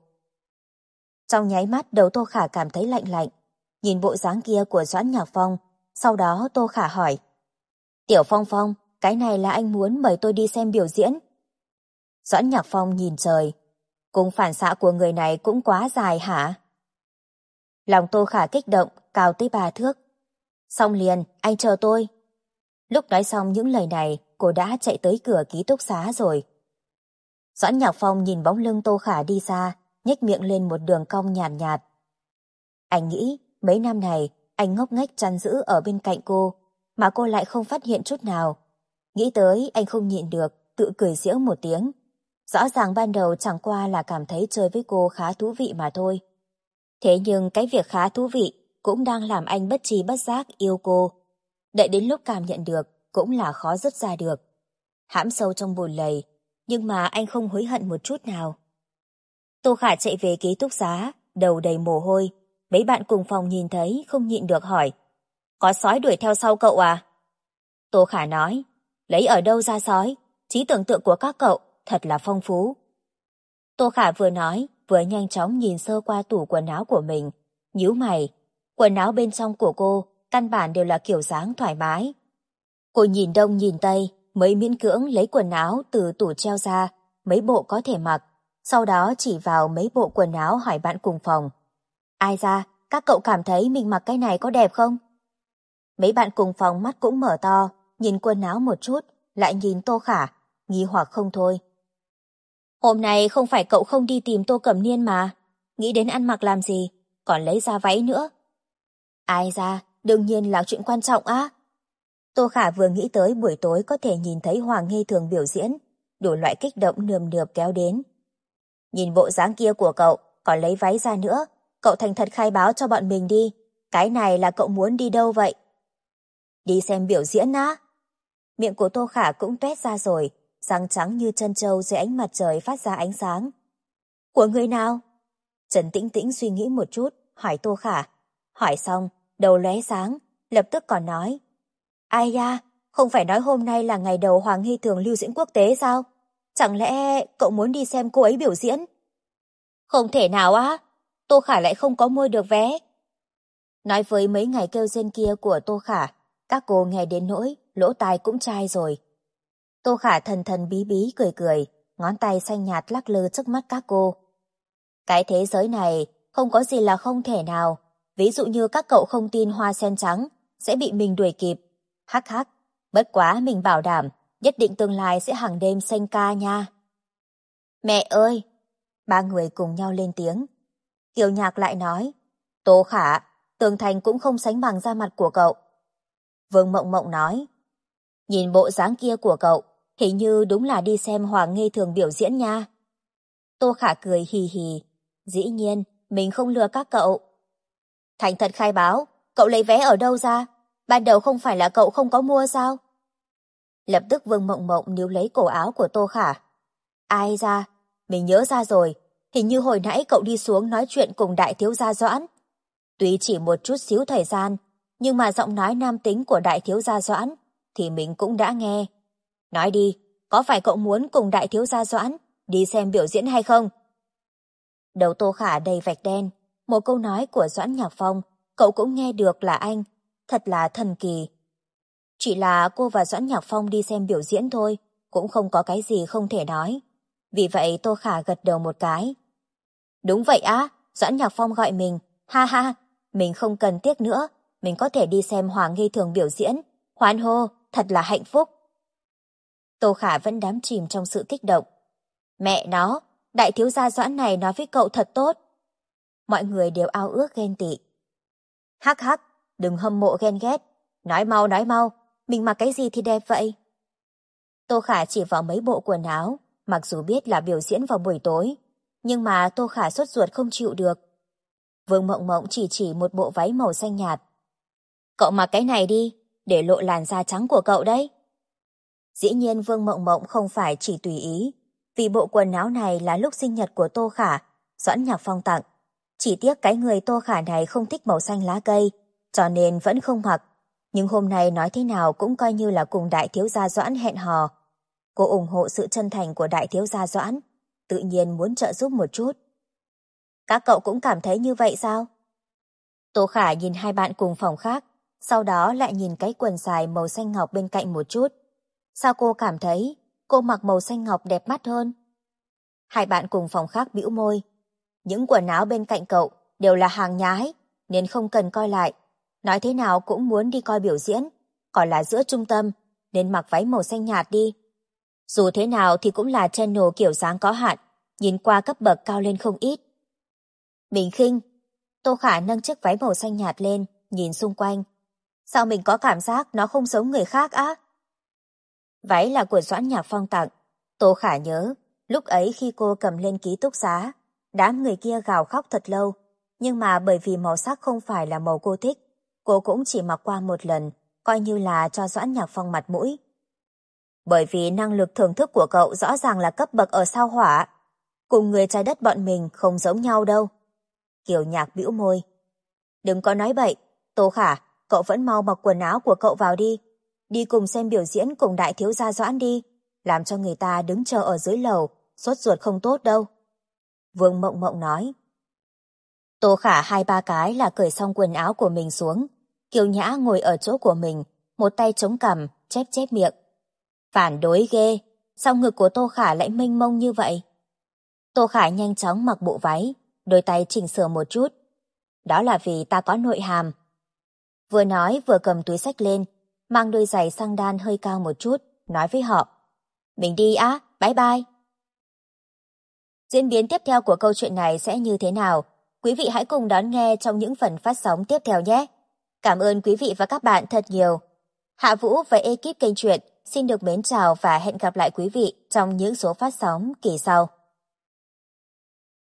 Trong nháy mắt đầu Tô Khả cảm thấy lạnh lạnh, nhìn bộ dáng kia của Doãn Nhạc Phong, sau đó Tô Khả hỏi. Tiểu Phong Phong, cái này là anh muốn mời tôi đi xem biểu diễn. Doãn Nhạc Phong nhìn trời, cùng phản xạ của người này cũng quá dài hả? Lòng Tô Khả kích động, cao tới 3 thước. Xong liền, anh chờ tôi. Lúc nói xong những lời này, cô đã chạy tới cửa ký túc xá rồi. Doãn Nhạc Phong nhìn bóng lưng Tô Khả đi xa, nhếch miệng lên một đường cong nhàn nhạt. Anh nghĩ, mấy năm này, anh ngốc nghếch chăn giữ ở bên cạnh cô, mà cô lại không phát hiện chút nào. Nghĩ tới, anh không nhịn được, tự cười giễu một tiếng. Rõ ràng ban đầu chẳng qua là cảm thấy chơi với cô khá thú vị mà thôi. Thế nhưng cái việc khá thú vị cũng đang làm anh bất tri bất giác yêu cô. Đợi đến lúc cảm nhận được, cũng là khó dứt ra được. Hãm sâu trong bùn lầy, nhưng mà anh không hối hận một chút nào. Tô Khả chạy về ký túc xá, đầu đầy mồ hôi. Mấy bạn cùng phòng nhìn thấy không nhịn được hỏi. Có sói đuổi theo sau cậu à? Tô Khả nói, lấy ở đâu ra sói? Trí tưởng tượng của các cậu thật là phong phú. Tô Khả vừa nói, vừa nhanh chóng nhìn sơ qua tủ quần áo của mình, nhíu mày. Quần áo bên trong của cô căn bản đều là kiểu dáng thoải mái. Cô nhìn đông nhìn tây, mới miễn cưỡng lấy quần áo từ tủ treo ra, mấy bộ có thể mặc, sau đó chỉ vào mấy bộ quần áo hỏi bạn cùng phòng. Ai ra, các cậu cảm thấy mình mặc cái này có đẹp không? Mấy bạn cùng phòng mắt cũng mở to, nhìn quần áo một chút, lại nhìn Tô Khả, nghi hoặc không thôi. Hôm nay không phải cậu không đi tìm Tô Cẩm Niên mà, nghĩ đến ăn mặc làm gì, còn lấy ra váy nữa. Ai ra, đương nhiên là chuyện quan trọng á. Tô Khả vừa nghĩ tới buổi tối có thể nhìn thấy Hoàng Nghi Thường biểu diễn, đủ loại kích động nườm nượp kéo đến. Nhìn bộ dáng kia của cậu, còn lấy váy ra nữa, cậu thành thật khai báo cho bọn mình đi, cái này là cậu muốn đi đâu vậy? Đi xem biểu diễn á? Miệng của Tô Khả cũng tuét ra rồi, răng trắng như trân châu dưới ánh mặt trời phát ra ánh sáng. Của người nào? Trần Tĩnh Tĩnh suy nghĩ một chút, hỏi Tô Khả. Hỏi xong, đầu lóe sáng, lập tức còn nói. Ai da, không phải nói hôm nay là ngày đầu Hoàng Nghi Thường lưu diễn quốc tế sao? Chẳng lẽ cậu muốn đi xem cô ấy biểu diễn? Không thể nào á, Tô Khả lại không có mua được vé. Nói với mấy ngày kêu rên kia của Tô Khả, các cô nghe đến nỗi, lỗ tai cũng chai rồi. Tô Khả thần thần bí bí cười cười, ngón tay xanh nhạt lắc lư trước mắt các cô. Cái thế giới này không có gì là không thể nào, ví dụ như các cậu không tin hoa sen trắng sẽ bị mình đuổi kịp. Hắc hắc, bất quá mình bảo đảm, nhất định tương lai sẽ hàng đêm xanh ca nha. Mẹ ơi! Ba người cùng nhau lên tiếng. Kiều Nhạc lại nói, Tô Khả, Tường Thành cũng không sánh bằng da mặt của cậu. Vương Mộng Mộng nói, nhìn bộ dáng kia của cậu, hình như đúng là đi xem Hoàng Nghi Thường biểu diễn nha. Tô Khả cười hì hì, dĩ nhiên, mình không lừa các cậu. Thành thật khai báo, cậu lấy vé ở đâu ra? Ban đầu không phải là cậu không có mua sao? Lập tức Vương Mộng Mộng níu lấy cổ áo của Tô Khả. Ai ra, mình nhớ ra rồi, hình như hồi nãy cậu đi xuống nói chuyện cùng đại thiếu gia Doãn. Tuy chỉ một chút xíu thời gian, nhưng mà giọng nói nam tính của đại thiếu gia Doãn thì mình cũng đã nghe. Nói đi, có phải cậu muốn cùng đại thiếu gia Doãn đi xem biểu diễn hay không? Đầu Tô Khả đầy vạch đen, một câu nói của Doãn Nhạc Phong, cậu cũng nghe được là anh, thật là thần kỳ. Chỉ là cô và Doãn Nhạc Phong đi xem biểu diễn thôi, cũng không có cái gì không thể nói. Vì vậy Tô Khả gật đầu một cái. Đúng vậy á, Doãn Nhạc Phong gọi mình, ha ha, mình không cần tiếc nữa, mình có thể đi xem Hoàng Nghi Thường biểu diễn, hoan hô, thật là hạnh phúc. Tô Khả vẫn đắm chìm trong sự kích động. Mẹ nó, đại thiếu gia Doãn này nói với cậu thật tốt. Mọi người đều ao ước ghen tị. Hắc hắc, đừng hâm mộ ghen ghét, nói mau, mình mặc cái gì thì đẹp vậy? Tô Khả chỉ vào mấy bộ quần áo, mặc dù biết là biểu diễn vào buổi tối, nhưng mà Tô Khả sốt ruột không chịu được. Vương Mộng Mộng chỉ một bộ váy màu xanh nhạt. Cậu mặc cái này đi, để lộ làn da trắng của cậu đấy. Dĩ nhiên Vương Mộng Mộng không phải chỉ tùy ý, vì bộ quần áo này là lúc sinh nhật của Tô Khả, Doãn Nhạc Phong tặng. Chỉ tiếc cái người Tô Khả này không thích màu xanh lá cây, cho nên vẫn không mặc. Nhưng hôm nay nói thế nào cũng coi như là cùng đại thiếu gia Doãn hẹn hò. Cô ủng hộ sự chân thành của đại thiếu gia Doãn, tự nhiên muốn trợ giúp một chút. Các cậu cũng cảm thấy như vậy sao? Tô Khả nhìn hai bạn cùng phòng khác, sau đó lại nhìn cái quần dài màu xanh ngọc bên cạnh một chút. Sao cô cảm thấy cô mặc màu xanh ngọc đẹp mắt hơn? Hai bạn cùng phòng khác bĩu môi. Những quần áo bên cạnh cậu đều là hàng nhái, nên không cần coi lại. Nói thế nào cũng muốn đi coi biểu diễn, còn là giữa trung tâm, nên mặc váy màu xanh nhạt đi. Dù thế nào thì cũng là channel kiểu dáng có hạn, nhìn qua cấp bậc cao lên không ít. Mình khinh. Tô Khả nâng chiếc váy màu xanh nhạt lên, nhìn xung quanh. Sao mình có cảm giác nó không giống người khác á? Váy là của Doãn Nhạc Phong tặng. Tô Khả nhớ, lúc ấy khi cô cầm lên ký túc xá, đám người kia gào khóc thật lâu, nhưng mà bởi vì màu sắc không phải là màu cô thích, cô cũng chỉ mặc qua một lần, coi như là cho Doãn Nhạc Phong mặt mũi. Bởi vì năng lực thưởng thức của cậu rõ ràng là cấp bậc ở sao hỏa, cùng người trái đất bọn mình không giống nhau đâu. Kiều Nhạc bĩu môi. Đừng có nói bậy, Tô Khả, cậu vẫn mau mặc quần áo của cậu vào đi. Đi cùng xem biểu diễn cùng đại thiếu gia Doãn đi, làm cho người ta đứng chờ ở dưới lầu, sốt ruột không tốt đâu. Vương Mộng Mộng nói. Tô Khả hai ba cái là cởi xong quần áo của mình xuống. Kiều Nhã ngồi ở chỗ của mình, một tay chống cằm, chép chép miệng. Phản đối ghê, sao ngực của Tô Khả lại mênh mông như vậy? Tô Khả nhanh chóng mặc bộ váy, đôi tay chỉnh sửa một chút. Đó là vì ta có nội hàm. Vừa nói vừa cầm túi xách lên, mang đôi giày xăng đan hơi cao một chút, nói với họ. Mình đi á, bye bye. Diễn biến tiếp theo của câu chuyện này sẽ như thế nào? Quý vị hãy cùng đón nghe trong những phần phát sóng tiếp theo nhé. Cảm ơn quý vị và các bạn thật nhiều. Hạ Vũ và ekip kênh truyện xin được mến chào và hẹn gặp lại quý vị trong những số phát sóng kỳ sau.